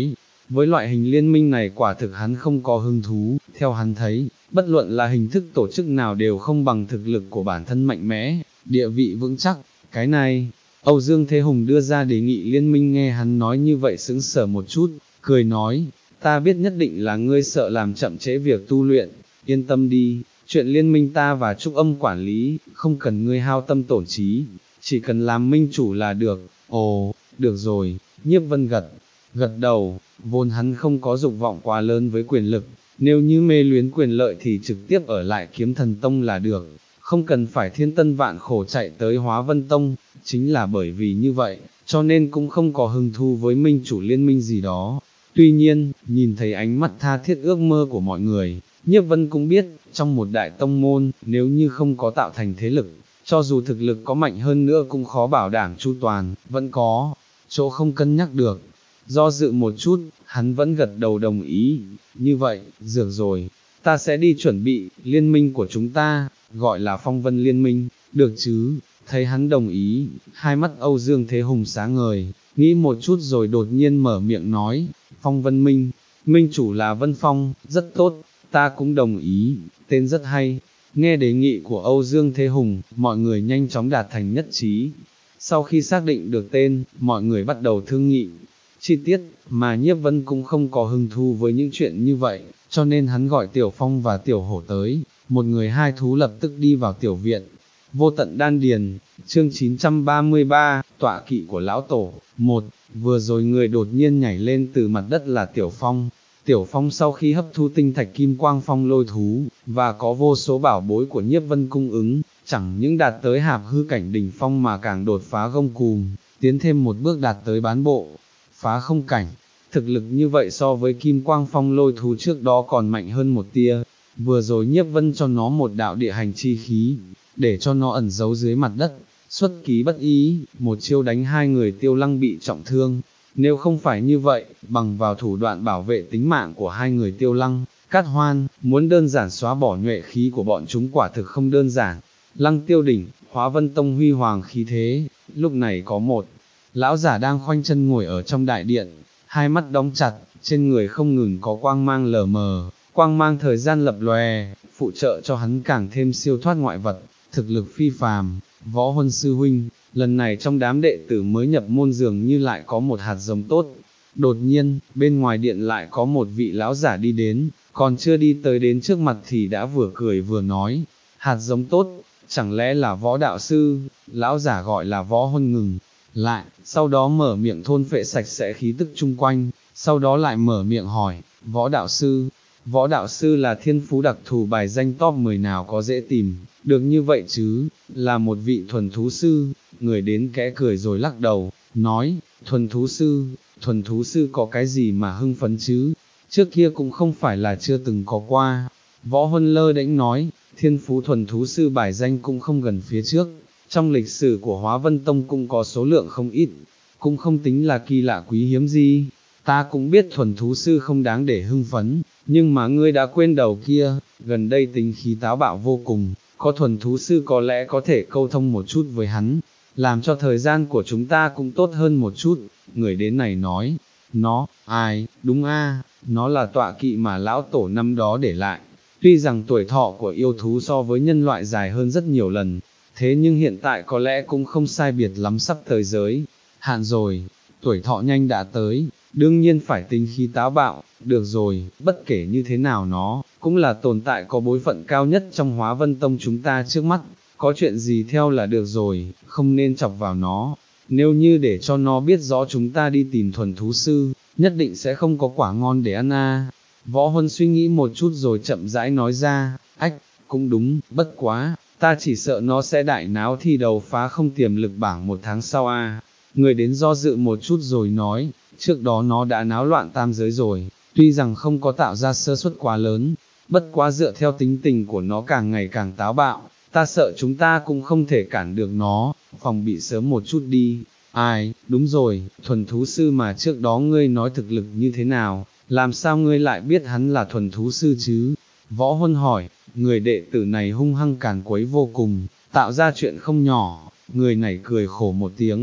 với loại hình liên minh này quả thực hắn không có hứng thú, theo hắn thấy, bất luận là hình thức tổ chức nào đều không bằng thực lực của bản thân mạnh mẽ, địa vị vững chắc, cái này, Âu Dương Thế Hùng đưa ra đề nghị liên minh nghe hắn nói như vậy sững sờ một chút, cười nói, ta biết nhất định là ngươi sợ làm chậm trễ việc tu luyện, yên tâm đi, chuyện liên minh ta và Trúc Âm quản lý, không cần ngươi hao tâm tổn trí, chỉ cần làm minh chủ là được, ồ, được rồi, Nhiếp Vân gật, gật đầu, vốn hắn không có dục vọng quá lớn với quyền lực, nếu như mê luyến quyền lợi thì trực tiếp ở lại Kiếm Thần Tông là được, không cần phải thiên tân vạn khổ chạy tới Hóa Vân Tông, chính là bởi vì như vậy, cho nên cũng không có hứng thú với minh chủ liên minh gì đó. Tuy nhiên, nhìn thấy ánh mắt tha thiết ước mơ của mọi người, Nhiếp Vân cũng biết, trong một đại tông môn, nếu như không có tạo thành thế lực, cho dù thực lực có mạnh hơn nữa cũng khó bảo đảm chu toàn, vẫn có chỗ không cân nhắc được. Do dự một chút, hắn vẫn gật đầu đồng ý, như vậy, dược rồi, ta sẽ đi chuẩn bị, liên minh của chúng ta, gọi là Phong Vân Liên minh, được chứ, thấy hắn đồng ý, hai mắt Âu Dương Thế Hùng sáng ngời, nghĩ một chút rồi đột nhiên mở miệng nói, Phong Vân Minh, minh chủ là Vân Phong, rất tốt, ta cũng đồng ý, tên rất hay. Nghe đề nghị của Âu Dương Thế Hùng, mọi người nhanh chóng đạt thành nhất trí. Sau khi xác định được tên, mọi người bắt đầu thương nghị chi tiết, mà Nhiếp Vân cũng không có hứng thú với những chuyện như vậy, cho nên hắn gọi Tiểu Phong và Tiểu Hổ tới, một người hai thú lập tức đi vào tiểu viện. Vô tận đan điền, chương chín trăm ba mươi ba, tọa kỵ của lão tổ, một, vừa rồi người đột nhiên nhảy lên từ mặt đất là Tiểu Phong. Tiểu Phong sau khi hấp thu tinh thạch kim quang phong lôi thú, và có vô số bảo bối của Nhiếp Vân cung ứng, chẳng những đạt tới hạp hư cảnh đỉnh phong mà càng đột phá gông cùm, tiến thêm một bước đạt tới bán bộ, phá không cảnh. Thực lực như vậy so với kim quang phong lôi thú trước đó còn mạnh hơn một tia. Vừa rồi Nhiếp Vân cho nó một đạo địa hành chi khí, để cho nó ẩn giấu dưới mặt đất, xuất ký bất ý, một chiêu đánh hai người Tiêu Lăng bị trọng thương. Nếu không phải như vậy, bằng vào thủ đoạn bảo vệ tính mạng của hai người Tiêu Lăng, Cát Hoan, muốn đơn giản xóa bỏ nhuệ khí của bọn chúng quả thực không đơn giản. Lăng Tiêu đỉnh, Hóa Vân Tông huy hoàng khí thế, lúc này có một lão giả đang khoanh chân ngồi ở trong đại điện, hai mắt đóng chặt, trên người không ngừng có quang mang lờ mờ, quang mang thời gian lập lòe, phụ trợ cho hắn càng thêm siêu thoát ngoại vật, thực lực phi phàm. Võ Huân sư huynh, lần này trong đám đệ tử mới nhập môn dường như lại có một hạt giống tốt. Đột nhiên, bên ngoài điện lại có một vị lão giả đi đến, còn chưa đi tới đến trước mặt thì đã vừa cười vừa nói, hạt giống tốt, chẳng lẽ là Võ đạo sư? Lão giả gọi là Võ Huân ngừng lại, sau đó mở miệng thôn phệ sạch sẽ khí tức chung quanh, sau đó lại mở miệng hỏi, Võ đạo sư? Võ đạo sư là thiên phú đặc thù bài danh top mười nào có dễ tìm, được như vậy chứ, là một vị thuần thú sư. Người đến kẽ cười rồi lắc đầu, nói, thuần thú sư, thuần thú sư có cái gì mà hưng phấn chứ, trước kia cũng không phải là chưa từng có qua. Võ Huân lơ đễnh nói, thiên phú thuần thú sư bài danh cũng không gần phía trước, trong lịch sử của Hóa Vân Tông cũng có số lượng không ít, cũng không tính là kỳ lạ quý hiếm gì. Ta cũng biết thuần thú sư không đáng để hưng phấn, nhưng mà ngươi đã quên đầu kia, gần đây tính khí táo bạo vô cùng, có thuần thú sư có lẽ có thể câu thông một chút với hắn, làm cho thời gian của chúng ta cũng tốt hơn một chút. Người đến này nói, nó, ai, đúng a, nó là tọa kỵ mà lão tổ năm đó để lại, tuy rằng tuổi thọ của yêu thú so với nhân loại dài hơn rất nhiều lần, thế nhưng hiện tại có lẽ cũng không sai biệt lắm, sắp tới giới hạn rồi, tuổi thọ nhanh đã tới, đương nhiên phải tính khí táo bạo. Được rồi, bất kể như thế nào nó cũng là tồn tại có bối phận cao nhất trong Hóa Vân Tông chúng ta trước mắt, có chuyện gì theo là được rồi, không nên chọc vào nó, nếu như để cho nó biết rõ chúng ta đi tìm thuần thú sư, nhất định sẽ không có quả ngon để ăn a. Võ Huân suy nghĩ một chút rồi chậm rãi nói ra, ách, cũng đúng, bất quá, ta chỉ sợ nó sẽ đại náo thi đấu phá không tiềm lực bảng một tháng sau a. Người đến do dự một chút rồi nói, trước đó nó đã náo loạn tam giới rồi, tuy rằng không có tạo ra sơ suất quá lớn, bất quá dựa theo tính tình của nó càng ngày càng táo bạo, ta sợ chúng ta cũng không thể cản được nó, phòng bị sớm một chút đi. Ai, đúng rồi, thuần thú sư mà trước đó ngươi nói thực lực như thế nào, làm sao ngươi lại biết hắn là thuần thú sư chứ? Võ Huân hỏi, người đệ tử này hung hăng càn quấy vô cùng, tạo ra chuyện không nhỏ. Người này cười khổ một tiếng,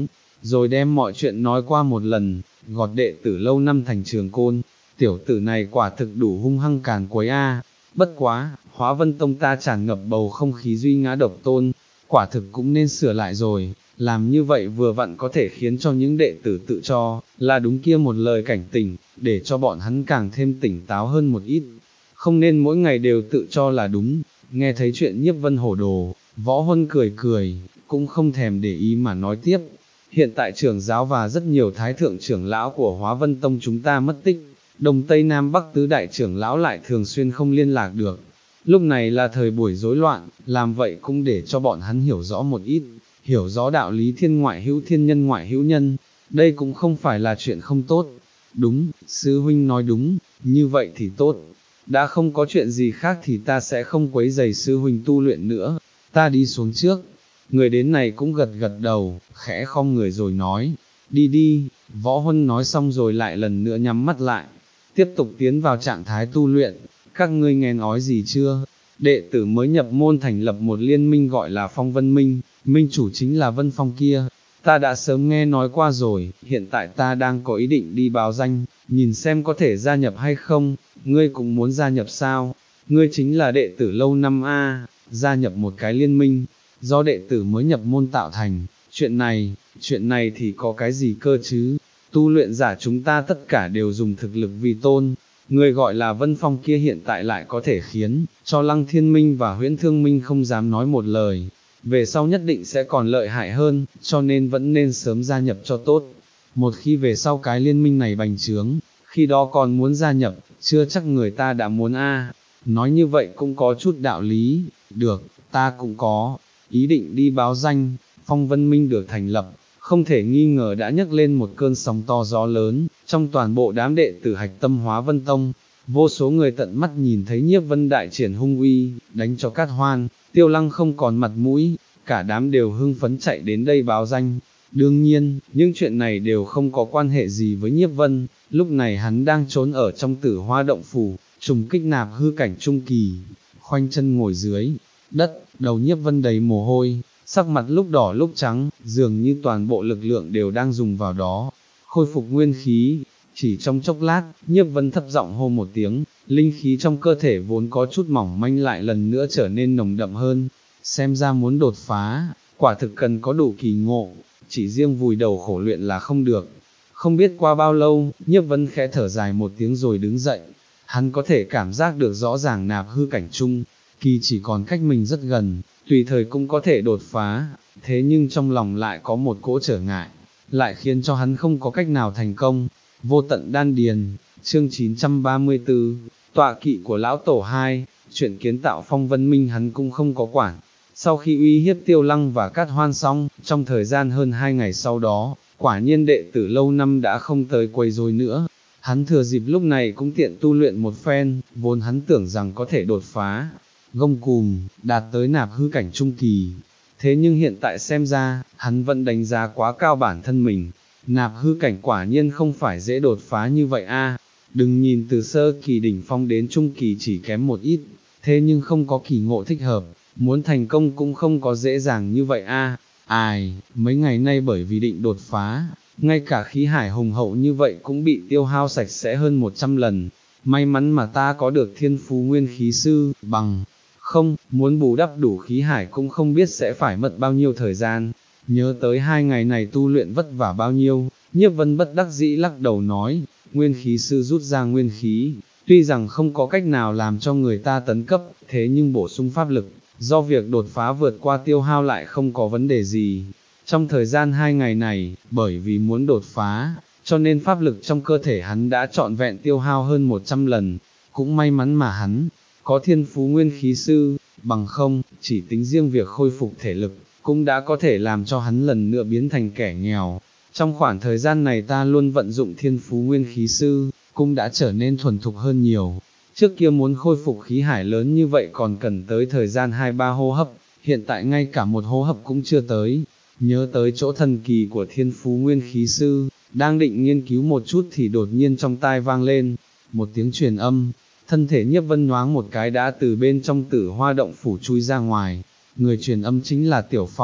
rồi đem mọi chuyện nói qua một lần, gọt đệ tử lâu năm thành trường côn, tiểu tử này quả thực đủ hung hăng càn quấy a. Bất quá, Hóa Vân Tông ta tràn ngập bầu không khí duy ngã độc tôn, quả thực cũng nên sửa lại rồi, làm như vậy vừa vặn có thể khiến cho những đệ tử tự cho, là đúng kia một lời cảnh tỉnh, để cho bọn hắn càng thêm tỉnh táo hơn một ít, không nên mỗi ngày đều tự cho là đúng. Nghe thấy chuyện Nhiếp Vân hổ đồ, Võ Huân cười cười, cũng không thèm để ý mà nói tiếp, hiện tại trưởng giáo và rất nhiều thái thượng trưởng lão của Hóa Vân Tông chúng ta mất tích, Đông Tây Nam Bắc tứ đại trưởng lão lại thường xuyên không liên lạc được. Lúc này là thời buổi rối loạn, làm vậy cũng để cho bọn hắn hiểu rõ một ít, hiểu rõ đạo lý thiên ngoại hữu thiên nhân ngoại hữu nhân, đây cũng không phải là chuyện không tốt. Đúng, sư huynh nói đúng, như vậy thì tốt. Đã không có chuyện gì khác thì ta sẽ không quấy rầy sư huynh tu luyện nữa, ta đi xuống trước. Người đến này cũng gật gật đầu, khẽ khom người rồi nói, đi đi. Võ Huân nói xong rồi lại lần nữa nhắm mắt lại, tiếp tục tiến vào trạng thái tu luyện. Các ngươi nghe nói gì chưa? Đệ tử mới nhập môn thành lập một liên minh gọi là Phong Vân Minh, minh chủ chính là Vân Phong kia. Ta đã sớm nghe nói qua rồi, hiện tại ta đang có ý định đi báo danh, nhìn xem có thể gia nhập hay không. Ngươi cũng muốn gia nhập sao? Ngươi chính là đệ tử lâu năm a, gia nhập một cái liên minh, do đệ tử mới nhập môn tạo thành. Chuyện này, chuyện này thì có cái gì cơ chứ? Tu luyện giả chúng ta tất cả đều dùng thực lực vì tôn. Người gọi là Vân Phong kia hiện tại lại có thể khiến cho Lăng Thiên Minh và Huyễn Thương Minh không dám nói một lời, về sau nhất định sẽ còn lợi hại hơn, cho nên vẫn nên sớm gia nhập cho tốt. Một khi về sau cái liên minh này bành trướng, khi đó còn muốn gia nhập, chưa chắc người ta đã muốn a. Nói như vậy cũng có chút đạo lý, được, ta cũng có ý định đi báo danh. Phong Vân Minh được thành lập, không thể nghi ngờ đã nhấc lên một cơn sóng to gió lớn, trong toàn bộ đám đệ tử hạch tâm Hóa Vân Tông, vô số người tận mắt nhìn thấy Nhiếp Vân đại triển hung uy, đánh cho Cát Hoan, Tiêu Lăng không còn mặt mũi, cả đám đều hưng phấn chạy đến đây báo danh. Đương nhiên, những chuyện này đều không có quan hệ gì với Nhiếp Vân, lúc này hắn đang trốn ở trong Tử Hoa động phủ, trùng kích nạp hư cảnh trung kỳ, khoanh chân ngồi dưới đất, đầu Nhiếp Vân đầy mồ hôi, sắc mặt lúc đỏ lúc trắng, dường như toàn bộ lực lượng đều đang dùng vào đó, khôi phục nguyên khí. Chỉ trong chốc lát, Nhiếp Vân thấp giọng hô một tiếng, linh khí trong cơ thể vốn có chút mỏng manh lại lần nữa trở nên nồng đậm hơn, xem ra muốn đột phá, quả thực cần có đủ kỳ ngộ, chỉ riêng vùi đầu khổ luyện là không được. Không biết qua bao lâu, Nhiếp Vân khẽ thở dài một tiếng rồi đứng dậy, hắn có thể cảm giác được rõ ràng nạp hư cảnh trung kỳ chỉ còn cách mình rất gần, tùy thời cũng có thể đột phá, thế nhưng trong lòng lại có một cỗ trở ngại, lại khiến cho hắn không có cách nào thành công. Vô tận đan điền, chương chín trăm ba mươi tư, tọa kỵ của lão tổ hai, chuyện kiến tạo Phong Vân Minh hắn cũng không có quản. Sau khi uy hiếp Tiêu Lăng và Cát Hoan xong, trong thời gian hơn hai ngày sau đó, quả nhiên đệ tử lâu năm đã không tới quấy rối nữa. Hắn thừa dịp lúc này cũng tiện tu luyện một phen, vốn hắn tưởng rằng có thể đột phá, gông cùm, đạt tới nạp hư cảnh trung kỳ. Thế nhưng hiện tại xem ra, hắn vẫn đánh giá quá cao bản thân mình. Nạp hư cảnh quả nhiên không phải dễ đột phá như vậy a. Đừng nhìn từ sơ kỳ đỉnh phong đến trung kỳ chỉ kém một ít, thế nhưng không có kỳ ngộ thích hợp, muốn thành công cũng không có dễ dàng như vậy a. Ai, mấy ngày nay bởi vì định đột phá, ngay cả khí hải hùng hậu như vậy cũng bị tiêu hao sạch sẽ hơn một trăm lần. May mắn mà ta có được thiên phú nguyên khí sư, bằng không, muốn bù đắp đủ khí hải cũng không biết sẽ phải mất bao nhiêu thời gian. Nhớ tới hai ngày này tu luyện vất vả bao nhiêu, Nhiếp Vân bất đắc dĩ lắc đầu nói, nguyên khí sư rút ra nguyên khí, tuy rằng không có cách nào làm cho người ta tấn cấp, thế nhưng bổ sung pháp lực, do việc đột phá vượt qua tiêu hao lại không có vấn đề gì. Trong thời gian hai ngày này, bởi vì muốn đột phá, cho nên pháp lực trong cơ thể hắn đã trọn vẹn tiêu hao hơn một trăm lần, cũng may mắn mà hắn có thiên phú nguyên khí sư, bằng không, chỉ tính riêng việc khôi phục thể lực, cũng đã có thể làm cho hắn lần nữa biến thành kẻ nghèo. Trong khoảng thời gian này ta luôn vận dụng thiên phú nguyên khí sư, cũng đã trở nên thuần thục hơn nhiều. Trước kia muốn khôi phục khí hải lớn như vậy còn cần tới thời gian hai ba hô hấp, hiện tại ngay cả một hô hấp cũng chưa tới. Nhớ tới chỗ thần kỳ của thiên phú nguyên khí sư, đang định nghiên cứu một chút thì đột nhiên trong tai vang lên một tiếng truyền âm, thân thể Nhiếp Vân nhoáng một cái đã từ bên trong Tử Hoa động phủ chui ra ngoài. Người truyền âm chính là Tiểu Phong,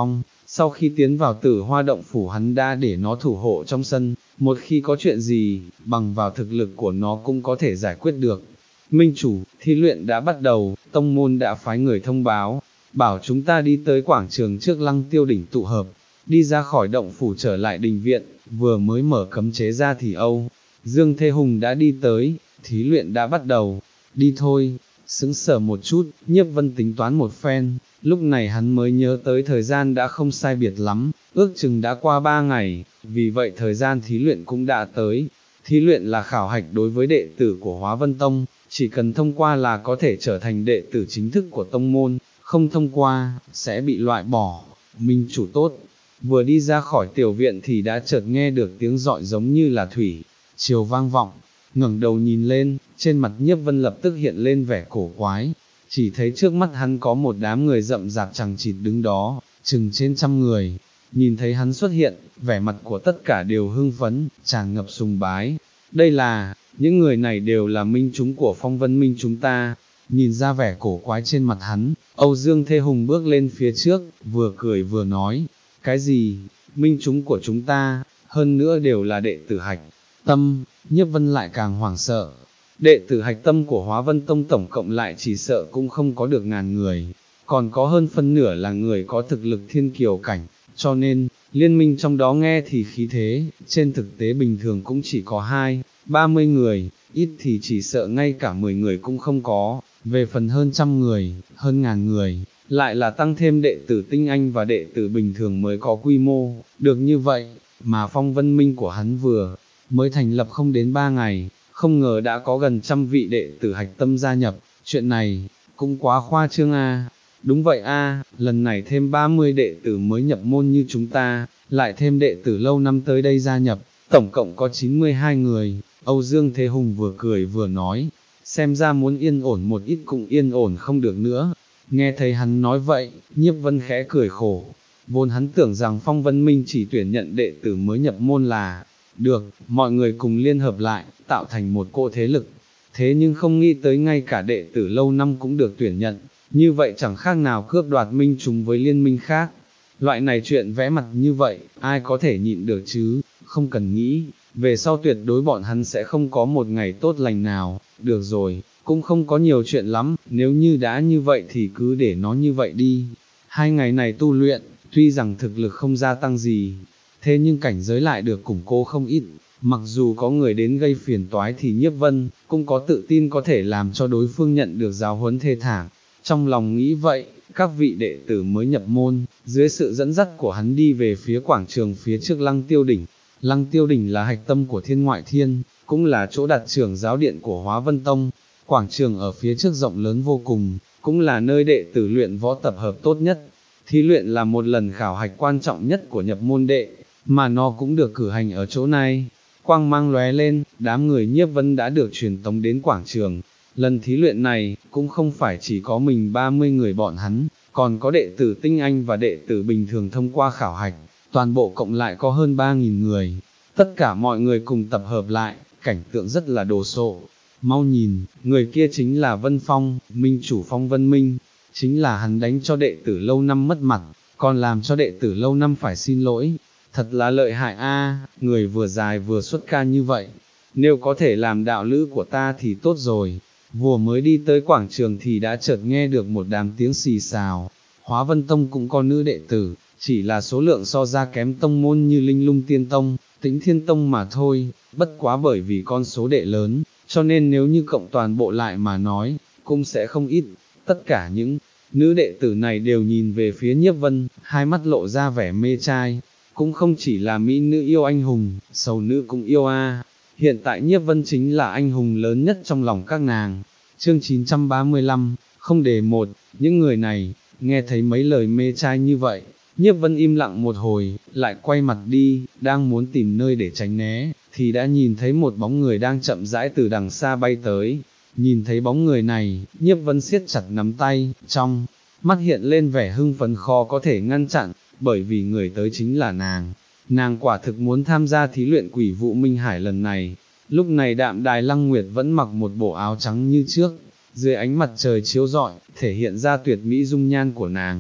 Sau khi tiến vào Tử Hoa động phủ hắn đã để nó thủ hộ trong sân, một khi có chuyện gì, bằng vào thực lực của nó cũng có thể giải quyết được. Minh chủ, thí luyện đã bắt đầu, tông môn đã phái người thông báo, bảo chúng ta đi tới quảng trường trước Lăng Tiêu đỉnh tụ hợp, đi ra khỏi động phủ trở lại đình viện, vừa mới mở cấm chế ra thì Âu Dương Thế Hùng đã đi tới, thí luyện đã bắt đầu, đi thôi. Sững sờ một chút, Nhiếp Vân tính toán một phen, lúc này hắn mới nhớ tới thời gian đã không sai biệt lắm, ước chừng đã qua ba ngày, vì vậy thời gian thí luyện cũng đã tới. Thí luyện là khảo hạch đối với đệ tử của Hóa Vân Tông, chỉ cần thông qua là có thể trở thành đệ tử chính thức của tông môn, không thông qua, sẽ bị loại bỏ. Minh chủ tốt, vừa đi ra khỏi tiểu viện thì đã chợt nghe được tiếng rọi giống như là thủy triều vang vọng, ngẩng đầu nhìn lên, trên mặt Nhiếp Vân lập tức hiện lên vẻ cổ quái, chỉ thấy trước mắt hắn có một đám người rậm rạp chằng chịt đứng đó, chừng trên trăm người, nhìn thấy hắn xuất hiện, vẻ mặt của tất cả đều hưng phấn, tràn ngập sùng bái, đây là, những người này đều là minh chúng của Phong Vân Minh chúng ta. Nhìn ra vẻ cổ quái trên mặt hắn, Âu Dương Thế Hùng bước lên phía trước, vừa cười vừa nói, cái gì, minh chúng của chúng ta, hơn nữa đều là đệ tử Hạch Tâm. Nhiếp Vân lại càng hoảng sợ, đệ tử Hạch Tâm của Hóa Vân Tông tổng cộng lại chỉ sợ cũng không có được ngàn người, còn có hơn phân nửa là người có thực lực thiên kiều cảnh, cho nên, liên minh trong đó nghe thì khí thế, trên thực tế bình thường cũng chỉ có hai, ba mươi người, ít thì chỉ sợ ngay cả mười người cũng không có, về phần hơn trăm người, hơn ngàn người, lại là tăng thêm đệ tử tinh anh và đệ tử bình thường mới có quy mô, được như vậy, mà Phong Vân Minh của hắn vừa mới thành lập không đến ba ngày, không ngờ đã có gần trăm vị đệ tử Hạch Tâm gia nhập, chuyện này, cũng quá khoa trương a. Đúng vậy a, lần này thêm ba mươi đệ tử mới nhập môn như chúng ta, lại thêm đệ tử lâu năm tới đây gia nhập, tổng cộng có chín mươi hai người. Âu Dương Thế Hùng vừa cười vừa nói, xem ra muốn yên ổn một ít cũng yên ổn không được nữa. Nghe thấy hắn nói vậy, Nhiếp Vân khẽ cười khổ, vốn hắn tưởng rằng Phong Vân Minh chỉ tuyển nhận đệ tử mới nhập môn là được, mọi người cùng liên hợp lại, tạo thành một cỗ thế lực, thế nhưng không nghĩ tới ngay cả đệ tử lâu năm cũng được tuyển nhận, như vậy chẳng khác nào cướp đoạt minh chúng với liên minh khác. Loại này chuyện vẽ mặt như vậy, ai có thể nhịn được chứ, không cần nghĩ, về sau tuyệt đối bọn hắn sẽ không có một ngày tốt lành nào. Được rồi, cũng không có nhiều chuyện lắm, nếu như đã như vậy thì cứ để nó như vậy đi. Hai ngày này tu luyện, tuy rằng thực lực không gia tăng gì, thế nhưng cảnh giới lại được củng cố không ít, mặc dù có người đến gây phiền toái thì Nhiếp Vân cũng có tự tin có thể làm cho đối phương nhận được giáo huấn thê thảm. Trong lòng nghĩ vậy, các vị đệ tử mới nhập môn, dưới sự dẫn dắt của hắn đi về phía quảng trường phía trước Lăng Tiêu Đỉnh. Lăng Tiêu Đỉnh là hạch tâm của Thiên Ngoại Thiên, cũng là chỗ đặt trưởng giáo điện của Hóa Vân Tông. Quảng trường ở phía trước rộng lớn vô cùng, cũng là nơi đệ tử luyện võ tập hợp tốt nhất. Thí luyện là một lần khảo hạch quan trọng nhất của nhập môn đệ, mà nó cũng được cử hành ở chỗ này. Quang mang lóe lên, đám người Nhiếp Vân đã được truyền tống đến quảng trường. Lần thí luyện này, cũng không phải chỉ có mình ba mươi người bọn hắn, còn có đệ tử tinh anh và đệ tử bình thường thông qua khảo hạch, toàn bộ cộng lại có hơn ba nghìn người. Tất cả mọi người cùng tập hợp lại, cảnh tượng rất là đồ sộ. Mau nhìn, người kia chính là Vân Phong, minh chủ Phong Vân Minh, chính là hắn đánh cho đệ tử lâu năm mất mặt, còn làm cho đệ tử lâu năm phải xin lỗi. Thật là lợi hại a, người vừa dài vừa xuất ca như vậy, nếu có thể làm đạo lữ của ta thì tốt rồi. Vừa mới đi tới quảng trường thì đã chợt nghe được một đám tiếng xì xào. Hóa Vân Tông cũng có nữ đệ tử, chỉ là số lượng so ra kém tông môn như Linh Lung Tiên Tông, Tĩnh Thiên Tông mà thôi, bất quá bởi vì con số đệ lớn, cho nên nếu như cộng toàn bộ lại mà nói, cũng sẽ không ít. Tất cả những nữ đệ tử này đều nhìn về phía Nhiếp Vân, hai mắt lộ ra vẻ mê trai, cũng không chỉ là mỹ nữ yêu anh hùng, sầu nữ cũng yêu a. Hiện tại Nhiếp Vân chính là anh hùng lớn nhất trong lòng các nàng. Chương chín trăm ba mươi lăm, không đề một, những người này, nghe thấy mấy lời mê trai như vậy, Nhiếp Vân im lặng một hồi, lại quay mặt đi, đang muốn tìm nơi để tránh né, thì đã nhìn thấy một bóng người đang chậm rãi từ đằng xa bay tới. Nhìn thấy bóng người này, Nhiếp Vân siết chặt nắm tay, trong mắt hiện lên vẻ hưng phấn khó có thể ngăn chặn, bởi vì người tới chính là nàng. Nàng quả thực muốn tham gia thí luyện Quỷ Vụ Minh Hải lần này. Lúc này Đạm Đài Lăng Nguyệt vẫn mặc một bộ áo trắng như trước, dưới ánh mặt trời chiếu rọi, thể hiện ra tuyệt mỹ dung nhan của nàng.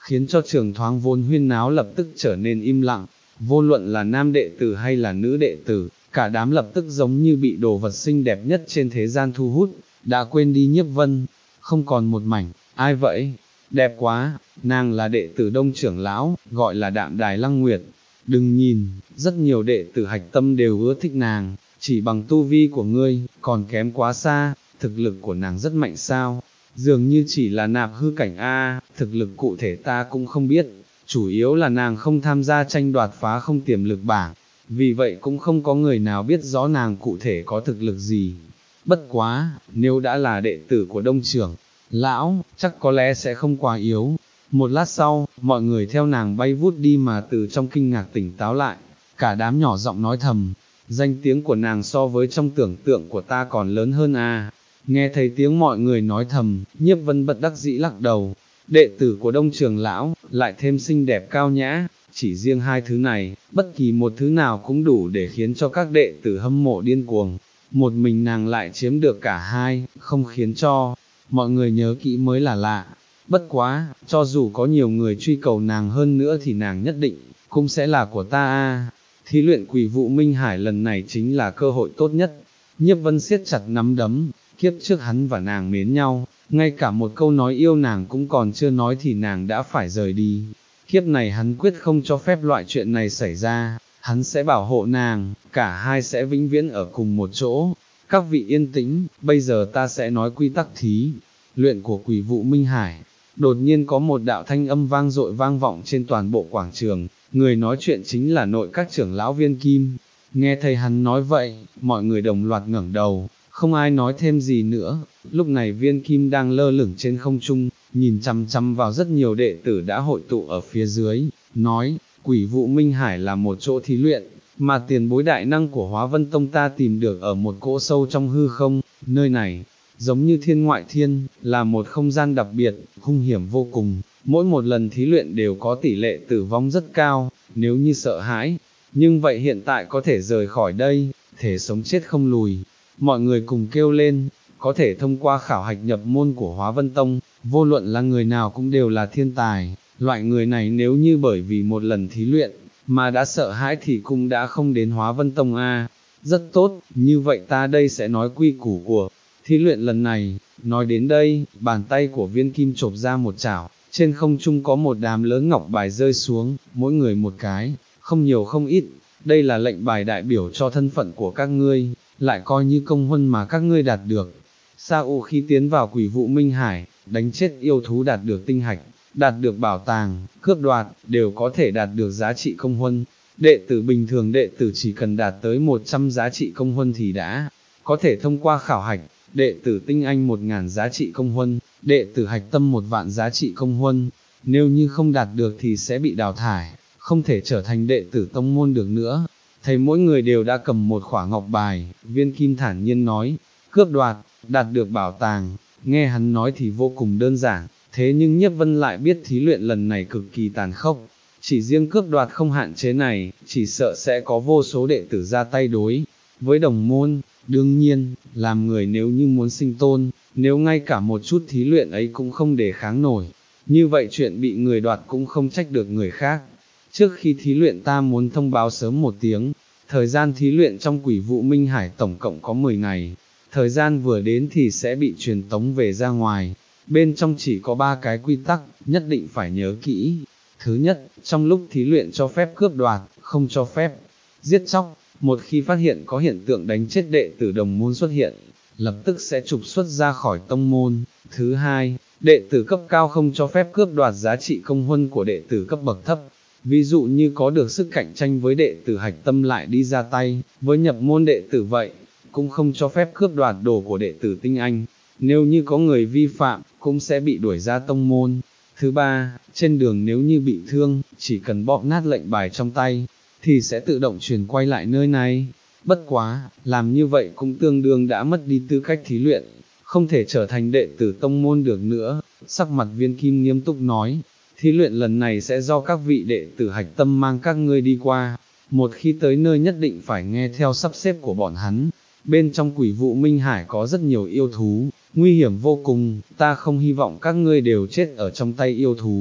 khiến cho trường thoáng vốn huyên náo lập tức trở nên im lặng, vô luận là nam đệ tử hay là nữ đệ tử, cả đám lập tức giống như bị đồ vật xinh đẹp nhất trên thế gian thu hút, đã quên đi Nhiếp Vân, không còn một mảnh, ai vậy? Đẹp quá, nàng là đệ tử Đông trưởng lão, gọi là Đạm Đài Lăng Nguyệt. Đừng nhìn, rất nhiều đệ tử Hạch Tâm đều ưa thích nàng, chỉ bằng tu vi của ngươi, còn kém quá xa, thực lực của nàng rất mạnh sao? Dường như chỉ là nạp hư cảnh A, thực lực cụ thể ta cũng không biết, chủ yếu là nàng không tham gia tranh đoạt phá không tiềm lực bảng, vì vậy cũng không có người nào biết rõ nàng cụ thể có thực lực gì. Bất quá, nếu đã là đệ tử của Đông trưởng lão, chắc có lẽ sẽ không quá yếu. Một lát sau, mọi người theo nàng bay vút đi mà từ trong kinh ngạc tỉnh táo lại, cả đám nhỏ giọng nói thầm, danh tiếng của nàng so với trong tưởng tượng của ta còn lớn hơn à. Nghe thấy tiếng mọi người nói thầm, Nhiếp Vân bật đắc dĩ lắc đầu, đệ tử của Đông trưởng lão, lại thêm xinh đẹp cao nhã, chỉ riêng hai thứ này, bất kỳ một thứ nào cũng đủ để khiến cho các đệ tử hâm mộ điên cuồng, một mình nàng lại chiếm được cả hai, không khiến cho mọi người nhớ kỹ mới là lạ. Bất quá, cho dù có nhiều người truy cầu nàng hơn nữa thì nàng nhất định, cũng sẽ là của ta a. Thí luyện Quỷ Vụ Minh Hải lần này chính là cơ hội tốt nhất. Nhiếp Vân siết chặt nắm đấm, kiếp trước hắn và nàng mến nhau, ngay cả một câu nói yêu nàng cũng còn chưa nói thì nàng đã phải rời đi. Kiếp này hắn quyết không cho phép loại chuyện này xảy ra, hắn sẽ bảo hộ nàng, cả hai sẽ vĩnh viễn ở cùng một chỗ. Các vị yên tĩnh, bây giờ ta sẽ nói quy tắc thí luyện của Quỷ Vụ Minh Hải. Đột nhiên có một đạo thanh âm vang dội vang vọng trên toàn bộ quảng trường, người nói chuyện chính là nội các trưởng lão Viên Kim. Nghe thấy hắn nói vậy, mọi người đồng loạt ngẩng đầu, không ai nói thêm gì nữa. Lúc này Viên Kim đang lơ lửng trên không trung, nhìn chăm chăm vào rất nhiều đệ tử đã hội tụ ở phía dưới, nói, Quỷ Vụ Minh Hải là một chỗ thí luyện, mà tiền bối đại năng của Hóa Vân Tông ta tìm được ở một cỗ sâu trong hư không, nơi này, giống như thiên ngoại thiên, là một không gian đặc biệt, hung hiểm vô cùng, mỗi một lần thí luyện đều có tỷ lệ tử vong rất cao, nếu như sợ hãi, nhưng vậy hiện tại có thể rời khỏi đây, thể sống chết không lùi. Mọi người cùng kêu lên, có thể thông qua khảo hạch nhập môn của Hóa Vân Tông, vô luận là người nào cũng đều là thiên tài, loại người này nếu như bởi vì một lần thí luyện, mà đã sợ hãi thì cũng đã không đến Hóa Vân Tông a. Rất tốt, như vậy ta đây sẽ nói quy củ của thí luyện lần này. Nói đến đây, bàn tay của Viên Kim chộp ra một chảo, trên không trung có một đám lớn ngọc bài rơi xuống, mỗi người một cái, không nhiều không ít, đây là lệnh bài đại biểu cho thân phận của các ngươi, lại coi như công huân mà các ngươi đạt được. Sa U khi tiến vào Quỷ Vụ Minh Hải, đánh chết yêu thú đạt được tinh hạch, đạt được bảo tàng, cướp đoạt, đều có thể đạt được giá trị công huân. Đệ tử bình thường đệ tử chỉ cần đạt tới một trăm giá trị công huân thì đã có thể thông qua khảo hạch, đệ tử tinh anh một ngàn giá trị công huân, đệ tử hạch tâm một vạn giá trị công huân, nếu như không đạt được thì sẽ bị đào thải, không thể trở thành đệ tử tông môn được nữa. Thấy mỗi người đều đã cầm một khỏa ngọc bài, Viên Kim thản nhiên nói, cướp đoạt, đạt được bảo tàng. Nghe hắn nói thì vô cùng đơn giản, thế nhưng Nhiếp Vân lại biết thí luyện lần này cực kỳ tàn khốc, chỉ riêng cướp đoạt không hạn chế này, chỉ sợ sẽ có vô số đệ tử ra tay đối với đồng môn. Đương nhiên, làm người nếu như muốn sinh tồn, nếu ngay cả một chút thí luyện ấy cũng không để kháng nổi, như vậy chuyện bị người đoạt cũng không trách được người khác. Trước khi thí luyện ta muốn thông báo sớm một tiếng, thời gian thí luyện trong Quỷ Vụ Minh Hải tổng cộng có mười ngày, thời gian vừa đến thì sẽ bị truyền tống về ra ngoài, bên trong chỉ có ba cái quy tắc, nhất định phải nhớ kỹ. Thứ nhất, trong lúc thí luyện cho phép cướp đoạt, không cho phép giết chóc. Một khi phát hiện có hiện tượng đánh chết đệ tử đồng môn xuất hiện, lập tức sẽ trục xuất ra khỏi tông môn. Thứ hai, đệ tử cấp cao không cho phép cướp đoạt giá trị công huân của đệ tử cấp bậc thấp. Ví dụ như có được sức cạnh tranh với đệ tử hạch tâm lại đi ra tay, với nhập môn đệ tử vậy, cũng không cho phép cướp đoạt đồ của đệ tử tinh anh. Nếu như có người vi phạm, cũng sẽ bị đuổi ra tông môn. Thứ ba, trên đường nếu như bị thương, chỉ cần bóp nát lệnh bài trong tay, thì sẽ tự động chuyển quay lại nơi này. Bất quá, làm như vậy cũng tương đương đã mất đi tư cách thí luyện, không thể trở thành đệ tử tông môn được nữa. Sắc mặt Viên Kim nghiêm túc nói, thí luyện lần này sẽ do các vị đệ tử hạch tâm mang các ngươi đi qua, một khi tới nơi nhất định phải nghe theo sắp xếp của bọn hắn. Bên trong Quỷ Vụ Minh Hải có rất nhiều yêu thú, nguy hiểm vô cùng, ta không hy vọng các ngươi đều chết ở trong tay yêu thú.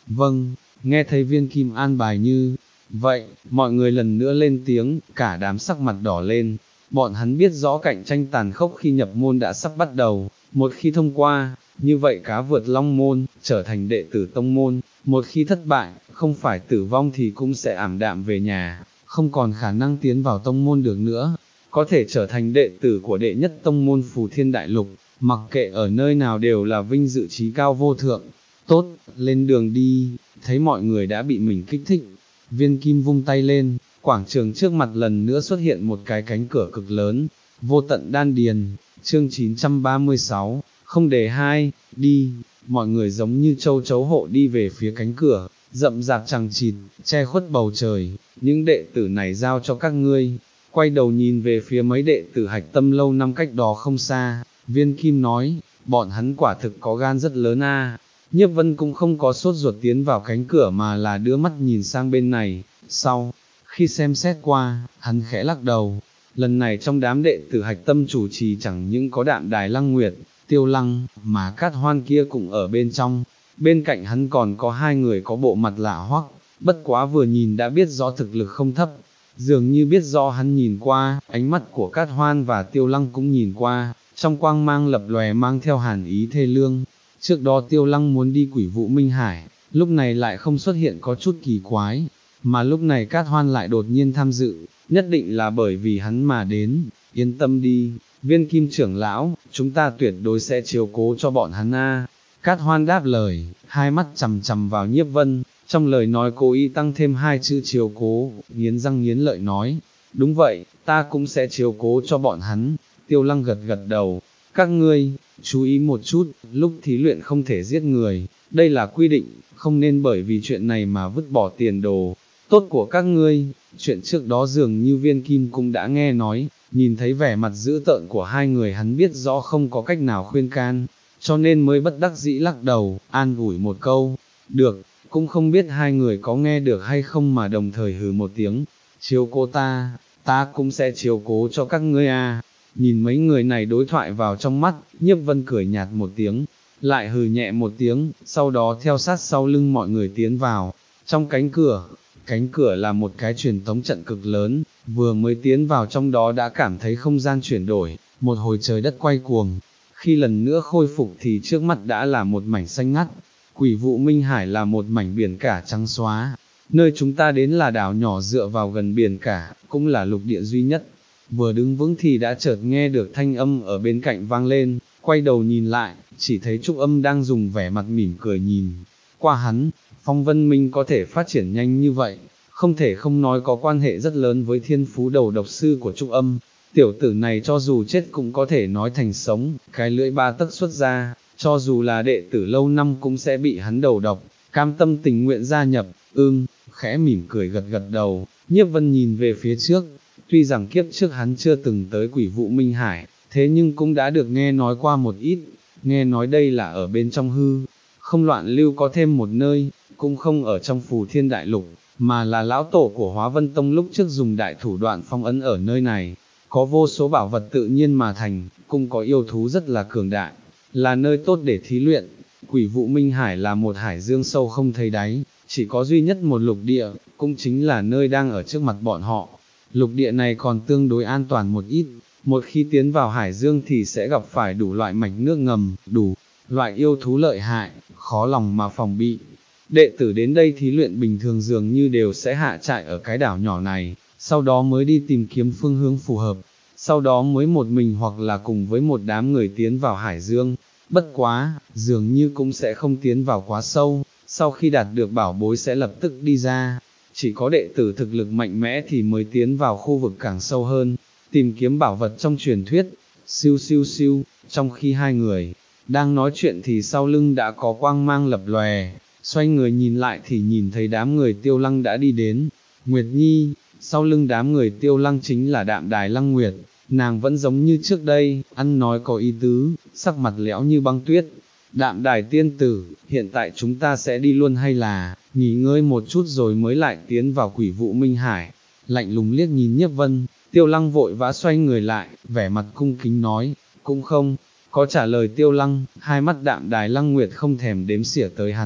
Vâng, nghe thấy Viên Kim an bài như vậy, mọi người lần nữa lên tiếng, cả đám sắc mặt đỏ lên. Bọn hắn biết rõ cạnh tranh tàn khốc khi nhập môn đã sắp bắt đầu, một khi thông qua, như vậy cá vượt long môn, trở thành đệ tử tông môn, một khi thất bại, không phải tử vong thì cũng sẽ ảm đạm về nhà, không còn khả năng tiến vào tông môn được nữa, có thể trở thành đệ tử của đệ nhất tông môn Phù Thiên Đại Lục, mặc kệ ở nơi nào đều là vinh dự trí cao vô thượng. Tốt, lên đường đi, thấy mọi người đã bị mình kích thích, Viên Kim vung tay lên, quảng trường trước mặt lần nữa xuất hiện một cái cánh cửa cực lớn, vô tận đan điền, chương chín trăm ba mươi sáu, không đề hai, đi, mọi người giống như châu chấu hộ đi về phía cánh cửa, rậm rạp chằng chịt, che khuất bầu trời, những đệ tử này giao cho các ngươi, quay đầu nhìn về phía mấy đệ tử Hạch Tâm lâu năm cách đó không xa, Viên Kim nói, bọn hắn quả thực có gan rất lớn a. Nhiếp Vân cũng không có sốt ruột tiến vào cánh cửa mà là đưa mắt nhìn sang bên này, sau, khi xem xét qua, hắn khẽ lắc đầu, lần này trong đám đệ tử Hạch Tâm chủ trì chẳng những có Đạm Đài Lăng Nguyệt, Tiêu Lăng, mà Cát Hoan kia cũng ở bên trong, bên cạnh hắn còn có hai người có bộ mặt lạ hoắc, bất quá vừa nhìn đã biết rõ thực lực không thấp, dường như biết rõ hắn nhìn qua, ánh mắt của Cát Hoan và Tiêu Lăng cũng nhìn qua, trong quang mang lập lòe mang theo hàn ý thê lương. Trước đó Tiêu Lăng muốn đi Quỷ Vụ Minh Hải, lúc này lại không xuất hiện có chút kỳ quái, mà lúc này Cát Hoan lại đột nhiên tham dự, nhất định là bởi vì hắn mà đến, yên tâm đi, Viên Kim trưởng lão, chúng ta tuyệt đối sẽ chiếu cố cho bọn hắn a. Cát Hoan đáp lời, hai mắt chằm chằm vào Nhiếp Vân, trong lời nói cố ý tăng thêm hai chữ chiếu cố, nghiến răng nghiến lợi nói, đúng vậy, ta cũng sẽ chiếu cố cho bọn hắn. Tiêu Lăng gật gật đầu, các ngươi, chú ý một chút, lúc thí luyện không thể giết người, đây là quy định, không nên bởi vì chuyện này mà vứt bỏ tiền đồ tốt của các ngươi. Chuyện trước đó dường như Viên Kim cũng đã nghe nói, nhìn thấy vẻ mặt dữ tợn của hai người hắn biết rõ không có cách nào khuyên can, cho nên mới bất đắc dĩ lắc đầu, an ủi một câu, được, cũng không biết hai người có nghe được hay không mà đồng thời hừ một tiếng, chiếu cố ta, ta cũng sẽ chiếu cố cho các ngươi a. Nhìn mấy người này đối thoại vào trong mắt, Nhiếp Vân cười nhạt một tiếng, lại hừ nhẹ một tiếng, sau đó theo sát sau lưng mọi người tiến vào, trong cánh cửa, cánh cửa là một cái truyền tống trận cực lớn, vừa mới tiến vào trong đó đã cảm thấy không gian chuyển đổi, một hồi trời đất quay cuồng, khi lần nữa khôi phục thì trước mặt đã là một mảnh xanh ngắt, Quỷ Vụ Minh Hải là một mảnh biển cả trắng xóa, nơi chúng ta đến là đảo nhỏ dựa vào gần biển cả, cũng là lục địa duy nhất. Vừa đứng vững thì đã chợt nghe được thanh âm ở bên cạnh vang lên, quay đầu nhìn lại, chỉ thấy Trúc Âm đang dùng vẻ mặt mỉm cười nhìn qua hắn. Phong Vân Minh có thể phát triển nhanh như vậy, không thể không nói có quan hệ rất lớn với thiên phú đầu độc sư của Trúc Âm. Tiểu tử này cho dù chết cũng có thể nói thành sống, cái lưỡi ba tấc xuất ra, cho dù là đệ tử lâu năm cũng sẽ bị hắn đầu độc, cam tâm tình nguyện gia nhập. Ưm, khẽ mỉm cười gật gật đầu, Nhiếp Vân nhìn về phía trước. Tuy rằng kiếp trước hắn chưa từng tới Quỷ Vụ Minh Hải, thế nhưng cũng đã được nghe nói qua một ít, nghe nói đây là ở bên trong hư, không loạn lưu có thêm một nơi, cũng không ở trong Phù Thiên Đại Lục, mà là lão tổ của Hóa Vân Tông lúc trước dùng đại thủ đoạn phong ấn ở nơi này, có vô số bảo vật tự nhiên mà thành, cũng có yêu thú rất là cường đại, là nơi tốt để thí luyện. Quỷ Vụ Minh Hải là một hải dương sâu không thấy đáy, chỉ có duy nhất một lục địa, cũng chính là nơi đang ở trước mặt bọn họ. Lục địa này còn tương đối an toàn một ít, một khi tiến vào hải dương thì sẽ gặp phải đủ loại mạch nước ngầm, đủ loại yêu thú lợi hại, khó lòng mà phòng bị. Đệ tử đến đây thí luyện bình thường dường như đều sẽ hạ trại ở cái đảo nhỏ này, sau đó mới đi tìm kiếm phương hướng phù hợp, sau đó mới một mình hoặc là cùng với một đám người tiến vào hải dương. Bất quá, dường như cũng sẽ không tiến vào quá sâu, sau khi đạt được bảo bối sẽ lập tức đi ra. Chỉ có đệ tử thực lực mạnh mẽ thì mới tiến vào khu vực càng sâu hơn, tìm kiếm bảo vật trong truyền thuyết. Siêu siêu siêu, trong khi hai người đang nói chuyện thì sau lưng đã có quang mang lập lòe, xoay người nhìn lại thì nhìn thấy đám người Tiêu Lăng đã đi đến. Nguyệt Nhi, sau lưng đám người Tiêu Lăng chính là Đạm Đài Lăng Nguyệt, nàng vẫn giống như trước đây, ăn nói có ý tứ, sắc mặt lẽo như băng tuyết. Đạm Đài tiên tử, hiện tại chúng ta sẽ đi luôn hay là nghỉ ngơi một chút rồi mới lại tiến vào Quỷ Vụ Minh Hải? Lạnh lùng liếc nhìn Nhiếp Vân, Tiêu Lăng vội vã xoay người lại, vẻ mặt cung kính nói, cũng không có trả lời Tiêu Lăng. Hai mắt Đạm Đài Lăng Nguyệt không thèm đếm xỉa tới hắn,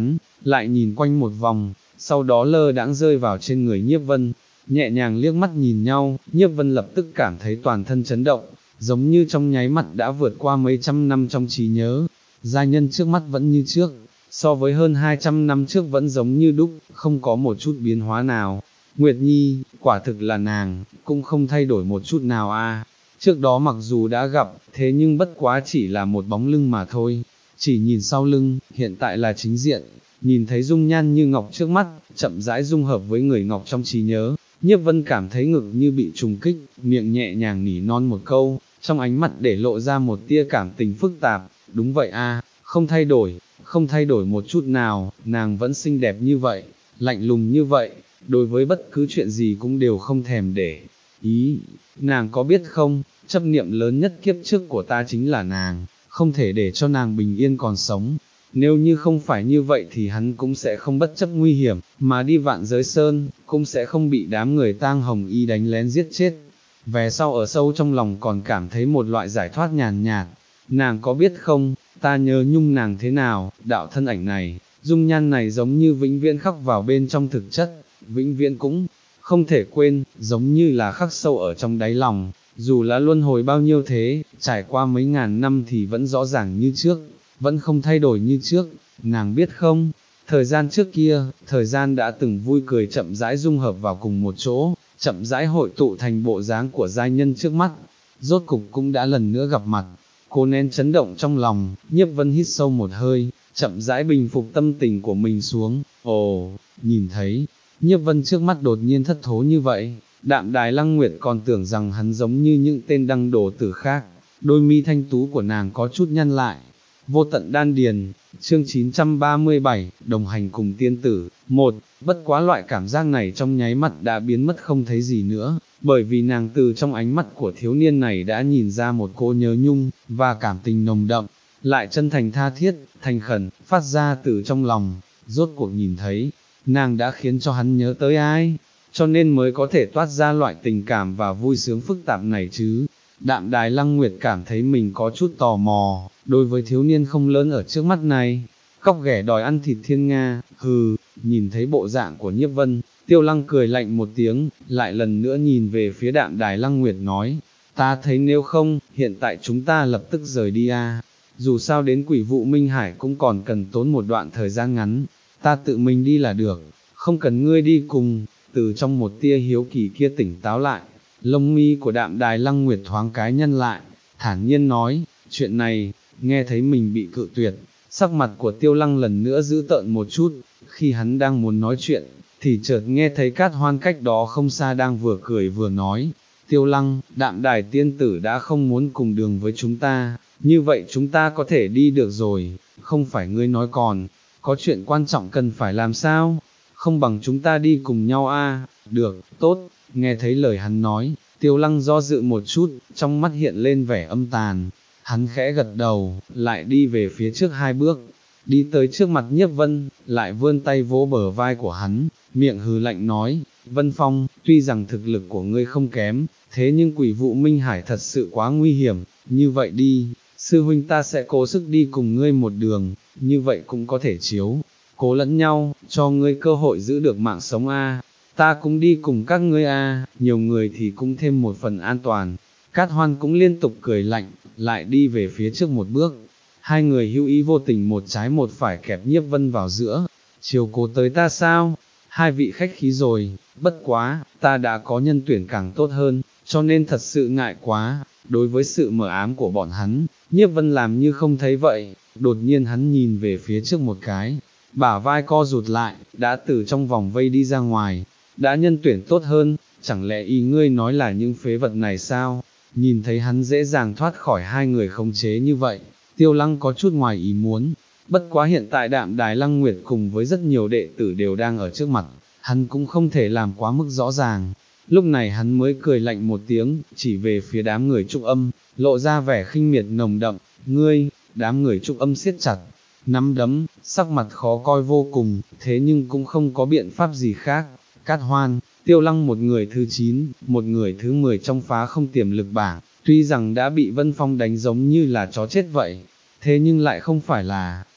lại nhìn quanh một vòng, sau đó lơ đãng rơi vào trên người Nhiếp Vân, nhẹ nhàng liếc mắt nhìn nhau, Nhiếp Vân lập tức cảm thấy toàn thân chấn động, giống như trong nháy mắt đã vượt qua mấy trăm năm trong trí nhớ, giai nhân trước mắt vẫn như trước, so với hơn hai trăm năm trước vẫn giống như đúc, không có một chút biến hóa nào. Nguyệt Nhi, quả thực là nàng, cũng không thay đổi một chút nào a. Trước đó mặc dù đã gặp, thế nhưng bất quá chỉ là một bóng lưng mà thôi, chỉ nhìn sau lưng, hiện tại là chính diện, nhìn thấy dung nhan như ngọc trước mắt, chậm rãi dung hợp với người ngọc trong trí nhớ, Nhiếp Vân cảm thấy ngực như bị trùng kích, miệng nhẹ nhàng nỉ non một câu, trong ánh mặt để lộ ra một tia cảm tình phức tạp, đúng vậy a, không thay đổi, không thay đổi một chút nào, nàng vẫn xinh đẹp như vậy, lạnh lùng như vậy, đối với bất cứ chuyện gì cũng đều không thèm để ý, nàng có biết không, chấp niệm lớn nhất kiếp trước của ta chính là nàng, không thể để cho nàng bình yên còn sống. Nếu như không phải như vậy thì hắn cũng sẽ không bất chấp nguy hiểm, mà đi vạn giới sơn, cũng sẽ không bị đám người tang hồng y đánh lén giết chết. Về sau ở sâu trong lòng còn cảm thấy một loại giải thoát nhàn nhạt, nàng có biết không, ta nhớ nhung nàng thế nào, đạo thân ảnh này, dung nhan này giống như vĩnh viễn khắc vào bên trong thực chất, vĩnh viễn cũng không thể quên, giống như là khắc sâu ở trong đáy lòng, dù là luân hồi bao nhiêu thế, trải qua mấy ngàn năm thì vẫn rõ ràng như trước, vẫn không thay đổi như trước, nàng biết không, thời gian trước kia, thời gian đã từng vui cười chậm rãi dung hợp vào cùng một chỗ, chậm rãi hội tụ thành bộ dáng của giai nhân trước mắt, rốt cục cũng đã lần nữa gặp mặt, cố nén chấn động trong lòng, Nhiếp Vân hít sâu một hơi, chậm rãi bình phục tâm tình của mình xuống, ồ, nhìn thấy, Nhiếp Vân trước mắt đột nhiên thất thố như vậy, Đạm Đài Lăng Nguyệt còn tưởng rằng hắn giống như những tên đăng đồ tử khác, đôi mi thanh tú của nàng có chút nhăn lại. Vô tận đan điền, chương chín trăm ba mươi bảy, đồng hành cùng tiên tử, một, bất quá loại cảm giác này trong nháy mắt đã biến mất không thấy gì nữa, bởi vì nàng từ trong ánh mắt của thiếu niên này đã nhìn ra một cô nhớ nhung, và cảm tình nồng đậm, lại chân thành tha thiết, thành khẩn, phát ra từ trong lòng, rốt cuộc nhìn thấy, nàng đã khiến cho hắn nhớ tới ai, cho nên mới có thể toát ra loại tình cảm và vui sướng phức tạp này chứ. Đạm Đài Lăng Nguyệt cảm thấy mình có chút tò mò, đối với thiếu niên không lớn ở trước mắt này, cóc ghẻ đòi ăn thịt thiên nga, hừ, nhìn thấy bộ dạng của Nhiếp Vân, Tiêu Lăng cười lạnh một tiếng, lại lần nữa nhìn về phía Đạm Đài Lăng Nguyệt nói, ta thấy nếu không, hiện tại chúng ta lập tức rời đi a. Dù sao đến Quỷ Vụ Minh Hải cũng còn cần tốn một đoạn thời gian ngắn, ta tự mình đi là được, không cần ngươi đi cùng. Từ trong một tia hiếu kỳ kia tỉnh táo lại, lông mi của Đạm Đài Lăng Nguyệt thoáng cái nhân lại, thản nhiên nói, chuyện này, nghe thấy mình bị cự tuyệt, sắc mặt của Tiêu Lăng lần nữa giữ tợn một chút, khi hắn đang muốn nói chuyện, thì chợt nghe thấy Cát Hoan cách đó không xa đang vừa cười vừa nói, Tiêu Lăng, Đạm Đài tiên tử đã không muốn cùng đường với chúng ta, như vậy chúng ta có thể đi được rồi, không phải ngươi nói còn, có chuyện quan trọng cần phải làm sao? Không bằng chúng ta đi cùng nhau a. Được, tốt, nghe thấy lời hắn nói, Tiêu Lăng do dự một chút, trong mắt hiện lên vẻ âm tàn, hắn khẽ gật đầu, lại đi về phía trước hai bước, đi tới trước mặt Nhiếp Vân, lại vươn tay vỗ bờ vai của hắn, miệng hừ lạnh nói, Vân Phong, tuy rằng thực lực của ngươi không kém, thế nhưng Quỷ Vụ Minh Hải thật sự quá nguy hiểm, như vậy đi, sư huynh ta sẽ cố sức đi cùng ngươi một đường, như vậy cũng có thể chiếu cố lẫn nhau, cho ngươi cơ hội giữ được mạng sống a. Ta cũng đi cùng các ngươi a, nhiều người thì cũng thêm một phần an toàn. Cát Hoan cũng liên tục cười lạnh, lại đi về phía trước một bước. Hai người hữu ý vô tình một trái một phải kẹp Nhiếp Vân vào giữa. Chiều cố tới ta sao? Hai vị khách khí rồi, bất quá, ta đã có nhân tuyển càng tốt hơn, cho nên thật sự ngại quá. Đối với sự mờ ám của bọn hắn, Nhiếp Vân làm như không thấy vậy, đột nhiên hắn nhìn về phía trước một cái. Bả vai co rụt lại, đã từ trong vòng vây đi ra ngoài, đã nhân tuyển tốt hơn, chẳng lẽ ý ngươi nói là những phế vật này sao? Nhìn thấy hắn dễ dàng thoát khỏi hai người khống chế như vậy, Tiêu Lăng có chút ngoài ý muốn, bất quá hiện tại Đạm Đài Lăng Nguyệt cùng với rất nhiều đệ tử đều đang ở trước mặt, hắn cũng không thể làm quá mức rõ ràng. Lúc này hắn mới cười lạnh một tiếng, chỉ về phía đám người Trúc Âm, lộ ra vẻ khinh miệt nồng đậm, ngươi, đám người Trúc Âm siết chặt nắm đấm, sắc mặt khó coi vô cùng, thế nhưng cũng không có biện pháp gì khác. Cát Hoan, Tiêu Lăng một người thứ chín, một người thứ mười trong phá không tiềm lực bảng, tuy rằng đã bị Vân Phong đánh giống như là chó chết vậy, thế nhưng lại không phải là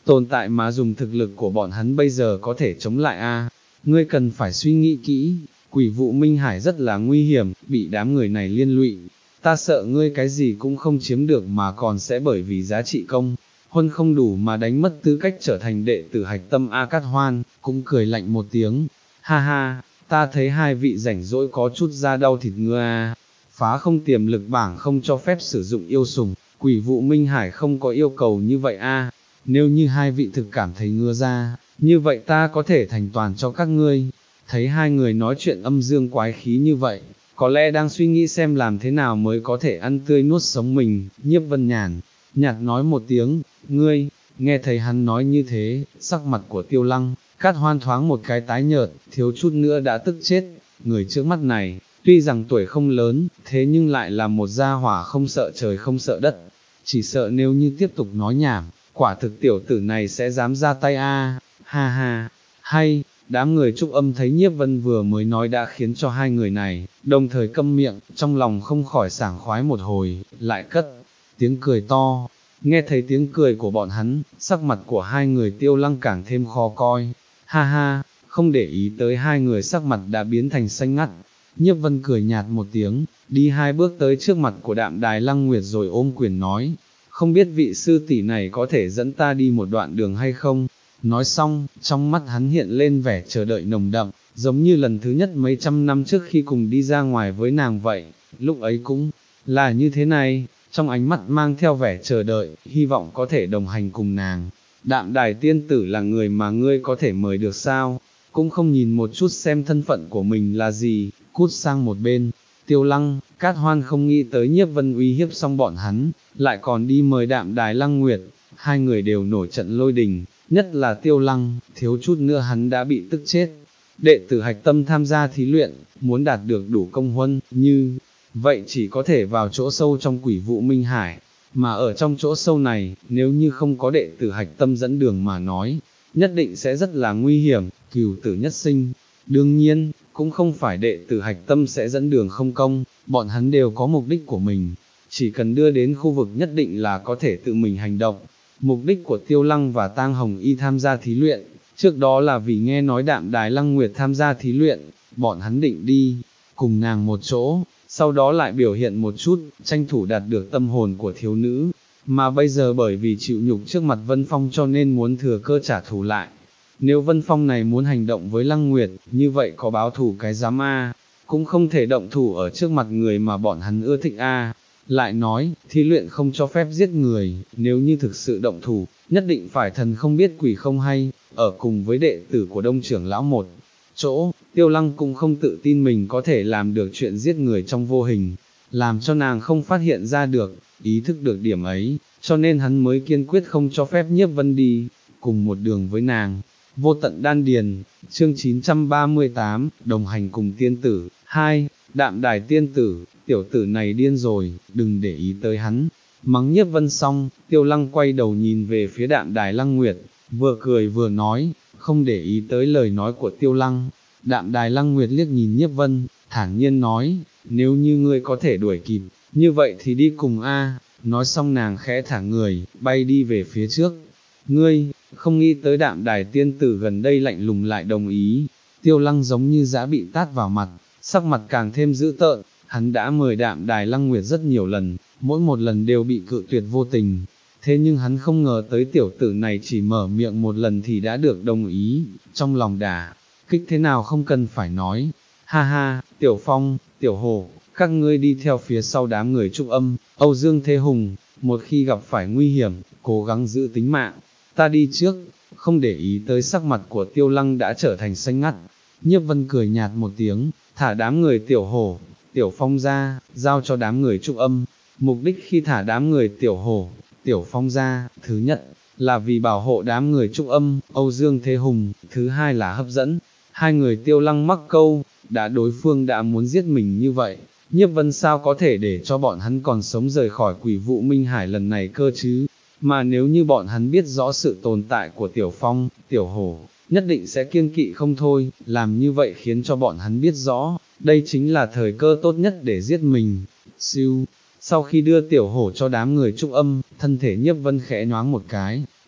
tồn tại mà dùng thực lực của bọn hắn bây giờ có thể chống lại a. Ngươi cần phải suy nghĩ kỹ, quỷ vụ Minh Hải rất là nguy hiểm, bị đám người này liên lụy, ta sợ ngươi cái gì cũng không chiếm được mà còn sẽ bởi vì giá trị công, huân không đủ mà đánh mất tư cách trở thành đệ tử hạch tâm A Cát Hoan, cũng cười lạnh một tiếng, ha ha, ta thấy hai vị rảnh rỗi có chút da đau thịt ngựa a, phá không tiềm lực bảng không cho phép sử dụng yêu sủng, quỷ vụ Minh Hải không có yêu cầu như vậy a. Nếu như hai vị thực cảm thấy ngứa ra, như vậy ta có thể thành toàn cho các ngươi. Thấy hai người nói chuyện âm dương quái khí như vậy, có lẽ đang suy nghĩ xem làm thế nào mới có thể ăn tươi nuốt sống mình, Nhiếp Vân nhàn, nhạt nói một tiếng, ngươi, nghe thấy hắn nói như thế, sắc mặt của Tiêu Lăng, Cát Hoan thoáng một cái tái nhợt, thiếu chút nữa đã tức chết, người trước mắt này, tuy rằng tuổi không lớn, thế nhưng lại là một gia hỏa không sợ trời không sợ đất, chỉ sợ nếu như tiếp tục nói nhảm, quả thực tiểu tử này sẽ dám ra tay a, ha ha, hay, đám người Trúc Âm thấy Nhiếp Vân vừa mới nói đã khiến cho hai người này, đồng thời câm miệng, trong lòng không khỏi sảng khoái một hồi, lại cất, tiếng cười to, nghe thấy tiếng cười của bọn hắn, sắc mặt của hai người Tiêu Lăng càng thêm khó coi, ha ha, không để ý tới hai người sắc mặt đã biến thành xanh ngắt, Nhiếp Vân cười nhạt một tiếng, đi hai bước tới trước mặt của Đạm Đài Lăng Nguyệt rồi ôm quyền nói, không biết vị sư tỷ này có thể dẫn ta đi một đoạn đường hay không? Nói xong, trong mắt hắn hiện lên vẻ chờ đợi nồng đậm, giống như lần thứ nhất mấy trăm năm trước khi cùng đi ra ngoài với nàng vậy, lúc ấy cũng là như thế này, trong ánh mắt mang theo vẻ chờ đợi, hy vọng có thể đồng hành cùng nàng. Đạm Đài tiên tử là người mà ngươi có thể mời được sao? Cũng không nhìn một chút xem thân phận của mình là gì, cút sang một bên. Tiêu Lăng, Cát Hoan không nghĩ tới Nhiếp Vân uy hiếp xong bọn hắn, lại còn đi mời Đạm Đài Lăng Nguyệt, hai người đều nổi trận lôi đình, nhất là Tiêu Lăng, thiếu chút nữa hắn đã bị tức chết. Đệ tử hạch tâm tham gia thí luyện, muốn đạt được đủ công huân, như vậy chỉ có thể vào chỗ sâu trong quỷ vụ Minh Hải, mà ở trong chỗ sâu này, nếu như không có đệ tử hạch tâm dẫn đường mà nói, nhất định sẽ rất là nguy hiểm, cửu tử nhất sinh. Đương nhiên, cũng không phải đệ tử hạch tâm sẽ dẫn đường không công, bọn hắn đều có mục đích của mình, chỉ cần đưa đến khu vực nhất định là có thể tự mình hành động. Mục đích của Tiêu Lăng và Tang Hồng Y tham gia thí luyện, trước đó là vì nghe nói Đạm Đài Lăng Nguyệt tham gia thí luyện, bọn hắn định đi, cùng nàng một chỗ, sau đó lại biểu hiện một chút, tranh thủ đạt được tâm hồn của thiếu nữ, mà bây giờ bởi vì chịu nhục trước mặt Vân Phong cho nên muốn thừa cơ trả thù lại. Nếu Vân Phong này muốn hành động với Lăng Nguyệt, như vậy có báo thù cái dám a, cũng không thể động thủ ở trước mặt người mà bọn hắn ưa thích a. Lại nói, thí luyện không cho phép giết người, nếu như thực sự động thủ, nhất định phải thần không biết quỷ không hay, ở cùng với đệ tử của Đông trưởng lão một chỗ, Tiêu Lăng cũng không tự tin mình có thể làm được chuyện giết người trong vô hình, làm cho nàng không phát hiện ra được, ý thức được điểm ấy, cho nên hắn mới kiên quyết không cho phép Nhiếp Vân đi, cùng một đường với nàng. Vô tận đan điền, chương chín trăm ba mươi tám, đồng hành cùng tiên tử, hai, Đạm Đài tiên tử, tiểu tử này điên rồi, đừng để ý tới hắn. Mắng Nhiếp Vân xong, Tiêu Lăng quay đầu nhìn về phía Đạm Đài Lăng Nguyệt, vừa cười vừa nói, không để ý tới lời nói của Tiêu Lăng. Đạm Đài Lăng Nguyệt liếc nhìn Nhiếp Vân, thản nhiên nói, nếu như ngươi có thể đuổi kịp, như vậy thì đi cùng a. Nói xong nàng khẽ thả người, bay đi về phía trước. Ngươi, không nghĩ tới Đạm Đài tiên tử gần đây lạnh lùng lại đồng ý. Tiêu Lăng giống như dã bị tát vào mặt, sắc mặt càng thêm dữ tợn, hắn đã mời Đạm Đài Lăng Nguyệt rất nhiều lần, mỗi một lần đều bị cự tuyệt vô tình. Thế nhưng hắn không ngờ tới tiểu tử này chỉ mở miệng một lần thì đã được đồng ý, trong lòng đà kích thế nào không cần phải nói. Ha ha, Tiểu Phong, Tiểu Hổ, các ngươi đi theo phía sau đám người Trúc Âm, Âu Dương Thế Hùng, một khi gặp phải nguy hiểm, cố gắng giữ tính mạng. Ta đi trước, không để ý tới sắc mặt của Tiêu Lăng đã trở thành xanh ngắt. Nhiếp Vân cười nhạt một tiếng, thả đám người Tiểu Hổ, Tiểu Phong ra, giao cho đám người Trúc Âm. Mục đích khi thả đám người Tiểu Hổ, Tiểu Phong ra, thứ nhất, là vì bảo hộ đám người Trúc Âm, Âu Dương Thế Hùng, thứ hai là hấp dẫn. Hai người Tiêu Lăng mắc câu, đã đối phương đã muốn giết mình như vậy, Nhiếp Vân sao có thể để cho bọn hắn còn sống rời khỏi quỷ vụ Minh Hải lần này cơ chứ, mà nếu như bọn hắn biết rõ sự tồn tại của Tiểu Phong, Tiểu Hổ, nhất định sẽ kiêng kỵ không thôi, làm như vậy khiến cho bọn hắn biết rõ, đây chính là thời cơ tốt nhất để giết mình. Siêu, sau khi đưa Tiểu Hổ cho đám người Trúc Âm, thân thể Nhiếp Vân khẽ nhoáng một cái,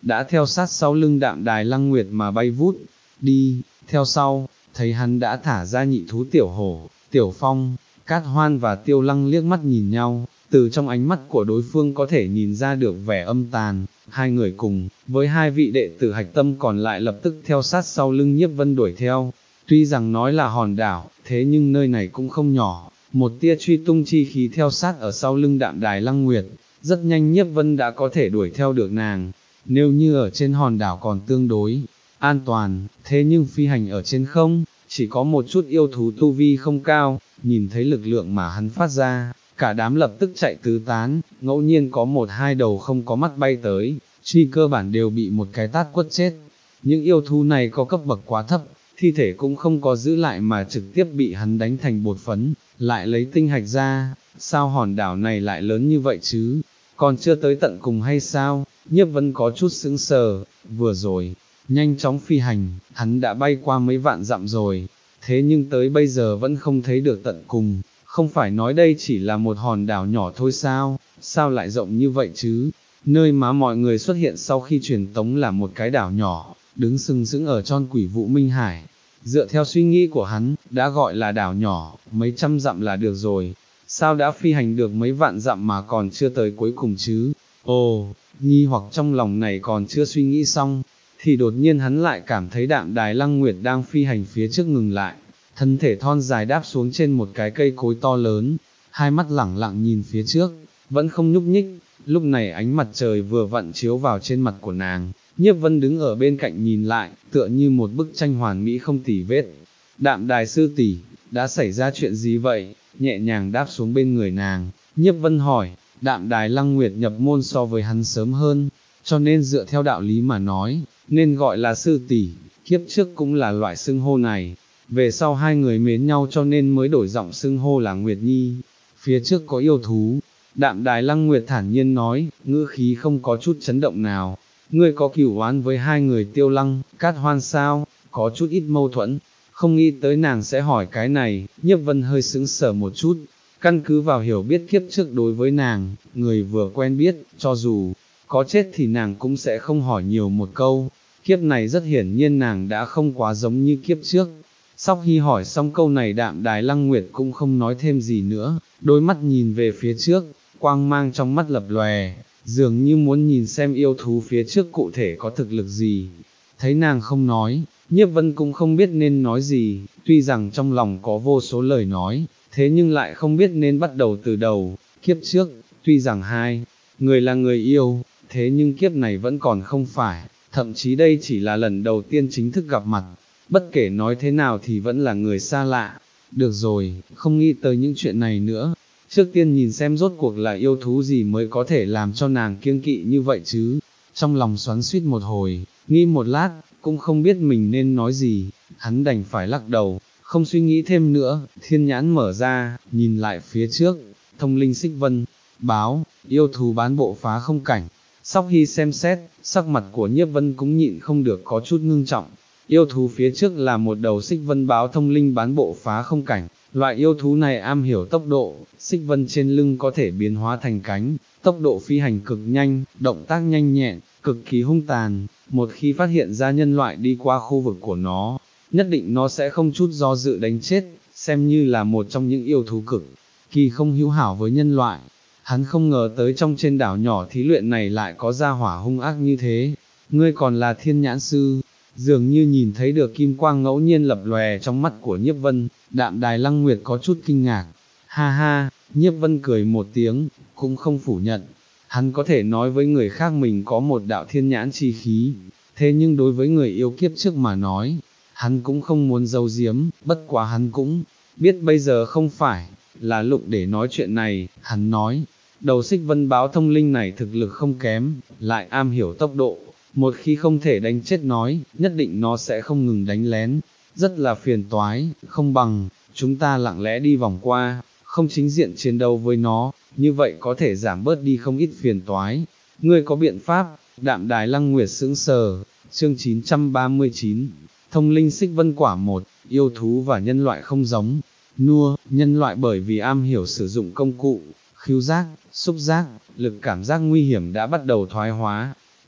đã theo sát sau lưng Đạm Đài Lăng Nguyệt mà bay vút đi, theo sau, thấy hắn đã thả ra nhị thú Tiểu Hổ, Tiểu Phong, Cát Hoan và Tiêu Lăng liếc mắt nhìn nhau, từ trong ánh mắt của đối phương có thể nhìn ra được vẻ âm tàn, hai người cùng, với hai vị đệ tử hạch tâm còn lại lập tức theo sát sau lưng Nhiếp Vân đuổi theo, tuy rằng nói là hòn đảo, thế nhưng nơi này cũng không nhỏ, một tia truy tung chi khí theo sát ở sau lưng Đạm Đài Lăng Nguyệt, rất nhanh Nhiếp Vân đã có thể đuổi theo được nàng, nếu như ở trên hòn đảo còn tương đối an toàn, thế nhưng phi hành ở trên không, chỉ có một chút yêu thú tu vi không cao, nhìn thấy lực lượng mà hắn phát ra, cả đám lập tức chạy tứ tán, ngẫu nhiên có một hai đầu không có mắt bay tới, truy cơ bản đều bị một cái tát quất chết. Những yêu thú này có cấp bậc quá thấp, thi thể cũng không có giữ lại mà trực tiếp bị hắn đánh thành bột phấn, lại lấy tinh hạch ra, sao hòn đảo này lại lớn như vậy chứ, còn chưa tới tận cùng hay sao? Nhiếp Vân có chút sững sờ, vừa rồi, nhanh chóng phi hành, hắn đã bay qua mấy vạn dặm rồi, thế nhưng tới bây giờ vẫn không thấy được tận cùng, không phải nói đây chỉ là một hòn đảo nhỏ thôi sao, sao lại rộng như vậy chứ? Nơi mà mọi người xuất hiện sau khi truyền tống là một cái đảo nhỏ, đứng sừng sững ở tròn Quỷ Vụ Minh Hải. Dựa theo suy nghĩ của hắn, đã gọi là đảo nhỏ, mấy trăm dặm là được rồi, sao đã phi hành được mấy vạn dặm mà còn chưa tới cuối cùng chứ? Ồ, nghi hoặc trong lòng này còn chưa suy nghĩ xong, thì đột nhiên hắn lại cảm thấy Đạm Đài Lăng Nguyệt đang phi hành phía trước ngừng lại, thân thể thon dài đáp xuống trên một cái cây cối to lớn, hai mắt lẳng lặng nhìn phía trước, vẫn không nhúc nhích. Lúc này ánh mặt trời vừa vặn chiếu vào trên mặt của nàng, Nhiếp Vân đứng ở bên cạnh nhìn lại, tựa như một bức tranh hoàn mỹ không tì vết. Đạm Đài sư tỷ, đã xảy ra chuyện gì vậy? Nhẹ nhàng đáp xuống bên người nàng, Nhiếp Vân hỏi. Đạm Đài Lăng Nguyệt nhập môn so với hắn sớm hơn, cho nên dựa theo đạo lý mà nói, nên gọi là sư tỷ, kiếp trước cũng là loại xưng hô này, về sau hai người mến nhau cho nên mới đổi giọng xưng hô là Nguyệt Nhi. Phía trước có yêu thú, Đạm Đài Lăng Nguyệt thản nhiên nói, ngữ khí không có chút chấn động nào. Ngươi có cửu oán với hai người Tiêu Lăng, Cát Hoan sao? Có chút ít mâu thuẫn, không nghĩ tới nàng sẽ hỏi cái này. Nhiếp Vân hơi sững sờ một chút, căn cứ vào hiểu biết kiếp trước đối với nàng, người vừa quen biết, cho dù có chết thì nàng cũng sẽ không hỏi nhiều một câu. Kiếp này rất hiển nhiên nàng đã không quá giống như kiếp trước. Sau khi hỏi xong câu này Đạm Đài Lăng Nguyệt cũng không nói thêm gì nữa, đôi mắt nhìn về phía trước, quang mang trong mắt lập lòe, dường như muốn nhìn xem yêu thú phía trước cụ thể có thực lực gì. Thấy nàng không nói, Nhiếp Vân cũng không biết nên nói gì, tuy rằng trong lòng có vô số lời nói, thế nhưng lại không biết nên bắt đầu từ đầu. Kiếp trước, tuy rằng hai người là người yêu, thế nhưng kiếp này vẫn còn không phải, thậm chí đây chỉ là lần đầu tiên chính thức gặp mặt, bất kể nói thế nào thì vẫn là người xa lạ. Được rồi, không nghĩ tới những chuyện này nữa, trước tiên nhìn xem rốt cuộc là yêu thú gì mới có thể làm cho nàng kiêng kỵ như vậy chứ. Trong lòng xoắn xuýt một hồi, nghĩ một lát, cũng không biết mình nên nói gì, hắn đành phải lắc đầu, không suy nghĩ thêm nữa. Thiên nhãn mở ra, nhìn lại phía trước, thông linh xích vân, báo, yêu thú bán bộ phá không cảnh. Sau khi xem xét, sắc mặt của Nhiếp Vân cũng nhịn không được có chút ngưng trọng. Yêu thú phía trước là một đầu xích vân báo thông linh bán bộ phá không cảnh, loại yêu thú này am hiểu tốc độ, xích vân trên lưng có thể biến hóa thành cánh, tốc độ phi hành cực nhanh, động tác nhanh nhẹn, cực kỳ hung tàn, một khi phát hiện ra nhân loại đi qua khu vực của nó, nhất định nó sẽ không chút do dự đánh chết, xem như là một trong những yêu thú cực kỳ không hữu hảo với nhân loại. Hắn không ngờ tới trong trên đảo nhỏ thí luyện này lại có gia hỏa hung ác như thế. Ngươi còn là thiên nhãn sư? Dường như nhìn thấy được kim quang ngẫu nhiên lập lòe trong mắt của Nhiếp Vân, Đạm Đài Lăng Nguyệt có chút kinh ngạc. Ha ha, Nhiếp Vân cười một tiếng, cũng không phủ nhận. Hắn có thể nói với người khác mình có một đạo thiên nhãn chi khí, thế nhưng đối với người yêu kiếp trước mà nói, hắn cũng không muốn giấu giếm, bất quá hắn cũng biết bây giờ không phải là lúc để nói chuyện này. Hắn nói, đầu xích vân báo thông linh này thực lực không kém, lại am hiểu tốc độ, một khi không thể đánh chết nói, nhất định nó sẽ không ngừng đánh lén, rất là phiền toái, không bằng, chúng ta lặng lẽ đi vòng qua, không chính diện chiến đấu với nó, như vậy có thể giảm bớt đi không ít phiền toái. Ngươi có biện pháp? Đạm Đài Lăng Nguyệt sững sờ. Chương chín trăm ba mươi chín, thông linh xích vân quả một, yêu thú và nhân loại không giống. Nua, nhân loại bởi vì am hiểu sử dụng công cụ, khứu giác, xúc giác, lực cảm giác nguy hiểm đã bắt đầu thoái hóa,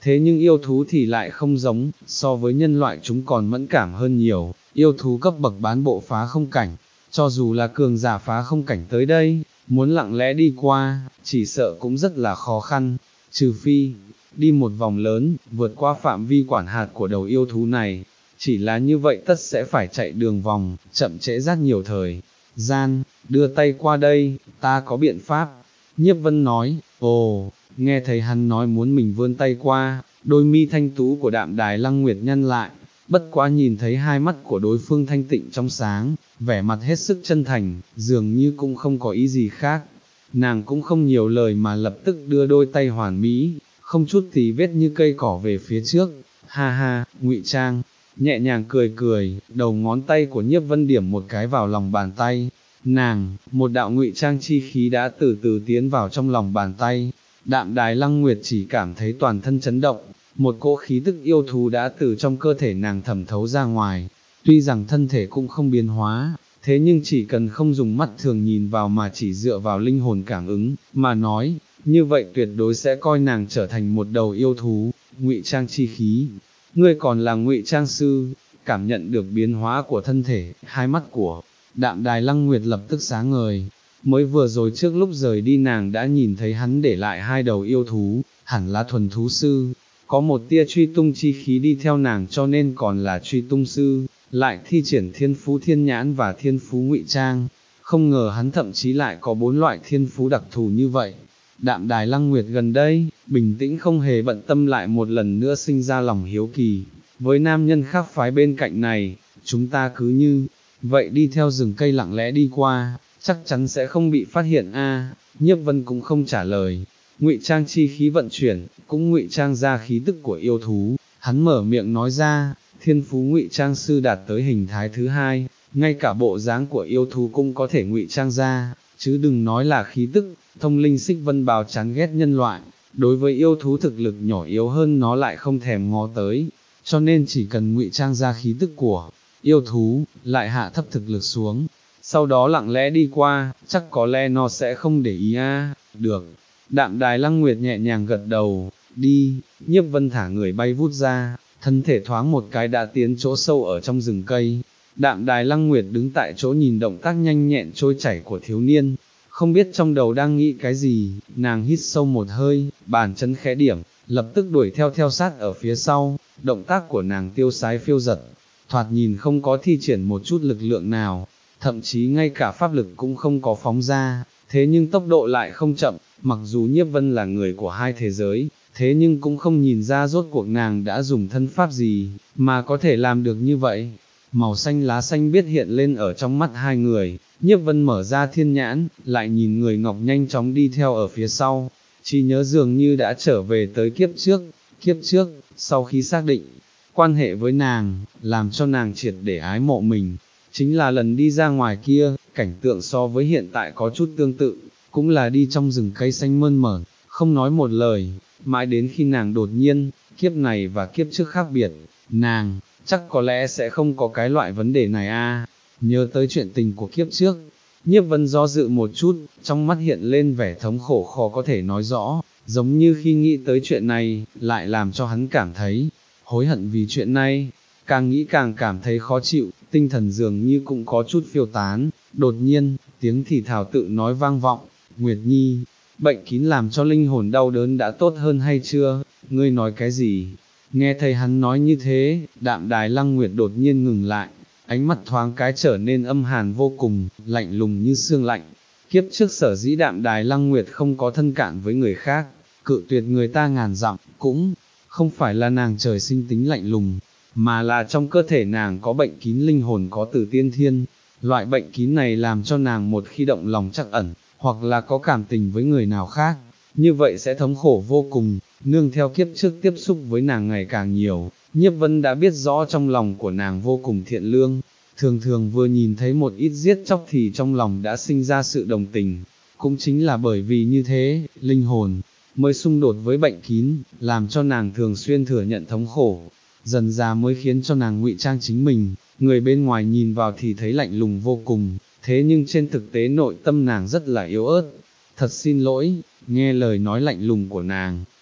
thế nhưng yêu thú thì lại không giống, so với nhân loại chúng còn mẫn cảm hơn nhiều, yêu thú cấp bậc bán bộ phá không cảnh, cho dù là cường giả phá không cảnh tới đây, muốn lặng lẽ đi qua, chỉ sợ cũng rất là khó khăn, trừ phi, đi một vòng lớn, vượt qua phạm vi quản hạt của đầu yêu thú này, chỉ là như vậy tất sẽ phải chạy đường vòng, chậm trễ rất nhiều thời gian, đưa tay qua đây, ta có biện pháp. Nhiếp Vân nói, ồ, nghe thấy hắn nói muốn mình vươn tay qua, đôi mi thanh tú của Đạm Đài Lăng Nguyệt nhăn lại, bất quá nhìn thấy hai mắt của đối phương thanh tịnh trong sáng, vẻ mặt hết sức chân thành, dường như cũng không có ý gì khác. Nàng cũng không nhiều lời mà lập tức đưa đôi tay hoàn mỹ, không chút tí vết như cây cỏ về phía trước, ha ha, ngụy trang, nhẹ nhàng cười cười, đầu ngón tay của Nhiếp Vân điểm một cái vào lòng bàn tay, nàng, một đạo ngụy trang chi khí đã từ từ tiến vào trong lòng bàn tay, Đạm Đài Lăng Nguyệt chỉ cảm thấy toàn thân chấn động, một cỗ khí tức yêu thú đã từ trong cơ thể nàng thẩm thấu ra ngoài, tuy rằng thân thể cũng không biến hóa, thế nhưng chỉ cần không dùng mắt thường nhìn vào mà chỉ dựa vào linh hồn cảm ứng, mà nói, như vậy tuyệt đối sẽ coi nàng trở thành một đầu yêu thú, ngụy trang chi khí. Ngươi còn là ngụy trang sư, cảm nhận được biến hóa của thân thể, hai mắt của Đạm Đài Lăng Nguyệt lập tức sáng ngời. Mới vừa rồi trước lúc rời đi nàng đã nhìn thấy hắn để lại hai đầu yêu thú, hẳn là thuần thú sư, có một tia truy tung chi khí đi theo nàng cho nên còn là truy tung sư, lại thi triển thiên phú thiên nhãn và thiên phú ngụy trang, không ngờ hắn thậm chí lại có bốn loại thiên phú đặc thù như vậy. Đạm Đài Lăng Nguyệt gần đây, bình tĩnh không hề bận tâm lại một lần nữa sinh ra lòng hiếu kỳ, với nam nhân khác phái bên cạnh này, chúng ta cứ như vậy đi theo rừng cây lặng lẽ đi qua, chắc chắn sẽ không bị phát hiện a. Nhiếp Vân cũng không trả lời, ngụy trang chi khí vận chuyển, cũng ngụy trang ra khí tức của yêu thú, hắn mở miệng nói ra, thiên phú ngụy trang sư đạt tới hình thái thứ hai, ngay cả bộ dáng của yêu thú cũng có thể ngụy trang ra, chứ đừng nói là khí tức. Thông linh Xích Vân Bào chán ghét nhân loại, đối với yêu thú thực lực nhỏ yếu hơn nó lại không thèm ngó tới, cho nên chỉ cần ngụy trang ra khí tức của yêu thú, lại hạ thấp thực lực xuống, sau đó lặng lẽ đi qua, chắc có lẽ nó sẽ không để ý a. Được. Đạm Đài Lăng Nguyệt nhẹ nhàng gật đầu, đi. Nhiếp Vân thả người bay vút ra, thân thể thoáng một cái đã tiến chỗ sâu ở trong rừng cây. Đạm Đài Lăng Nguyệt đứng tại chỗ nhìn động tác nhanh nhẹn trôi chảy của thiếu niên, không biết trong đầu đang nghĩ cái gì, nàng hít sâu một hơi, bàn chân khẽ điểm, lập tức đuổi theo theo sát ở phía sau, động tác của nàng tiêu sái phiêu giật, thoạt nhìn không có thi triển một chút lực lượng nào, thậm chí ngay cả pháp lực cũng không có phóng ra, thế nhưng tốc độ lại không chậm, mặc dù Nhiếp Vân là người của hai thế giới, thế nhưng cũng không nhìn ra rốt cuộc nàng đã dùng thân pháp gì, mà có thể làm được như vậy. Màu xanh lá xanh biết hiện lên ở trong mắt hai người, Nhiếp Vân mở ra thiên nhãn, lại nhìn người ngọc nhanh chóng đi theo ở phía sau, chỉ nhớ dường như đã trở về tới kiếp trước, kiếp trước, sau khi xác định quan hệ với nàng, làm cho nàng triệt để ái mộ mình, chính là lần đi ra ngoài kia, cảnh tượng so với hiện tại có chút tương tự, cũng là đi trong rừng cây xanh mơn mởn, không nói một lời, mãi đến khi nàng đột nhiên, kiếp này và kiếp trước khác biệt, nàng, chắc có lẽ sẽ không có cái loại vấn đề này a. Nhớ tới chuyện tình của kiếp trước, Nhiếp Vân do dự một chút, trong mắt hiện lên vẻ thống khổ khó có thể nói rõ, giống như khi nghĩ tới chuyện này, lại làm cho hắn cảm thấy hối hận vì chuyện này, càng nghĩ càng cảm thấy khó chịu, tinh thần dường như cũng có chút phiêu tán. Đột nhiên, tiếng thì thào tự nói vang vọng, Nguyệt Nhi, bệnh kín làm cho linh hồn đau đớn đã tốt hơn hay chưa, ngươi nói cái gì? Nghe thấy hắn nói như thế, Đạm Đài Lăng Nguyệt đột nhiên ngừng lại, ánh mắt thoáng cái trở nên âm hàn vô cùng, lạnh lùng như xương lạnh. Kiếp trước sở dĩ Đạm Đài Lăng Nguyệt không có thân cạn với người khác, cự tuyệt người ta ngàn dặm, cũng không phải là nàng trời sinh tính lạnh lùng, mà là trong cơ thể nàng có bệnh kín linh hồn có từ tiên thiên. Loại bệnh kín này làm cho nàng một khi động lòng trắc ẩn, hoặc là có cảm tình với người nào khác, như vậy sẽ thống khổ vô cùng. Nương theo kiếp trước tiếp xúc với nàng ngày càng nhiều, Nhiếp Vân đã biết rõ trong lòng của nàng vô cùng thiện lương, thường thường vừa nhìn thấy một ít giết chóc thì trong lòng đã sinh ra sự đồng tình, cũng chính là bởi vì như thế, linh hồn mới xung đột với bệnh kín, làm cho nàng thường xuyên thừa nhận thống khổ, dần ra mới khiến cho nàng ngụy trang chính mình, người bên ngoài nhìn vào thì thấy lạnh lùng vô cùng, thế nhưng trên thực tế nội tâm nàng rất là yếu ớt. Thật xin lỗi, nghe lời nói lạnh lùng của nàng,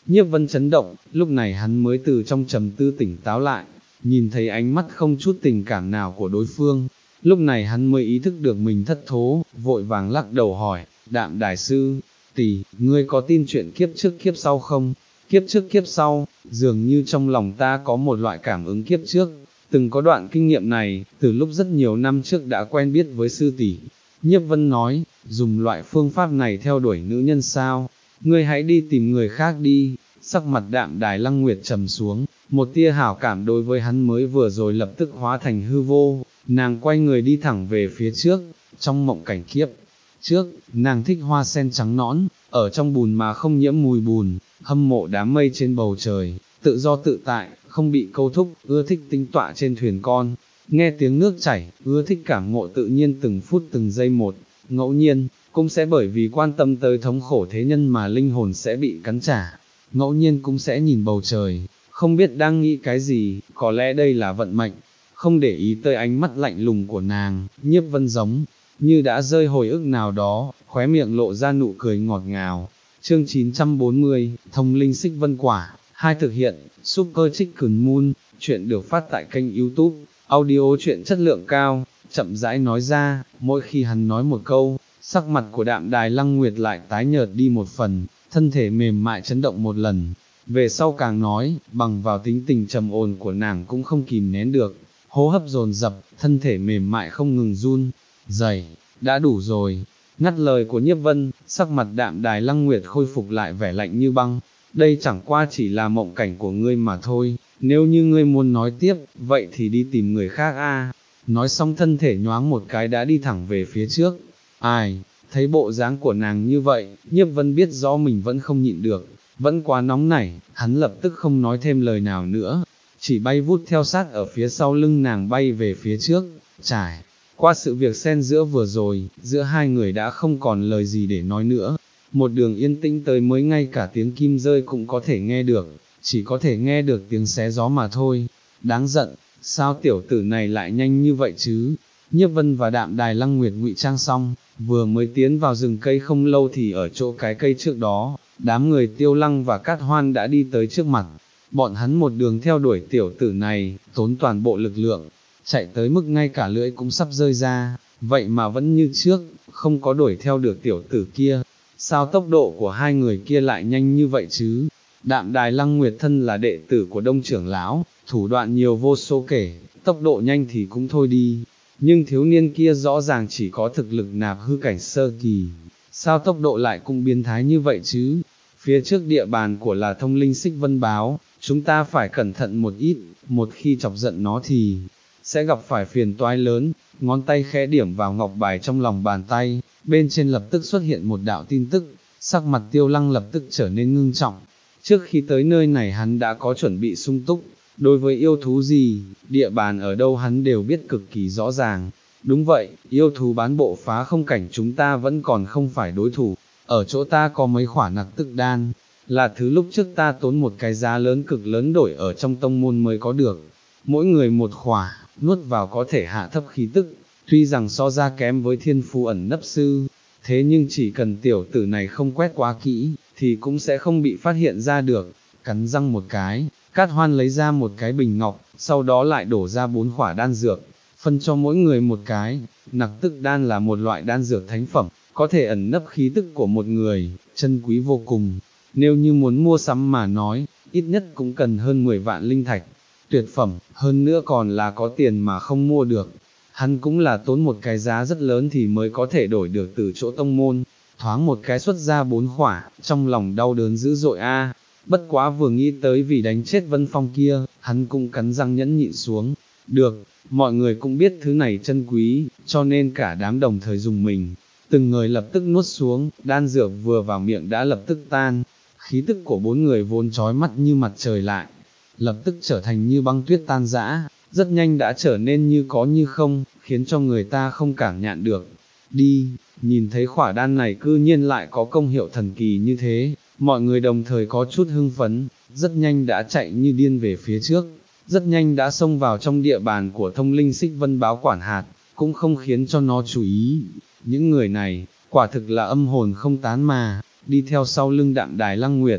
Nhiếp Vân chấn động, lúc này hắn mới từ trong trầm tư tỉnh táo lại, nhìn thấy ánh mắt không chút tình cảm nào của đối phương, lúc này hắn mới ý thức được mình thất thố, vội vàng lắc đầu hỏi, Đạm Đài sư, tỷ, ngươi có tin chuyện kiếp trước kiếp sau không? Kiếp trước kiếp sau, dường như trong lòng ta có một loại cảm ứng kiếp trước, từng có đoạn kinh nghiệm này, từ lúc rất nhiều năm trước đã quen biết với sư tỷ. Nhiếp Vân nói, dùng loại phương pháp này theo đuổi nữ nhân sao? Ngươi hãy đi tìm người khác đi. Sắc mặt Đạm Đài Lăng Nguyệt trầm xuống, một tia hảo cảm đối với hắn mới vừa rồi lập tức hóa thành hư vô, nàng quay người đi thẳng về phía trước, trong mộng cảnh kiếp. Trước, nàng thích hoa sen trắng nõn, ở trong bùn mà không nhiễm mùi bùn, hâm mộ đám mây trên bầu trời, tự do tự tại, không bị câu thúc, ưa thích tinh tọa trên thuyền con, nghe tiếng nước chảy, ưa thích cảm ngộ tự nhiên từng phút từng giây một, ngẫu nhiên, cũng sẽ bởi vì quan tâm tới thống khổ thế nhân mà linh hồn sẽ bị cắn trả, ngẫu nhiên cũng sẽ nhìn bầu trời, không biết đang nghĩ cái gì, có lẽ đây là vận mệnh, không để ý tới ánh mắt lạnh lùng của nàng, Nhiếp Vân giống như đã rơi hồi ức nào đó, khóe miệng lộ ra nụ cười ngọt ngào. Chương chín trăm bốn mươi, Thông linh xích vân quả, hai thực hiện, Super Chicken Moon, chuyện được phát tại kênh YouTube, audio chuyện chất lượng cao, chậm rãi nói ra, mỗi khi hắn nói một câu, sắc mặt của Đạm Đài Lăng Nguyệt lại tái nhợt đi một phần, thân thể mềm mại chấn động một lần, về sau càng nói, bằng vào tính tình trầm ổn của nàng cũng không kìm nén được, hô hấp dồn dập, thân thể mềm mại không ngừng run, rẩy, đã đủ rồi. Ngắt lời của Nhiếp Vân, sắc mặt Đạm Đài Lăng Nguyệt khôi phục lại vẻ lạnh như băng, đây chẳng qua chỉ là mộng cảnh của ngươi mà thôi, nếu như ngươi muốn nói tiếp, vậy thì đi tìm người khác a. Nói xong thân thể nhoáng một cái đã đi thẳng về phía trước, ai, thấy bộ dáng của nàng như vậy, Nhiếp Vân biết rõ mình vẫn không nhịn được, vẫn quá nóng nảy, hắn lập tức không nói thêm lời nào nữa, chỉ bay vút theo sát ở phía sau lưng nàng bay về phía trước, trải. Qua sự việc xen giữa vừa rồi, giữa hai người đã không còn lời gì để nói nữa, một đường yên tĩnh tới mới ngay cả tiếng kim rơi cũng có thể nghe được, chỉ có thể nghe được tiếng xé gió mà thôi, đáng giận, sao tiểu tử này lại nhanh như vậy chứ? Nhiếp Vân và Đạm Đài Lăng Nguyệt ngụy trang xong, vừa mới tiến vào rừng cây không lâu thì ở chỗ cái cây trước đó, đám người Tiêu Lăng và Cát Hoan đã đi tới trước mặt, bọn hắn một đường theo đuổi tiểu tử này, tốn toàn bộ lực lượng, chạy tới mức ngay cả lưỡi cũng sắp rơi ra, vậy mà vẫn như trước, không có đuổi theo được tiểu tử kia, sao tốc độ của hai người kia lại nhanh như vậy chứ? Đạm Đài Lăng Nguyệt thân là đệ tử của Đông trưởng lão, thủ đoạn nhiều vô số kể, tốc độ nhanh thì cũng thôi đi, nhưng thiếu niên kia rõ ràng chỉ có thực lực nạp hư cảnh sơ kỳ, sao tốc độ lại cũng biến thái như vậy chứ? Phía trước địa bàn của là Thông linh xích vân báo, chúng ta phải cẩn thận một ít, một khi chọc giận nó thì sẽ gặp phải phiền toái lớn. Ngón tay khẽ điểm vào ngọc bài trong lòng bàn tay, bên trên lập tức xuất hiện một đạo tin tức, sắc mặt Tiêu Lăng lập tức trở nên ngưng trọng. Trước khi tới nơi này hắn đã có chuẩn bị sung túc, đối với yêu thú gì, địa bàn ở đâu hắn đều biết cực kỳ rõ ràng. Đúng vậy, yêu thú bán bộ phá không cảnh chúng ta vẫn còn không phải đối thủ, ở chỗ ta có mấy khỏa nặc tức đan, là thứ lúc trước ta tốn một cái giá lớn cực lớn đổi ở trong tông môn mới có được, mỗi người một khỏa, nuốt vào có thể hạ thấp khí tức, tuy rằng so ra kém với thiên phú ẩn nấp sư, thế nhưng chỉ cần tiểu tử này không quét quá kỹ, thì cũng sẽ không bị phát hiện ra được. Cắn răng một cái, Cát Hoan lấy ra một cái bình ngọc, sau đó lại đổ ra bốn khỏa đan dược, phân cho mỗi người một cái. Nặc tức đan là một loại đan dược thánh phẩm, có thể ẩn nấp khí tức của một người, chân quý vô cùng. Nếu như muốn mua sắm mà nói, ít nhất cũng cần hơn mười vạn linh thạch, tuyệt phẩm, hơn nữa còn là có tiền mà không mua được. Hắn cũng là tốn một cái giá rất lớn thì mới có thể đổi được từ chỗ tông môn, thoáng một cái xuất ra bốn khỏa, trong lòng đau đớn dữ dội a. Bất quá vừa nghĩ tới vì đánh chết Vân Phong kia, hắn cũng cắn răng nhẫn nhịn xuống. Được, mọi người cũng biết thứ này chân quý, cho nên cả đám đồng thời dùng mình, từng người lập tức nuốt xuống, đan dược vừa vào miệng đã lập tức tan, khí tức của bốn người vốn chói mắt như mặt trời lại, lập tức trở thành như băng tuyết tan rã, rất nhanh đã trở nên như có như không, khiến cho người ta không cảm nhận được. Đi, nhìn thấy khỏa đan này cư nhiên lại có công hiệu thần kỳ như thế, mọi người đồng thời có chút hưng phấn, rất nhanh đã chạy như điên về phía trước, rất nhanh đã xông vào trong địa bàn của Thông linh xích vân báo quản hạt, cũng không khiến cho nó chú ý. Những người này, quả thực là âm hồn không tán mà, đi theo sau lưng Đạm Đài Lăng Nguyệt,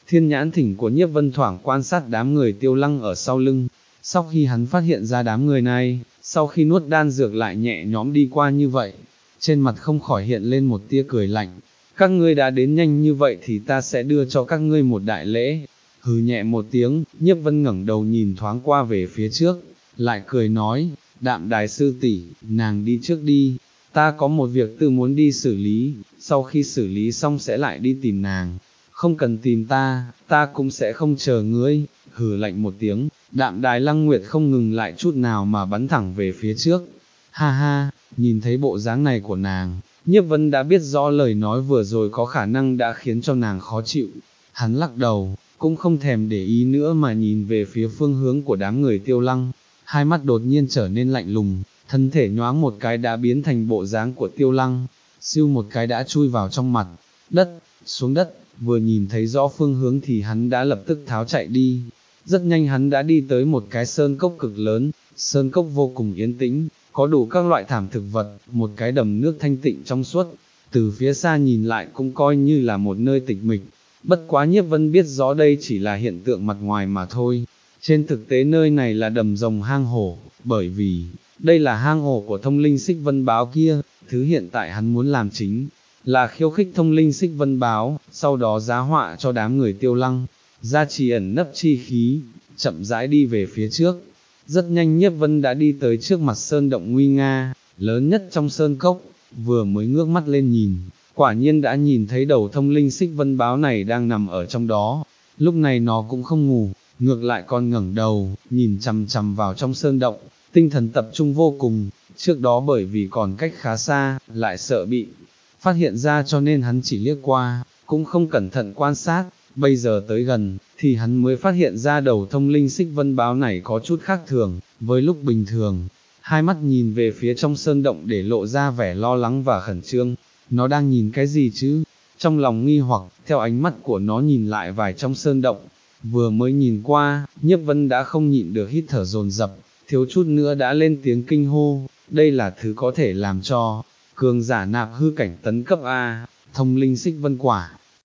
Thiên nhãn thỉnh của Nhiếp Vân thoảng quan sát đám người Tiêu Lăng ở sau lưng, sau khi hắn phát hiện ra đám người này, sau khi nuốt đan dược lại nhẹ nhõm đi qua như vậy, trên mặt không khỏi hiện lên một tia cười lạnh. Các ngươi đã đến nhanh như vậy thì ta sẽ đưa cho các ngươi một đại lễ. Hừ nhẹ một tiếng, Nhiếp Vân ngẩng đầu nhìn thoáng qua về phía trước, lại cười nói, Đạm Đài sư tỷ, nàng đi trước đi, ta có một việc tư muốn đi xử lý, sau khi xử lý xong sẽ lại đi tìm nàng, không cần tìm ta, ta cũng sẽ không chờ ngươi. Hừ lạnh một tiếng, Đạm Đài Lăng Nguyệt không ngừng lại chút nào mà bắn thẳng về phía trước. Ha ha, nhìn thấy bộ dáng này của nàng, Nhiếp Vân đã biết rõ lời nói vừa rồi có khả năng đã khiến cho nàng khó chịu. Hắn lắc đầu, cũng không thèm để ý nữa mà nhìn về phía phương hướng của đám người Tiêu Lăng, hai mắt đột nhiên trở nên lạnh lùng, thân thể nhoáng một cái đã biến thành bộ dáng của Tiêu Lăng, siêu một cái đã chui vào trong mặt đất, xuống đất, vừa nhìn thấy rõ phương hướng thì hắn đã lập tức tháo chạy đi. Rất nhanh hắn đã đi tới một cái sơn cốc cực lớn, sơn cốc vô cùng yên tĩnh, có đủ các loại thảm thực vật, một cái đầm nước thanh tịnh trong suốt, từ phía xa nhìn lại cũng coi như là một nơi tịch mịch. Bất quá Nhiếp Vân biết rõ đây chỉ là hiện tượng mặt ngoài mà thôi, trên thực tế nơi này là đầm rồng hang hổ, bởi vì, đây là hang hổ của thông linh xích vân báo kia, thứ hiện tại hắn muốn làm chính, là khiêu khích thông linh xích vân báo, sau đó giá họa cho đám người Tiêu Lăng, gia trì ẩn nấp chi khí, chậm rãi đi về phía trước. Rất nhanh Nhiếp Vân đã đi tới trước mặt sơn động nguy nga, lớn nhất trong sơn cốc, vừa mới ngước mắt lên nhìn, quả nhiên đã nhìn thấy đầu thông linh xích vân báo này đang nằm ở trong đó. Lúc này nó cũng không ngủ, ngược lại còn ngẩng đầu, nhìn chằm chằm vào trong sơn động, tinh thần tập trung vô cùng. Trước đó bởi vì còn cách khá xa, lại sợ bị phát hiện ra cho nên hắn chỉ liếc qua, cũng không cẩn thận quan sát. Bây giờ tới gần, thì hắn mới phát hiện ra đầu thông linh xích vân báo này có chút khác thường, với lúc bình thường, hai mắt nhìn về phía trong sơn động để lộ ra vẻ lo lắng và khẩn trương. Nó đang nhìn cái gì chứ? Trong lòng nghi hoặc, theo ánh mắt của nó nhìn lại vài trong sơn động, vừa mới nhìn qua, Nhiếp Vân đã không nhịn được hít thở dồn dập, thiếu chút nữa đã lên tiếng kinh hô, đây là thứ có thể làm cho cường giả nạp hư cảnh tấn cấp A, thông linh xích vân quả.